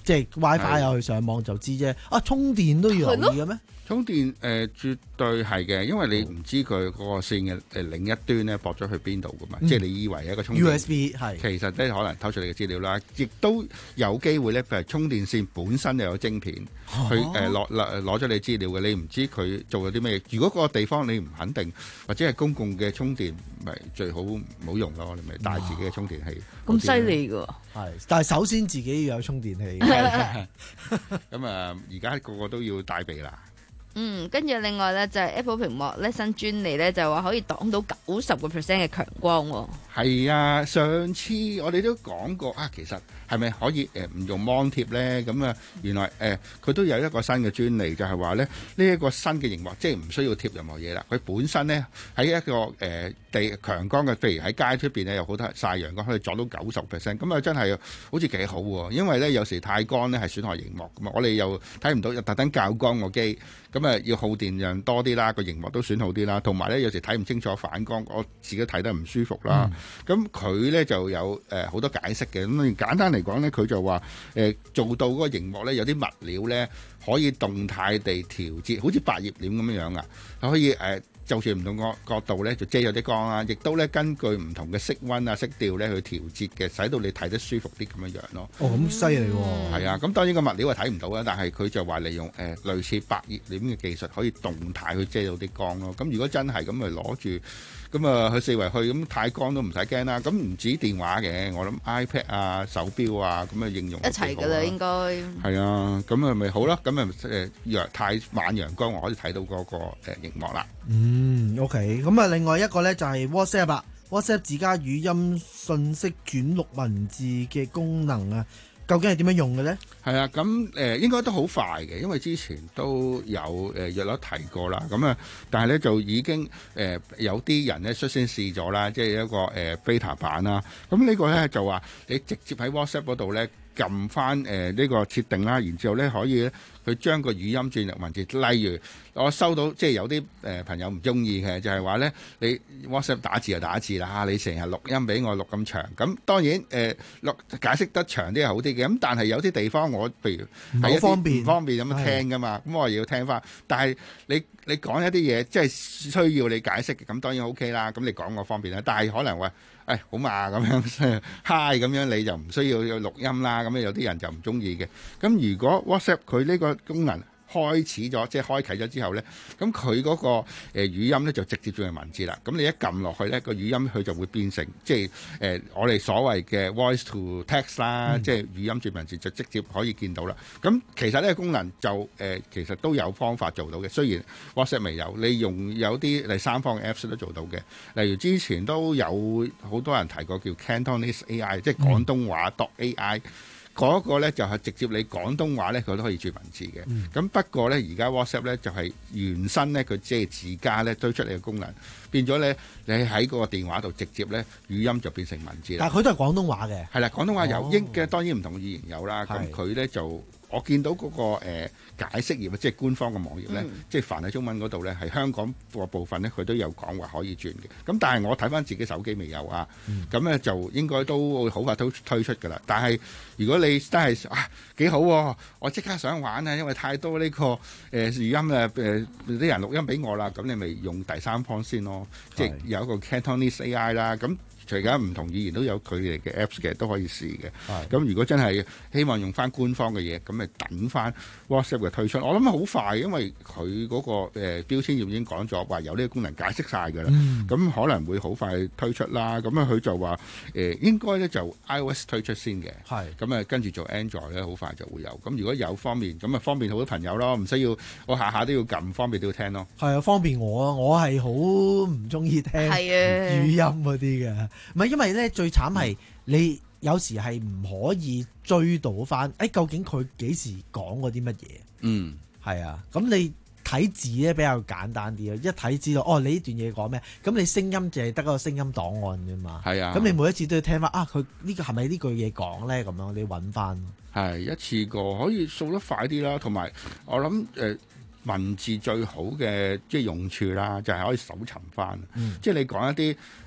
即係 WiFi 有去上網就知啫。啊，充電都要留意嘅咩？ 充電誒、呃、絕對係嘅，因為你唔知佢嗰個線嘅誒另一端咧駁咗去邊度噶嘛，嗯、即係你以為一個充電 U S B 係， 其實咧可能偷取你嘅資料啦，亦都有機會咧，譬如充電線本身就有晶片，哦、去誒攞攞攞咗你資料嘅，你唔知佢做咗啲咩。如果嗰個地方你唔肯定，或者係公共嘅充電，咪最好唔好用咯，你咪帶自己嘅充電器。 咁犀利㗎， 係，但係首先自己要有充電器。 咁啊，而家個個都要帶備啦。 嗯，跟住另外咧就係、是、Apple 屏幕咧新專利咧就話可以擋到九十個 percent 嘅強光喎、哦。 係啊，上次我哋都講過啊，其實係咪可以誒唔、呃、用芒貼咧？咁啊，原來誒佢、呃、都有一個新嘅專利，就係話咧呢一、這個新嘅熒幕，即係唔需要貼任何嘢啦。佢本身咧喺一個誒、呃、地強光嘅，譬如喺街出邊咧有好多曬陽光，可以阻到九十 percent。咁啊真係好似幾好喎，因為咧有時太乾咧係損害熒幕噶嘛，我哋又睇唔到，又特登校光個機。咁啊，要耗電量多啲啦，個熒幕都損耗啲啦，同埋咧有時睇唔清楚反光，我自己睇得唔舒服啦。咁佢咧就有誒好、呃、多解釋嘅。咁簡單嚟講咧，佢就話誒、呃、做到嗰個熒幕咧有啲物料咧可以動態地調節，好似百葉簾咁樣樣啊，可以誒。呃就算唔同個角度咧，就遮咗啲光啦，亦都咧根據唔同嘅色溫啊、色調咧去調節嘅，使到你睇得舒服啲咁樣樣咯。 哦，咁犀利喎！ 係啊，咁當然個物料係睇唔到啦，但係佢就話利用誒、呃、類似百葉簾嘅技術，可以動態去遮到啲光咯。咁如果真係咁咪攞住。咁啊，去四圍去咁太光都唔使驚啦。咁唔止電話嘅，我諗 iPad 啊、手錶啊咁啊應用一齊㗎啦，應該係啊。咁啊咪好啦。咁啊誒，陽太晚陽光，我可以睇到嗰、那個誒熒幕啦。 嗯 ，OK。咁啊，另外一個咧就係 WhatsApp 啦 ，WhatsApp 自家語音信息轉錄文字嘅功能啊。究竟係點樣用嘅咧？ 係啊，咁誒、呃、應該都好快嘅，因為之前都有誒約略提過啦。咁啊，但係咧就已經誒、呃、有啲人咧率先試咗啦，即係一個誒、呃、beta 版啦。咁呢個咧就話你直接喺 WhatsApp 嗰度咧撳翻誒呢個設定啦，然之後咧可以咧佢將個語音轉入文字。例如我收到即係有啲誒、呃、朋友唔中意嘅，就係話咧你 WhatsApp 打字就打字啦，你成日錄音俾我錄咁長。咁當然誒錄、呃、解釋得長啲係好啲嘅。咁但係有啲地方我譬如係一啲唔方便咁樣聽噶嘛，咁我又要聽翻。但係你你講一啲嘢即係需要你解釋嘅，咁當然 OK 啦。咁你講我方便啦，但係可能話誒、哎、好嘛咁樣 hi 咁樣你就唔需要有錄音啦。咁樣有啲人就唔中意嘅。咁如果 WhatsApp 佢呢個功能開始咗，即係開啟咗之後咧，咁佢嗰個誒、呃、語音咧就直接轉為文字啦。咁你一撳落去咧，個語音佢就會變成即係誒、呃、我哋所謂嘅 voice to text 啦，嗯、即係語音轉文字就直接可以見到啦。咁其實呢個功能就誒、呃、其實都有方法做到嘅，雖然 WhatsApp 未有，你用有啲第三方嘅 Apps 都做到嘅。例如之前都有好多人提過叫 Cantonese A I， 即係廣東話 dot A I。嗯嗰個咧就係直接你廣東話咧，佢都可以轉文字嘅。咁、嗯、不過咧，而家 WhatsApp 咧就係原生咧，佢即係自家咧推出嚟嘅功能，變咗咧你喺嗰個電話度直接咧語音就變成文字啦。 但係佢都係廣東話嘅。係啦，廣東話有， 哦、 英嘅當然唔同語言有啦。咁佢咧就我見到嗰、那個、呃、解釋頁，即係官方嘅網頁咧，嗯、即係繁體中文嗰度咧，係香港個部分咧，佢都有講話可以轉嘅。咁但係我睇翻自己手機未有啊。咁咧、嗯、就應該都會好快都推出㗎啦。但係如果你真係啊幾好喎、啊，我即刻想玩啊，因為太多呢、這個誒、呃、語音啊誒啲人錄音俾我啦，咁你咪用第三方先咯，即係有一個 Cantonese A I 啦，咁。而家唔同語言都有佢哋嘅 Apps 嘅，都可以試嘅。咁如果真係希望用翻官方嘅嘢，咁咪等翻 WhatsApp 嘅推出。我諗好快，因為佢嗰、那個誒、呃、標籤頁已經講咗，話有呢個功能解釋晒㗎啦。咁、嗯、可能會好快推出啦。咁啊，佢就話誒、呃、應該咧就 iOS 推出先嘅。係。咁啊，跟住做 Android 咧，好快就會有。咁如果有方面，咁啊方便好多朋友咯，唔需要我下下都要撳，方便都要聽咯。 係啊，方便我啊，我係好唔中意聽語音嗰啲嘅。唔係，因為咧最慘係你有時係唔可以追到翻，誒、哎、究竟佢幾時講過啲乜嘢？嗯，係啊，咁你睇字咧比較簡單啲咯，一睇知道哦，你呢段嘢講咩？咁你聲音就係得個聲音檔案啫嘛。係啊，咁你每一次都要聽翻啊，佢呢個係咪呢句嘢講咧？咁樣你揾翻。 係一次過可以掃得快啲啦，同埋我諗誒。呃文字最好嘅即係用處啦，就係、是、可以搜尋翻。嗯、即係你講一啲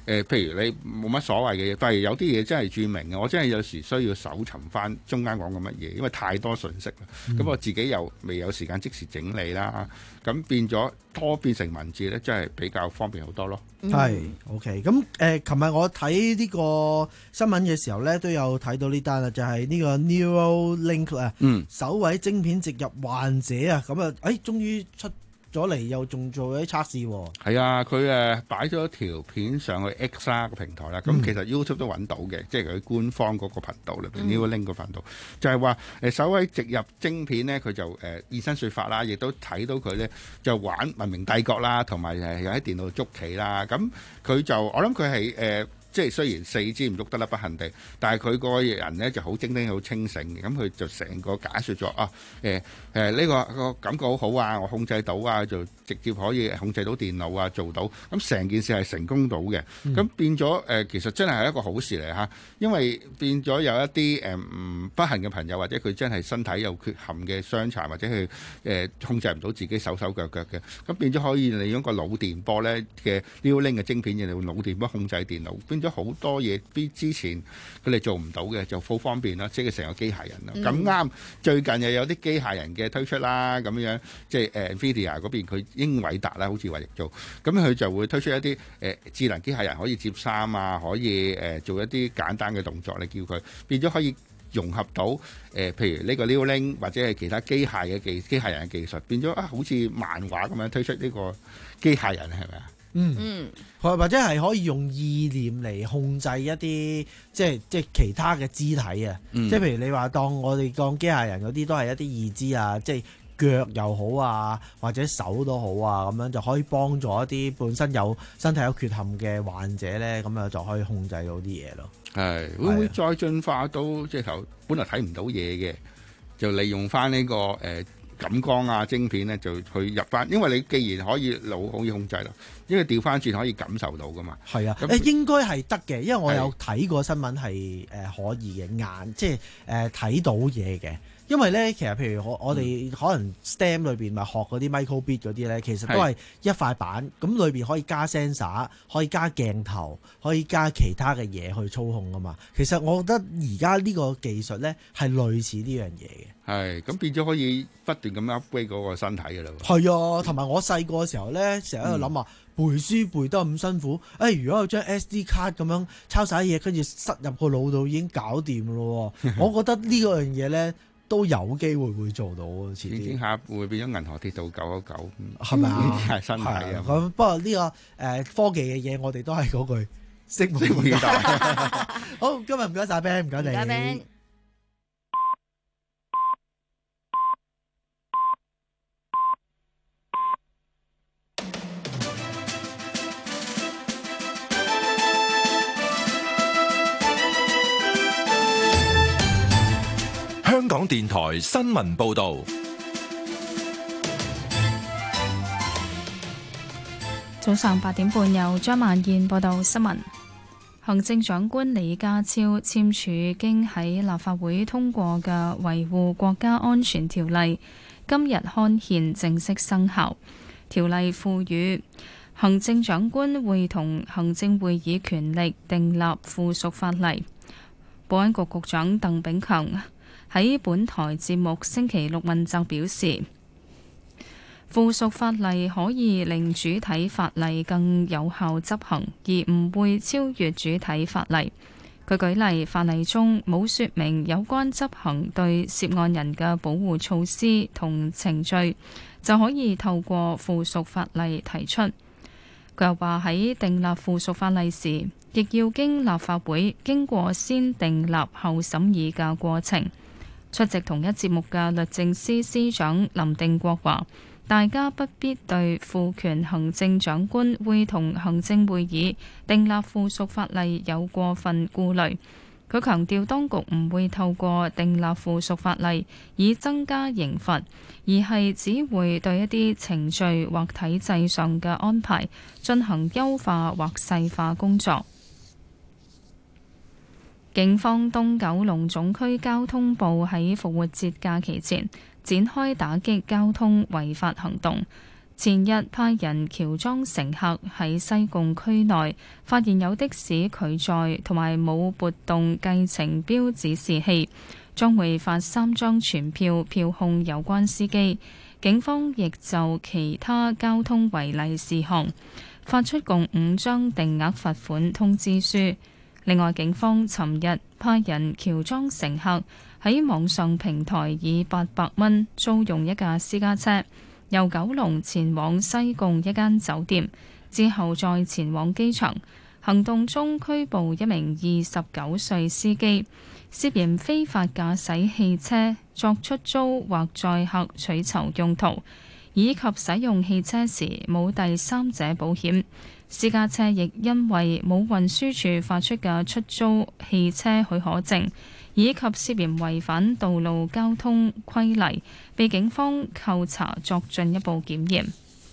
誒，譬如你冇乜所謂嘅嘢，但係有啲嘢真係著名嘅，我真係有時需要搜尋翻中間講緊乜嘢，因為太多信息啦。咁、嗯、我自己又未有時間即時整理啦，咁變咗多變成文字咧，真係比較方便好多咯。 係、嗯、OK，咁誒，琴、呃、日我睇呢個新聞嘅時候咧，都有睇到呢單啦，就係、是、呢個 Neuralink 啊， 嗯， 首位晶片植入患者啊，咁啊，誒，終於出咗嚟，又仲做咗啲測試喎。 係啊，佢誒擺咗條片上去 X 啦個平台啦，咁、嗯、其實 YouTube 都揾到嘅，即係佢官方嗰個頻道裏邊 Neuralink 個頻道，就係話誒首位植入晶片呢，佢就誒、呃、以身說法啦，亦都睇到佢咧就玩文明帝國啦，同埋誒又喺電腦捉棋啦，咁佢就我諗佢係誒。即係雖然四肢唔喐得啦，不幸地，但係佢個人咧就好精靈、好清醒嘅。咁佢就成個解説咗啊，誒誒呢個個感覺好好啊，我控制到啊，就直接可以控制到電腦啊，做到。咁成件事係成功到嘅。咁、嗯、變咗誒、呃，其實真係係一個好事嚟嚇，因為變咗有一啲誒唔不幸嘅朋友，或者佢真係身體有缺陷嘅傷殘，或者佢誒、呃、控制唔到自己手手腳腳嘅，咁變咗可以利用個腦電波咧嘅 Neuralink 嘅晶片，用腦電波控制電腦，變咗好多嘢，比之前佢哋做唔到嘅，就好方便啦。即係成個機械人啦。咁啱、嗯、最近又有啲機械人嘅推出啦，咁樣即係誒 Nvidia 嗰邊佢英偉達啦，好似話亦做，咁佢就會推出一啲誒、呃、智能機械人可以接衫啊，可以誒、呃、做一啲簡單嘅動作，你叫佢變咗可以融合到誒、呃，譬如呢個 Neuralink 或者係其他機械嘅技機械人嘅技術，變咗啊，好似漫畫咁樣推出呢個機械人，係咪啊？ 嗯嗯，或者係可以用意念嚟控制一啲即係即係其他嘅肢體啊，嗯、即係譬如你話當我哋當機械人嗰啲都係一啲義肢啊，即係腳又好啊，或者手都好啊，咁樣就可以幫助一啲本身有身體有缺陷嘅患者咧，咁樣就可以控制到啲嘢咯。係會唔會再進化到即係頭本來睇唔到嘢嘅，就利用翻呢、呢個誒？呃感光啊，晶片咧就去入翻，因為你既然可以腦可以控制啦，因為調翻轉可以感受到噶嘛。係啊， 誒應該係得嘅，因為我有睇過新聞係誒可以嘅眼，即係誒睇到嘢嘅。因為咧，其實譬如我我哋可能 STEM 裏邊咪學嗰啲 microbit 嗰啲咧，其實都係一塊板，咁裏邊可以加 sensor，可以加鏡頭，可以加其他嘅嘢去操控噶嘛。其實我覺得而家呢個技術咧係類似呢樣嘢嘅。 係，咁變咗可以不斷咁 upgrade 嗰個身體噶啦。 係啊，同埋我細個嘅時候咧，成日喺度諗啊，背書背得咁辛苦，誒、哎，如果有張 S D 卡咁樣抄晒嘢，跟住塞入個腦度已經搞掂咯。我覺得呢個樣嘢咧都有機會會做到。遲啲下會變咗銀河鐵道九一九， 係咪啊？ 係身體啊。 咁不過呢、這個誒、呃、科技嘅嘢，我哋都係嗰句拭目以待。好，今日唔該晒 Ben， 唔該你。唔該 Ben。 香港電台新聞報道， 早上八點半由張萬燕報道新聞。行政長官李家超簽署經喺立法會通過嘅維護國家安全條例，今日刊憲正式生效。條例賦予行政長官會同行政會議權力訂立附屬法例。保安局局長鄧炳強喺本台節目星期六問責表示，附屬法例可以令主體法例更有效執行，而唔會超越主體法例。佢舉例，法例中冇說明有關執行對涉案人嘅保護措施同程序，就可以透過附屬法例提出。佢又話喺訂立附屬法例時，亦要經立法會經過先訂立後審議嘅過程。出席同一節目嘅律政司司長林定國話，大家不必對賦權行政長官會同行政會議訂立附屬法例有過分顧慮。佢強調，當局唔會透過訂立附屬法例以增加刑罰，而係只會對一啲程序或體制上嘅安排進行優化或細化工作。警方東九龍總區交通部喺復活節假期前展開打擊交通違法行動， 前日派人喬裝乘客喺西貢區內發現有的士拒載同埋冇撥動計程錶指示器，將會發三張傳票票控有關司機。警方亦就其他交通違例事項發出共五張定額罰款通知書。另外，警方尋日派人喬裝乘客喺網上平台以八百蚊租用一架私家車，由九龍前往西貢一間酒店，之後再前往機場。行動中拘捕一名二十九歲司機，涉嫌非法駕駛汽車作出租或載客取酬用途，以及使用汽車時冇第三者保險。私家車亦因為冇運輸署發出嘅出租汽車許可證，以及涉嫌違反道路交通規例，被警方扣查作進一步檢驗。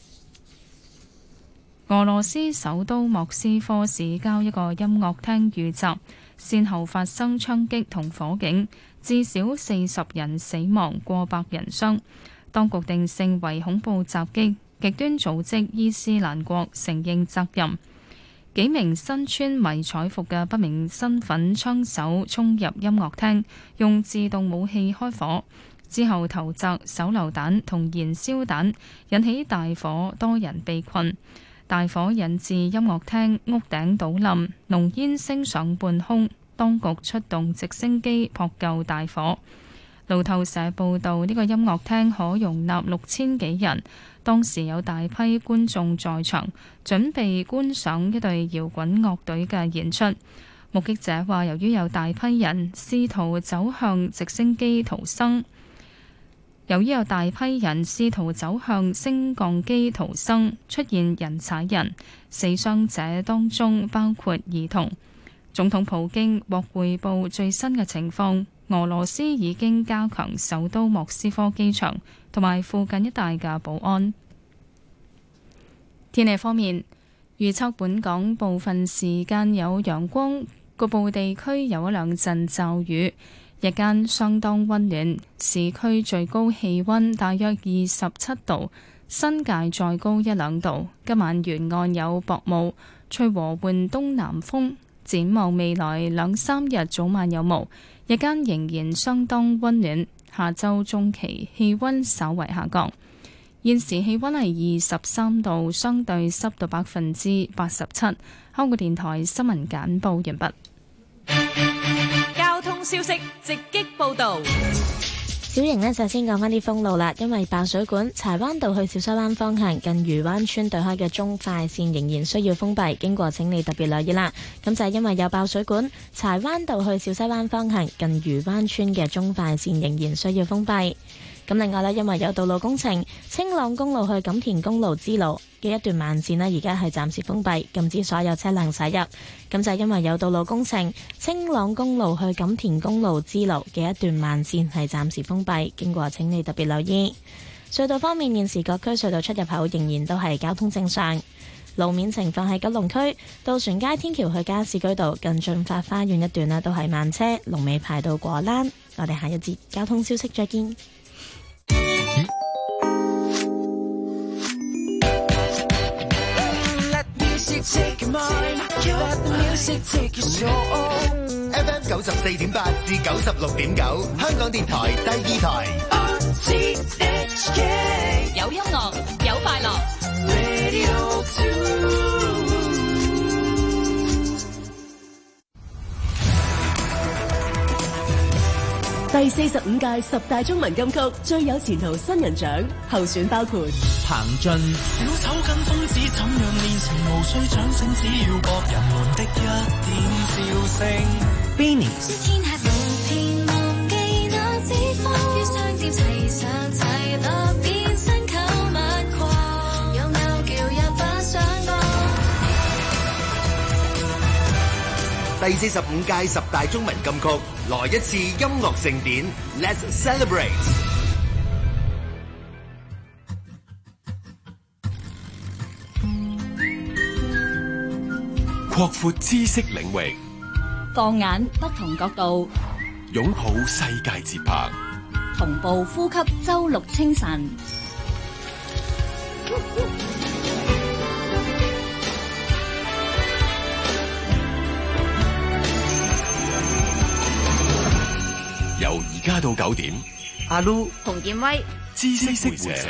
俄羅斯首都莫斯科市郊一個音樂廳遇襲，先後發生槍擊同火警，至少四十人死亡，過百人傷。當局定性為恐怖襲擊，極端組織伊斯蘭國承認責任。幾名身穿迷彩服嘅不明身份槍手衝入音樂廳，用自動武器開火，之後投擲手榴彈同燃燒彈，引起大火，多人被困。大火引致音樂廳屋頂倒冧，濃煙升上半空，當局出動直升機撲救大火。路透社報道，呢個音樂廳可容納六千幾人，當時有大批觀眾在場，準備觀賞一隊搖滾樂隊嘅演出。目擊者話，由於有大批人試圖走向直升機逃生，由於有大批人試圖走向升降機逃生，出現人踩人，死傷者當中包括兒童。總統普京獲匯報最新嘅情況，俄羅斯已經加強首都莫斯科機場同埋附近一帶嘅保安。天氣方面，預測本港部分時間有陽光，局部地區有一兩陣驟雨。日間相當溫暖，市區最高氣溫大約二十七度，新界再高一兩度。今晚沿岸有薄霧，吹和緩東南風。展望未來兩三日早晚有霧，日間仍然相當溫暖。下週中期氣溫稍為下降。現時氣溫係二十三度，相對濕度百分之八十七。香港電台新聞簡報完畢。 交通消息直擊報道。 小瑩呢，就先講返啲封路啦。因為爆水管，柴灣道去小西灣方向近漁灣村對開嘅中快線仍然需要封閉，經過請你特別留意啦。咁就係因為有爆水管，柴灣道去小西灣方向近漁灣村嘅中快線仍然需要封閉。咁另外呢，因為有道路工程，青朗公路去錦田公路支路嘅一段慢線呢，而家係暫時封閉，禁止所有車輛駛入。咁就係因為有道路工程，青朗公路去錦田公路支路嘅一段慢線係暫時封閉，經過請你特別留意。隧道方面，現時各區隧道出入口仍然都係交通正常。路面情況喺九龍區渡船街天橋去加士居道近駿發花園一段呢，都係慢車，龍尾排到果欄。我哋下一節交通消息再見。 F M 九十四點八至九十六點九，香港電台第二台。 有音樂，有快樂。 第四十五屆十大中文金曲最有前途新人獎候選包括彭俊、小丑跟瘋子怎樣練成無需掌聲，只要博人們的一點笑聲。 Beanie、 第四十五屆十大中文金曲，來一次音樂盛典 ，Let's celebrate！ 擴闊知識領域， 放眼不同角度， 擁抱世界節拍， 同步呼吸周六清晨。 由而家到九點， 阿 Lu、 洪建威、 知識會社。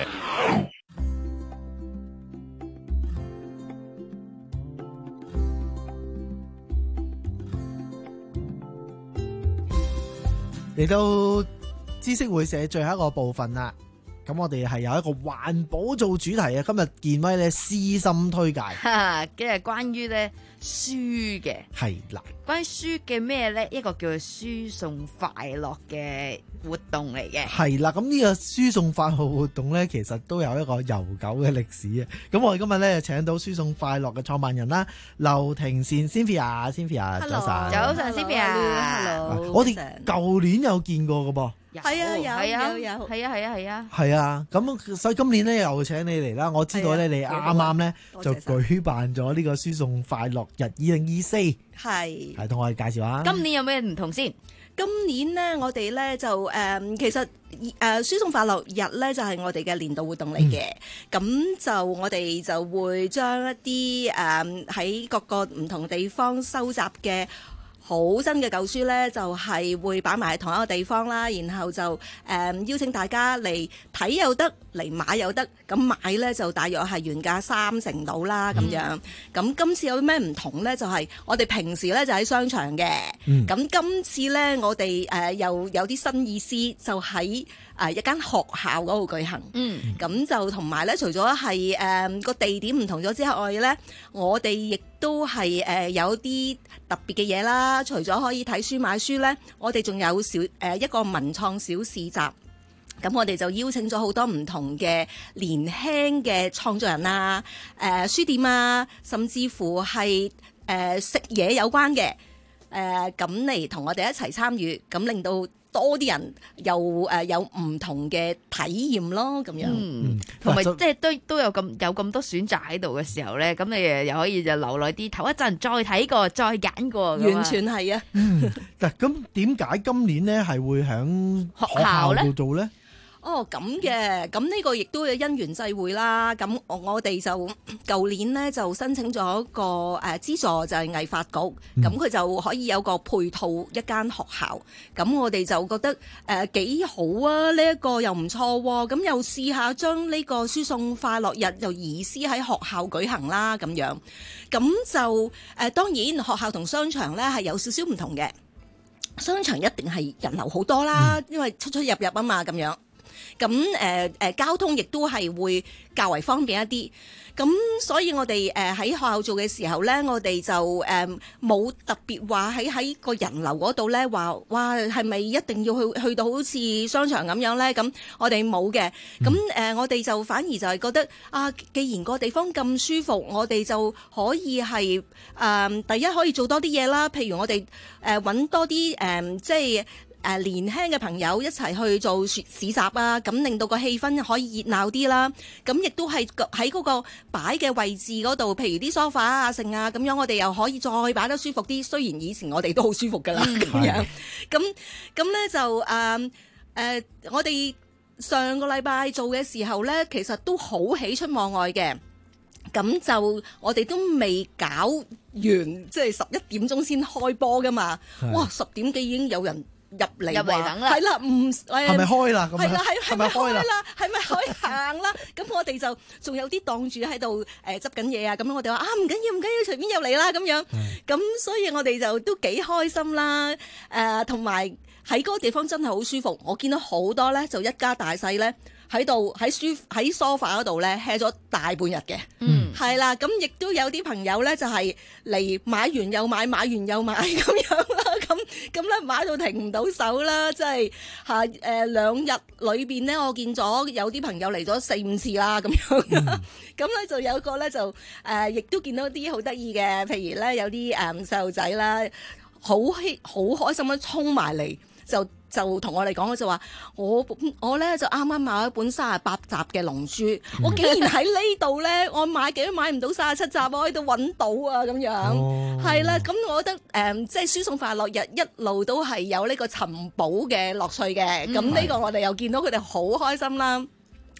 嚟到知識會社最後一個部分啦，咁我哋係有一個環保做主題啊！今日建威咧私心推介， 哈，即係關於咧書嘅， 係啦， 關於書嘅咩咧？一個叫做書送快樂嘅活動嚟嘅， 係啦。咁呢個書送快樂活動咧，其實都有一個悠久嘅歷史啊！咁我哋今日咧請到書送快樂嘅創辦人啦，劉庭善 Cynthia，Cynthia 早晨， 早晨 Cynthia，Hello， 我哋舊年有見過噶噃。 係啊，有係啊， 有有， 係啊，係啊，係啊， 係啊，咁所以今年咧又請你嚟啦。我知道咧你啱啱咧就舉辦咗呢個書送快樂日二零二四，係係同我哋介紹下。 今年有咩唔同先？ 今年咧，我哋咧就誒、呃，其實誒、呃、書送快樂日咧就係、是、我哋嘅年度活動嚟嘅。咁、嗯、就我哋就會將一啲誒喺各個唔同地方收集嘅好新嘅舊書呢，就係、是、會擺埋喺同一個地方啦，然後就誒、呃、邀請大家嚟睇又得，嚟買又得。咁買呢，就大約係原價三成到啦咁樣。咁、嗯、今次有咩唔同呢？就係、是、我哋平時呢就喺商場嘅，咁、嗯、今次呢，我哋誒、呃、又有啲新意思，就喺誒一間學校嗰度舉行。嗯，咁就同埋呢，除咗係誒個地點唔同咗之外呢，我哋亦都係誒、呃、有啲特別嘅嘢啦。除咗可以睇書買書呢，我哋仲有小誒、呃、一個文創小市集。咁我哋就邀請咗好多唔同嘅年輕嘅創作人啊、誒、呃、書店啊，甚至乎係誒、呃、食嘢有關嘅誒咁嚟同我哋一齊參與，咁令到多啲人又誒、呃、有唔同嘅體驗咯，咁樣。 嗯，同埋即係都都有咁有咁多選擇喺度嘅時候咧，咁你誒又可以就留耐啲，唞一陣再睇過，再揀過。 完全係啊！ 嗱，咁點解今年咧係會喺學校度做咧？ 哦，咁嘅，咁呢個亦都有因緣際會啦。咁我我哋就舊年呢，就申請咗一個誒、呃、資助，就係藝發局。咁佢、嗯、就可以有個配套一間學校。咁我哋就覺得誒幾、呃、好啊！呢、這、一個又唔錯喎。咁又試下將呢個書送快樂日又移師喺學校舉行啦。咁樣，咁就誒、呃、當然學校同商場呢係有少少唔同嘅。商場一定係人流好多啦，嗯、因為出出入入啊嘛，咁樣。咁誒誒交通亦都係會較為方便一啲，咁所以我哋誒喺學校做嘅時候咧，我哋就誒冇、呃、特別話喺喺個人流嗰度咧話，哇係咪一定要去去到好似商場咁樣咧？咁我哋冇嘅，咁誒、呃、我哋就反而就係覺得啊，既然個地方咁舒服，我哋就可以係誒、呃、第一可以做多啲嘢啦，譬如我哋誒揾多啲誒、呃、即係。誒、呃、年輕嘅朋友一齊去做市集啊，咁令到個氣氛可以熱鬧啲啦。咁亦都係喺嗰個擺嘅位置嗰度，譬如啲梳化啊、剩啊咁樣，我哋又可以再擺得舒服啲。雖然以前我哋都好舒服噶啦，咁、嗯、樣。咁咁咧就誒誒、呃呃，我哋上個禮拜做嘅時候咧，其實都好喜出望外嘅。咁就我哋都未搞完，即係十一點鐘先開波噶嘛。哇，十點幾已經有人入嚟入嚟等啦， 係啦，唔係咪開啦？ 係啦，係係咪開啦？係咪可以行啦？咁我哋就仲有啲檔主喺度誒執緊嘢啊！咁我哋話啊，唔緊要，唔緊要，隨便入嚟啦咁樣。咁所以我哋就都幾開心啦。誒，同埋喺嗰個地方真係好舒服。我見到好多咧，就一家大細咧喺度喺書喺 sofa 嗰度咧 hea 咗大半日嘅。嗯，係啦。咁亦都有啲朋友咧，就係嚟買完又買，買完又買咁樣啦。咁咁咧買到停唔到手啦，即係嚇誒兩日裏邊咧，我見咗有啲朋友嚟咗四五次啦，咁樣。咁咧、嗯、就有個咧就誒，亦、呃、都見到啲好得意嘅，譬如咧有啲誒細路仔啦，好希好開心咁衝埋嚟就。就同我哋講，就話我我咧就啱啱買一本三十八集嘅龍珠，嗯、我竟然喺呢度咧，我買幾都買唔到三十七集，我喺度揾到啊咁樣，係啦、哦，咁我覺得誒、呃，即係書送快樂日一路都係有呢個尋寶嘅樂趣嘅，咁呢、嗯、個我哋又見到佢哋好開心啦。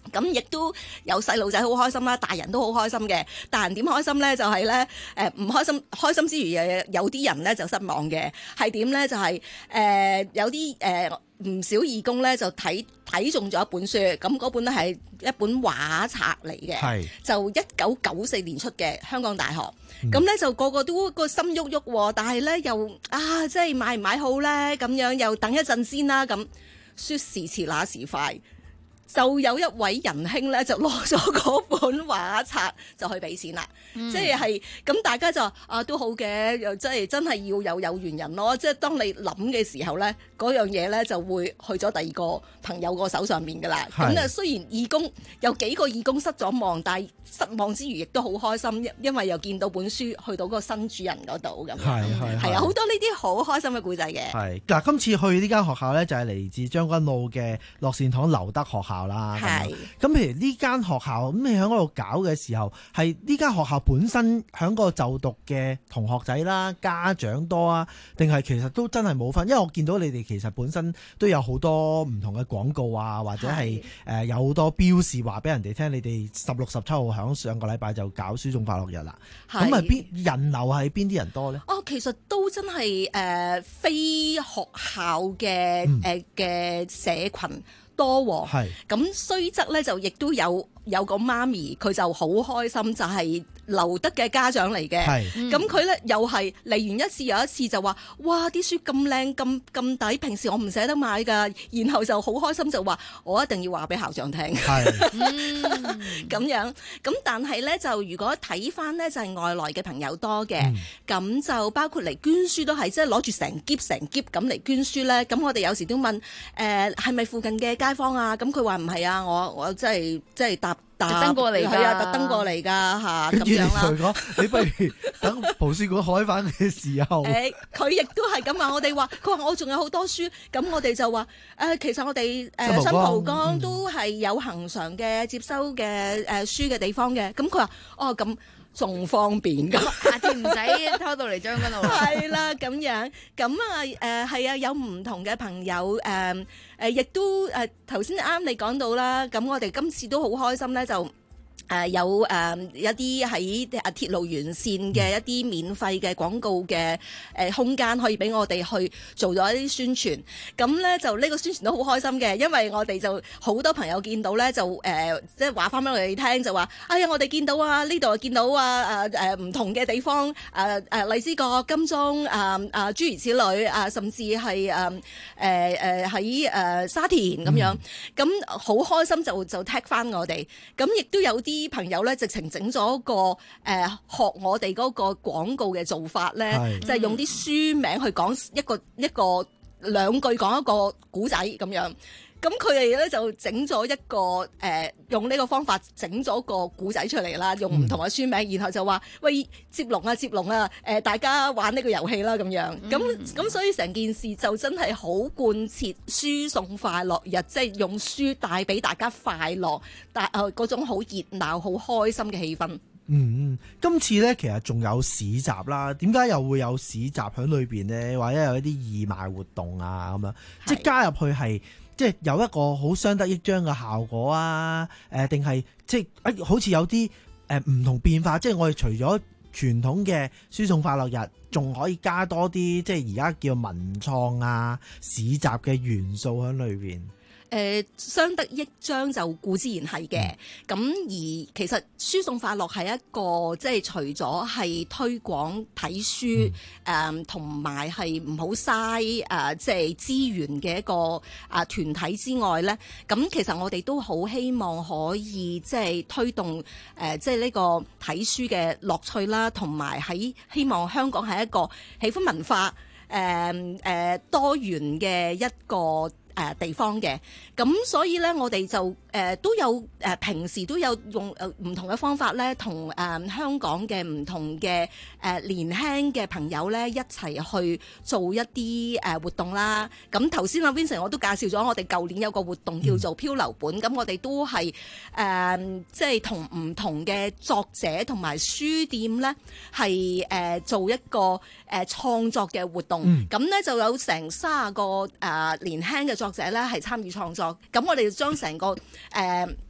咁亦都有細路仔好開心啦，大人都好開心嘅。大人點開心咧？就係咧誒唔開心，開心之餘誒有啲人咧就失望嘅。係點咧？就係、是、誒、呃、有啲誒唔少義工咧就睇睇中咗一本書，咁嗰本咧係一本畫冊嚟嘅， 係就一九九四年出嘅香港大學。咁嗯咧、就個個都個心喐喐，但係咧又啊，即係買唔買好咧？咁樣又等一陣先啦。咁說時遲那時快。就有一位仁兄咧，就攞咗嗰本畫冊就去俾錢啦， 嗯即係係咁大家就話啊都好嘅，又即係真係要有有緣人咯。即係當你諗嘅時候咧，嗰樣嘢咧就會去咗第二個朋友個手上面噶啦。咁啊雖然義工有幾個義工失咗望，但係失望之餘亦都好開心，因為又見到本書去到嗰個新主人嗰度咁。 係係係啊，好多呢啲好開心嘅故仔嘅。 係嗱，今次去呢間學校咧，就係嚟自將軍澳嘅樂善堂劉德學校啦。 係咁，譬如呢間學校咁，你喺嗰度搞嘅時候，係呢間學校本身喺嗰個就讀嘅同學仔啦、家長多啊，定係其實都真係冇分？因為我見到你哋其實本身都有好多唔同嘅廣告啊，或者係誒、呃、有好多標示話俾人哋聽，你哋十六、十七號響上個禮拜就搞輸送快樂日啦。咁啊，邊人流係邊啲人多呢？ 哦，其實都真係誒、呃、非學校嘅誒嘅社群多喎。係咁，雖則咧就亦都有有個媽咪，佢就好開心，就係、是。劉德嘅家長嚟嘅，咁佢咧又係嚟完一次又一次就話：哇！啲書咁靚咁咁抵，平時我唔捨得買㗎。然後就好開心就話：我一定要話俾校長聽。係咁樣咁，但係咧就如果睇翻咧就係、是、外來嘅朋友多嘅，咁、嗯、就包括嚟捐書都係即係攞住成篋成篋咁嚟捐書咧。咁我哋有時都問誒係咪附近嘅街坊啊？咁佢話唔係啊，我我即係即係搭。特登過嚟㗎， 係啊，特登過嚟㗎嚇，咁樣啦。 跟住佢講：你不如等圖書館開翻嘅時候。 誒，佢亦都係咁話，我哋話，佢話我仲有好多書，咁我哋就話誒、呃，其實我哋誒新蒲崗都係有恆常嘅接收嘅誒、呃、書嘅地方嘅。咁佢話：哦，咁仲方便㗎， 下次唔使偷到嚟將軍澳。 係啦，咁樣咁啊誒係啊，有唔同嘅朋友誒。呃誒，亦都誒頭先啱你講到啦，咁我哋今次都好開心咧，就誒、呃、有誒、呃、一啲喺啊鐵路沿線嘅一啲免費嘅廣告嘅誒空間，可以俾我哋去做咗一啲宣傳。咁咧就呢個宣傳都好開心嘅，因為我哋就好多朋友見到咧，就誒即係話翻俾我哋聽，就話哎呀，我哋見到啊，呢度又見到啊誒誒唔同嘅地方誒誒、呃、荔枝角、金鐘啊啊諸如此類啊，甚至係誒誒誒喺誒沙田咁樣，咁好、嗯、開心就就 tag 翻我哋，咁亦都有啲朋友咧，直情整咗個誒、呃、學我哋嗰個廣告嘅做法咧，就係用啲書名去講一個一個兩句講一個古仔咁樣。咁佢哋咧就整咗一個誒、呃，用呢個方法整咗個古仔出嚟啦，用唔同嘅書名，嗯、然後就話喂接龍啊接龍啊，誒、呃、大家玩呢個遊戲啦咁樣，咁咁、嗯、所以成件事就真係好貫徹書送快樂日，即係用書帶俾大家快樂，但誒嗰種好熱鬧、好開心嘅氣氛。 嗯嗯，今次咧其實仲有市集啦，點解又會有市集喺裏邊呢？或者有一啲義賣活動啊咁樣，即係加入去係。即係有一個好相得益彰嘅效果啊！誒，定係即係誒，好似有啲誒唔同變化。即係我哋除咗傳統嘅書送快樂日，仲可以加多啲即係而家叫文創啊、市集嘅元素喺裏邊。 誒、呃、相得益彰就固之然係嘅，咁、嗯、而其實書送快樂係一個即係除咗係推廣睇書誒同埋係唔好嘥誒即係資源嘅一個啊團體之外咧，咁其實我哋都好希望可以即係推動誒、呃、即係呢個睇書嘅樂趣啦，同埋喺希望香港係一個喜歡文化誒誒、呃呃、多元嘅一個。誒、呃、地方嘅，咁所以咧，我哋就誒、呃、都有誒、呃、平時都有用誒唔、呃、同嘅方法咧，同誒、呃、香港嘅唔同嘅誒、呃、年輕嘅朋友咧一齊去做一啲誒、呃、活動啦。咁頭先阿 Vincent 我都介紹咗，我哋舊年有個活動叫做漂流本，咁、嗯、我哋都係誒即係同唔同嘅作者同埋書店咧係誒做一個誒、呃、創作嘅活動。咁咧、嗯、就有成卅個誒、呃、年輕嘅作者咧係參與創作，咁我哋就將成個誒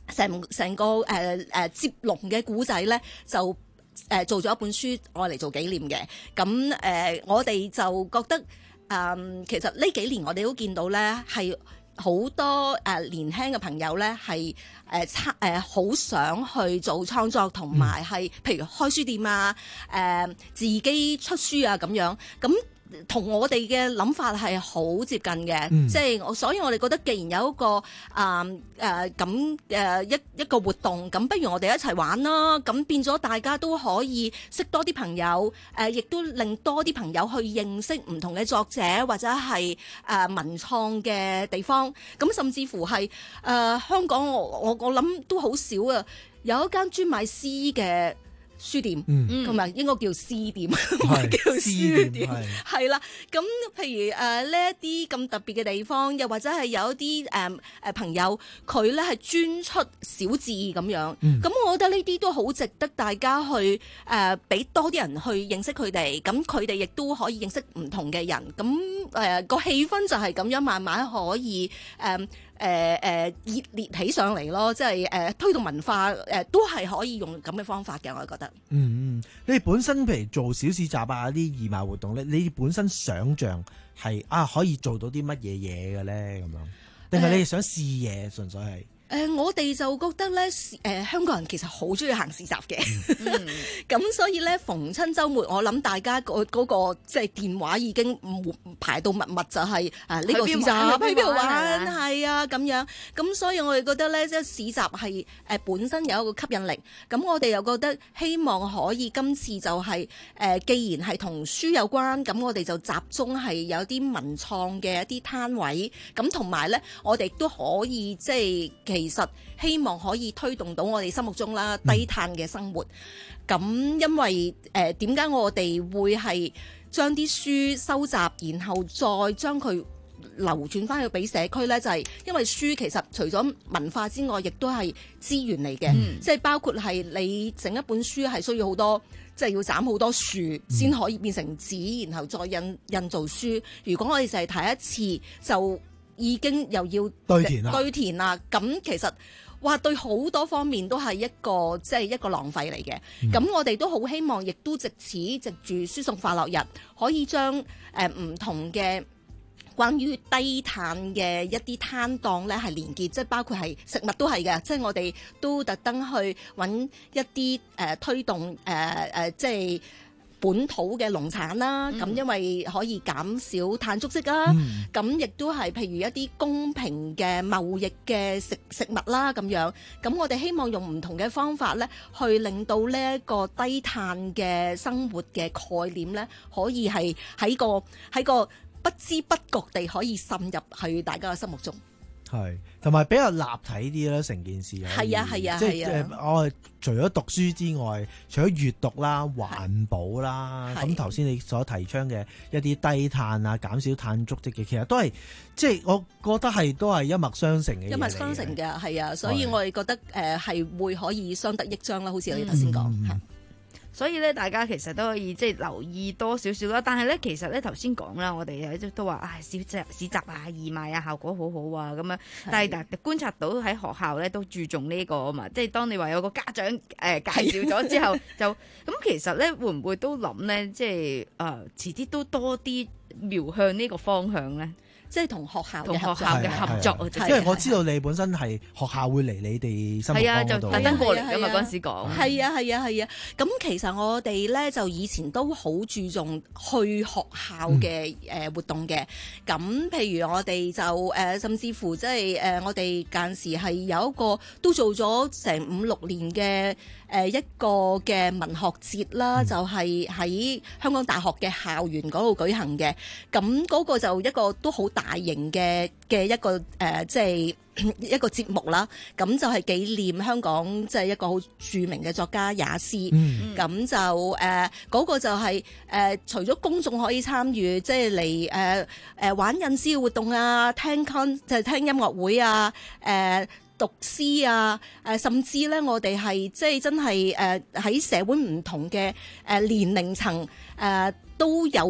成成個誒誒、呃、接龍嘅古仔咧，就誒、呃、做咗一本書，愛嚟做紀念嘅。咁誒、呃，我哋就覺得誒、呃，其實呢幾年我哋都見到咧，係好多誒、呃、年輕嘅朋友咧，係誒參誒好想去做創作，同埋係譬如開書店啊，誒、呃、自己出書啊咁樣咁。同我哋嘅諗法係好接近嘅，嗯、即係我，所以我哋覺得，既然有一個啊誒咁誒一一個活動，咁不如我哋一齊玩啦。咁變咗大家都可以識多啲朋友，誒、呃、亦都令多啲朋友去認識唔同嘅作者或者係誒、呃、文創嘅地方。咁甚至乎係誒、呃、香港，我我我諗都好少啊，有一間專賣詩嘅書店，同埋、嗯、應該叫詩店，唔係是叫書店，係啦。咁譬如誒呢一啲咁特別嘅地方，又或者係有一啲誒誒朋友，佢咧係專出小字咁樣。咁、嗯、我覺得呢啲都好值得大家去誒俾、呃、多啲人去認識佢哋。咁佢哋亦都可以認識唔同嘅人。咁誒個氣氛就係咁樣慢慢可以誒誒誒熱烈起上嚟咯。即係誒、呃、推動文化誒、呃、都係可以用咁嘅方法嘅，我覺得。 嗯嗯，你哋本身譬如做小市集啊啲義賣活動咧，你哋本身想像係啊可以做到啲乜嘢嘢嘅咧咁樣，定係你哋想試嘢純粹係？ 誒、呃，我哋就覺得咧，誒、呃、香港人其實好中意行市集嘅，咁、嗯、所以咧逢親週末，我諗大家嗰、那、嗰個即係、就是、電話已經排到密密，就係、是、啊呢、這個市集去邊度玩，係啊咁樣，咁所以我哋覺得咧，即係市集係誒本身有一個吸引力，咁我哋又覺得希望可以今次就係、是、誒、呃，既然係同書有關，咁我哋就集中係有啲文創嘅一啲攤位，咁同埋咧，我哋都可以即係。其實希望可以推動到我哋心目中啦低碳嘅生活。咁、嗯、因為誒點解我哋會係將啲書收集，然後再將佢流轉翻去俾社區呢？就係、是、因為書其實除咗文化之外，亦都係資源嚟嘅，嗯、即係包括係你整一本書係需要好多，即係要斬好多樹先可以變成紙，然後再印印做書。如果我哋就係睇一次就已經又要堆填啦， 堆填啦，咁其實哇對好多方面都係一個即係、就是、一個浪費嚟嘅。咁、嗯、我哋都好希望，亦都藉此藉住書送快樂日，可以將誒唔同嘅關於低碳嘅一啲攤檔咧係連結，即係包括係食物都係嘅，即係我哋都特登去揾一啲誒、呃、推動誒誒、呃呃、即係本土嘅農產啦，咁、嗯、因為可以減少碳足跡啦，咁亦、嗯、都係譬如一啲公平嘅貿易嘅食食物啦咁樣，咁我哋希望用唔同嘅方法咧，去令到呢一個低碳嘅生活嘅概念咧，可以係喺個喺個不知不覺地可以滲入去大家嘅心目中。 係，同埋比較立體啲啦，成件事係啊係啊， 即係我除咗讀書之外，除咗閱讀啦、環保啦，咁頭先你所提倡嘅一啲低碳啊、減少碳足跡嘅，其實都係即係我覺得係都係一脈相承嘅，一脈相承嘅係啊，所以我哋覺得誒係、呃、會可以相得益彰啦，好似你頭先講。嗯所以咧，大家其實都可以即係留意多少少啦。但係咧，其實咧頭先講啦，我哋都話啊，市集市集啊、義賣啊，效果好好啊咁樣。是但係嗱，觀察到喺學校咧都注重呢個啊嘛。即係當你話有個家長誒、呃、介紹咗之後，就咁其實咧會唔會都諗咧？即係誒遲啲都多啲瞄向呢個方向咧？即係同學校同學校嘅合作， 因為我知道你本身係學校會嚟你哋心目光嗰度， 特登過嚟㗎嘛嗰陣時講。 係啊係啊係啊！咁其實我哋咧就以前都好注重去學校嘅誒活動嘅。咁、嗯、譬如我哋就誒、呃，甚至乎即係誒，我哋間時係有一個都做咗成五六年嘅。誒一個嘅文學節啦，嗯、就係喺香港大學嘅校園嗰度舉行嘅。咁嗰個就一個都好大型嘅嘅一個誒，即、呃、係、就是、一個節目啦。咁就係紀念香港即係、就是、一個好著名嘅作家也斯。咁、嗯、就誒嗰、呃那個就係、是、誒、呃，除咗公眾可以參與，即係嚟誒誒玩印詩嘅活動啊，聽 con 就係聽音樂會啊，誒、呃。讀詩啊，誒、呃、甚至咧，我哋係即係真係誒喺社會唔同嘅誒、呃、年齡層誒、呃、都有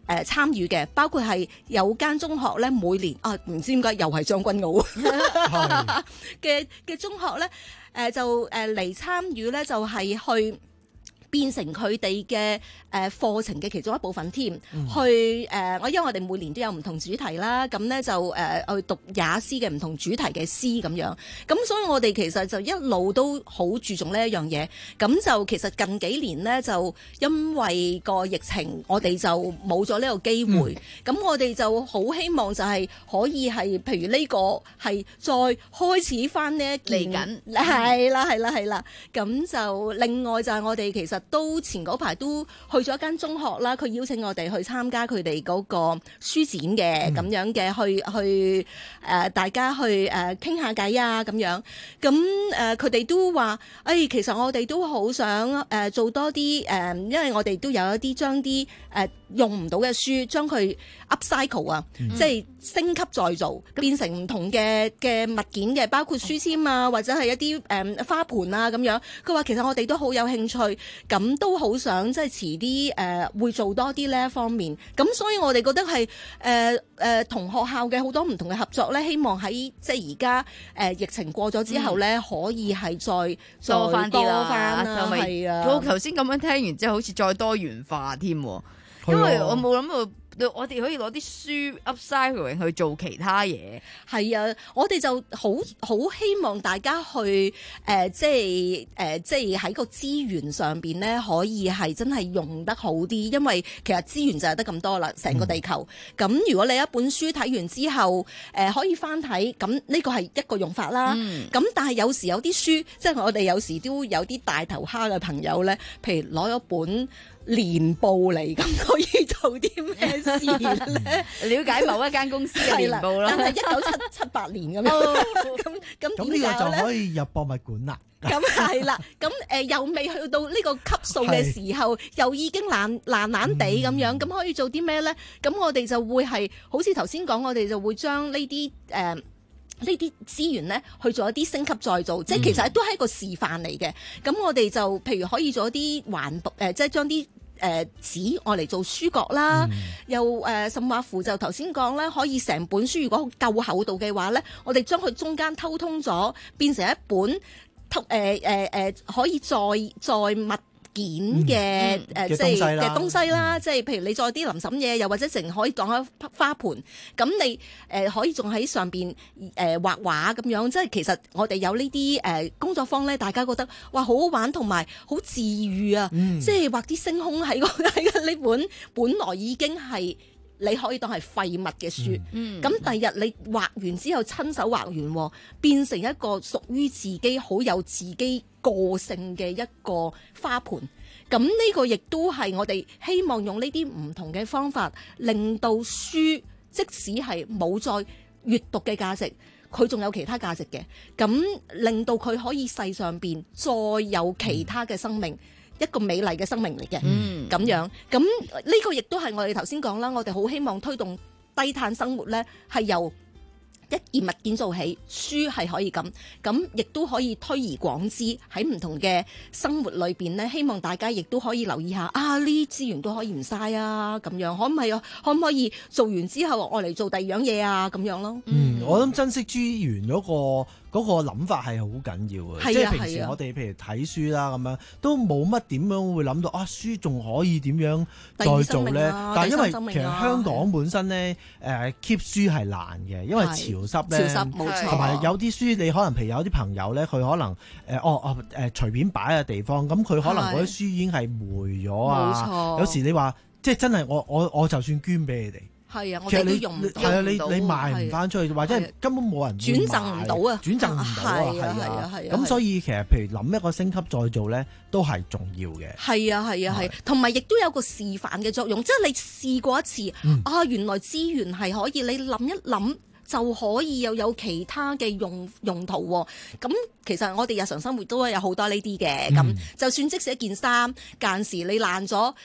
誒參與嘅，包括係有間中學咧每年啊，唔知點解又係將軍澳嘅嘅中學咧，誒、呃、就誒嚟參與咧，就係、是、去變成佢哋嘅誒課程嘅其中一部分添，嗯、去誒我、呃、因為我哋每年都有唔同主題啦，咁咧就誒、呃、去讀也斯嘅唔同主題嘅詩咁樣，咁所以我哋其實就一路都好注重呢一樣嘢，咁就其實近幾年咧就因為個疫情，我哋就冇咗呢個機會，咁、嗯、我哋就好希望就係可以係譬如呢個係再開始翻呢一件嚟緊，係啦係啦係啦，咁就另外就係我哋其實。都前嗰排都去咗一間中學啦，佢邀請我哋去參加佢哋嗰個書展嘅咁、嗯、樣嘅，去去誒、呃、大家去誒傾下偈啊咁樣，咁誒佢哋都話誒、哎、其實我哋都好想誒、呃、做多啲誒、呃，因為我哋都有一啲將啲誒用唔到嘅書將佢 upcycle 啊，嗯、即係升級再造，變成唔同嘅嘅物件嘅，包括書籤啊，或者係一啲誒、呃、花盆啊咁樣。佢話其實我哋都好有興趣，咁都好想即係遲啲誒會做多啲呢一方面。咁所以我哋覺得係誒誒同學校嘅好多唔同嘅合作咧，希望喺即係而家誒疫情過咗之後咧，嗯、可以係再多翻啲啦， 係啊。 我頭先咁樣聽完之後，好似再多元化添，因為我冇諗到。我哋可以攞啲書 upcycling 去做其他嘢， 係啊！我哋就好好希望大家去誒、呃，即係誒、呃，即係喺個資源上邊咧，可以係真係用得好啲，因為其實資源就係得咁多啦，成個地球。咁、嗯、如果你一本書睇完之後，誒、呃、可以翻睇，咁呢個係一個用法啦。咁、嗯、但係有時有啲書，即係我哋有時都有啲大頭蝦嘅朋友咧，譬如攞咗本年報嚟，咁可以做啲咩事咧？ 了解某一間公司嘅年報啦， 但係一九七七八年咁樣，咁咁咁呢個就可以入博物館啦。 咁係啦，咁誒、呃、又未去到呢個級數嘅時候，又已經爛爛爛地咁樣，咁、嗯、可以做啲咩咧？咁我哋就會係好似頭先講，我哋就會將呢啲誒呢啲資源咧去做一啲升級再造，嗯、即係其實都係一個示範嚟嘅。咁我哋就譬如可以做一啲環保誒，即係將啲誒紙愛嚟做書角啦，嗯、又誒、呃、甚或乎就頭先講咧，可以成本書如果夠厚度嘅話咧，我哋將佢中間偷通咗，變成一本偷誒誒誒可以再再物件嘅誒即係嘅東西啦，即係、嗯、譬如你再啲林審嘢，又或者淨可以當一花盆，咁你誒、呃、可以仲喺上邊誒、呃、畫畫咁樣，即係其實我哋有呢啲誒工作坊咧，大家覺得哇好好玩，同埋好治愈啊！嗯、即係畫啲星空喺個喺呢本本來已經係你可以當係廢物嘅書，咁、嗯、第日你畫完之後親手畫完，變成一個屬於自己好有自己個性嘅一個花盆，咁呢個亦都係我哋希望用呢啲唔同嘅方法，令到書即使係冇再閱讀嘅價值，佢仲有其他價值嘅，咁令到佢可以世上邊再有其他嘅生命。嗯一個美麗嘅生命嚟嘅，咁、嗯、樣，咁呢個亦都係我哋頭先講啦，我哋好希望推動低碳生活咧，係由一件物件做起，書係可以咁，咁亦都可以推而廣之喺唔同嘅生活裏邊咧，希望大家亦都可以留意下啊，呢啲資源都可以唔嘥啊，咁樣可唔可以？可唔可以做完之後我嚟做第二樣嘢啊？咁樣咯。 嗯，我諗珍惜資源嗰、嗰個。嗰個諗法係好緊要嘅， 啊、 即係平時我哋譬如睇書啦咁樣，都冇乜點樣會諗到啊書仲可以點樣再做咧？ 啊、 但係因為其實香港本身咧誒 keep 書係難嘅，因為潮濕咧， 潮濕冇錯， 同埋有啲書你可能譬如有啲朋友咧，佢可能誒、呃、哦哦誒隨便擺嘅地方，咁佢可能嗰啲書已經係霉咗啊。冇錯，有時你話即係真係我我我就算捐俾你哋。 係啊，我哋都用唔到。 係啊，你你賣唔翻出去，或者根本冇人轉贈唔到啊， 轉贈唔到啊，係啊，係啊。咁所以其實譬如諗一個升級再造咧，都係重要嘅。 係啊，係啊，係。同埋亦都有個示範嘅作用，即係你試過一次啊，原來資源係可以，你諗一諗就可以又有其他嘅用用途喎。咁其實我哋日常生活都有好多呢啲嘅。咁就算即使一件衫，間時你爛咗。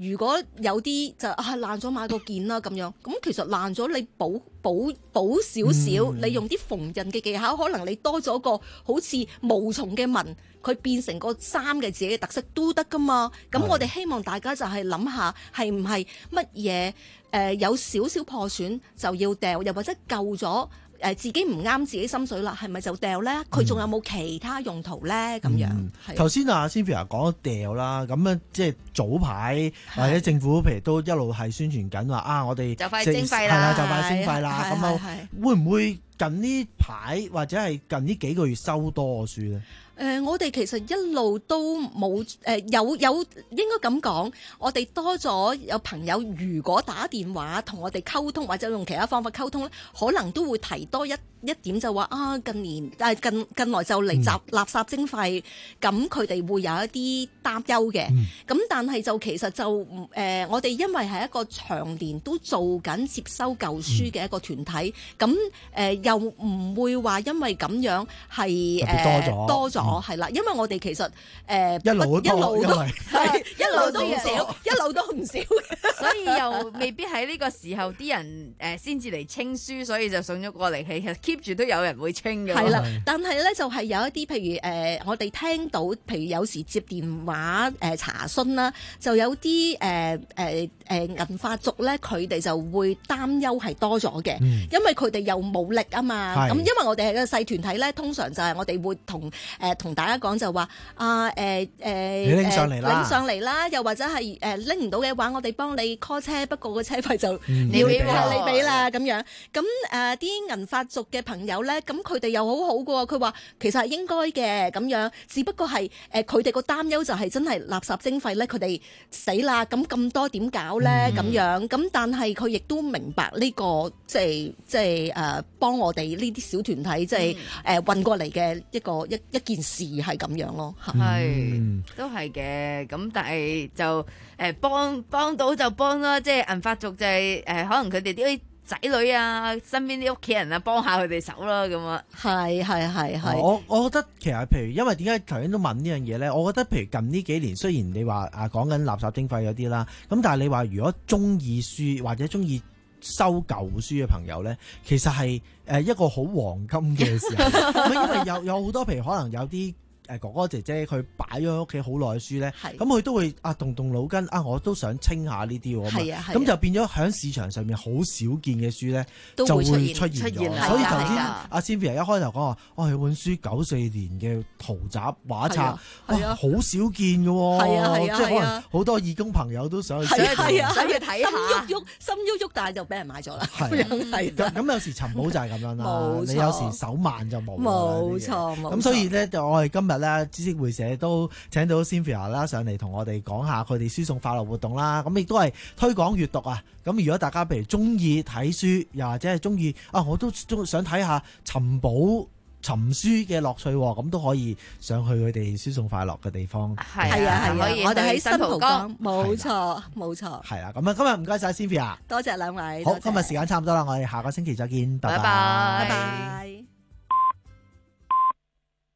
如果有啲就啊爛咗買個件啦咁樣，咁其實爛咗你補補補少少，你用啲縫紉嘅技巧，可能你多咗個好似毛蟲嘅紋，佢變成個衫嘅自己嘅特色都得噶嘛。咁我哋希望大家就係諗下係唔係乜嘢誒有少少破損就要掉，又或者舊咗。誒自己唔啱自己心水啦，係咪就掉咧？佢仲有冇其他用途咧？咁、嗯、樣頭先阿 Cynthia 講掉啦，咁樣即係早排或者政府譬如都一路係宣傳緊話啊，我哋就快徵費啦， 係啦，就快徵費啦。咁啊，會唔會近呢排或者係近呢幾個月收多書咧？ 誒、呃，我哋其實一路都冇誒、呃，有有應該咁講，我哋多咗有朋友，如果打電話同我哋溝通，或者用其他方法溝通咧，可能都會提多一一點就話啊，近年誒近近來就嚟集垃圾徵費，咁佢哋會有一啲擔憂嘅。咁、嗯、但係就其實就誒、呃，我哋因為係一個長年都做緊接收舊書嘅一個團體，咁、嗯、誒、呃、又唔會話因為咁樣係誒多咗。哦，係啦，因為我哋其實誒、呃、一路都一路都係一路都唔少，一路都唔少， 所以又未必喺呢個時候啲人誒先至嚟清書，所以就送咗過嚟。其實 keep 住都有人會清嘅。係啦， 但係咧就係、是、有一啲譬如誒、呃，我哋聽到譬如有時接電話誒、呃、查詢啦，就有啲誒誒誒銀髮族咧，佢哋就會擔憂係多咗嘅、嗯，因為佢哋又冇力啊嘛。咁因為我哋係個細團體咧，通常就係我哋會同誒。呃同大家講就話啊誒誒， 你拎上嚟啦， 拎上嚟啦，又或者係誒拎唔到嘅話，我哋幫你 call 車，不過個車費就你要你俾啦咁樣。咁誒啲銀髮族嘅朋友咧，咁佢哋又好好嘅喎，佢話其實係應該嘅咁樣，只不過係誒佢哋個擔憂就係真係垃圾徵費咧，佢哋死啦，咁咁多點搞咧咁樣。咁但係佢亦都明白呢個即係即係誒幫我哋呢啲小團體即係誒運過嚟嘅一個一一件事。事係咁樣咯， 係、嗯、都係嘅。咁但係就誒幫幫到就幫啦，即係銀髮族就係、是、誒、呃、可能佢哋啲仔女啊，身邊啲屋企人啊，幫下佢哋手啦咁啊。 係係係係。 我我覺得其實譬如因為點解頭先都問呢樣嘢咧？我覺得譬如近呢幾年雖然你話啊講緊垃圾徵費嗰啲啦，咁但係你話如果中意書或者中意收舊書嘅朋友咧，其實係誒一個好黃金嘅時候，因為有有好多譬如可能有啲誒哥哥姐姐佢擺咗喺屋企好耐嘅書咧，咁佢都會啊動動腦筋啊，我都想清下呢啲喎，咁就變咗喺市場上面好少見嘅書咧，就會出現咗。所以頭先阿 Cynthia 一開頭講話，哦有本書九四年嘅圖集畫冊，哇好少見嘅喎，即係可能好多義工朋友都想去想去睇下， 心喐喐心喐喐，但係就俾人買咗啦。 係咁有時尋寶就係咁樣啦，你有時手慢就冇。 冇錯， 咁所以咧，我哋今日咧知識會社都請到 Cynthia 啦上嚟同我哋講下佢哋書送快樂活動啦。咁亦都係推廣閱讀啊。咁如果大家譬如中意睇書，又或者係中意啊，我都想睇下尋寶尋書嘅樂趣，咁都可以上去佢哋書送快樂嘅地方。 係啊係啊， 可以我哋喺新蒲崗，冇錯冇錯。 係啦，咁啊今日唔該晒 Cynthia， 多謝兩位。 好，今日時間差唔多啦，我哋下個星期再見，拜拜拜拜。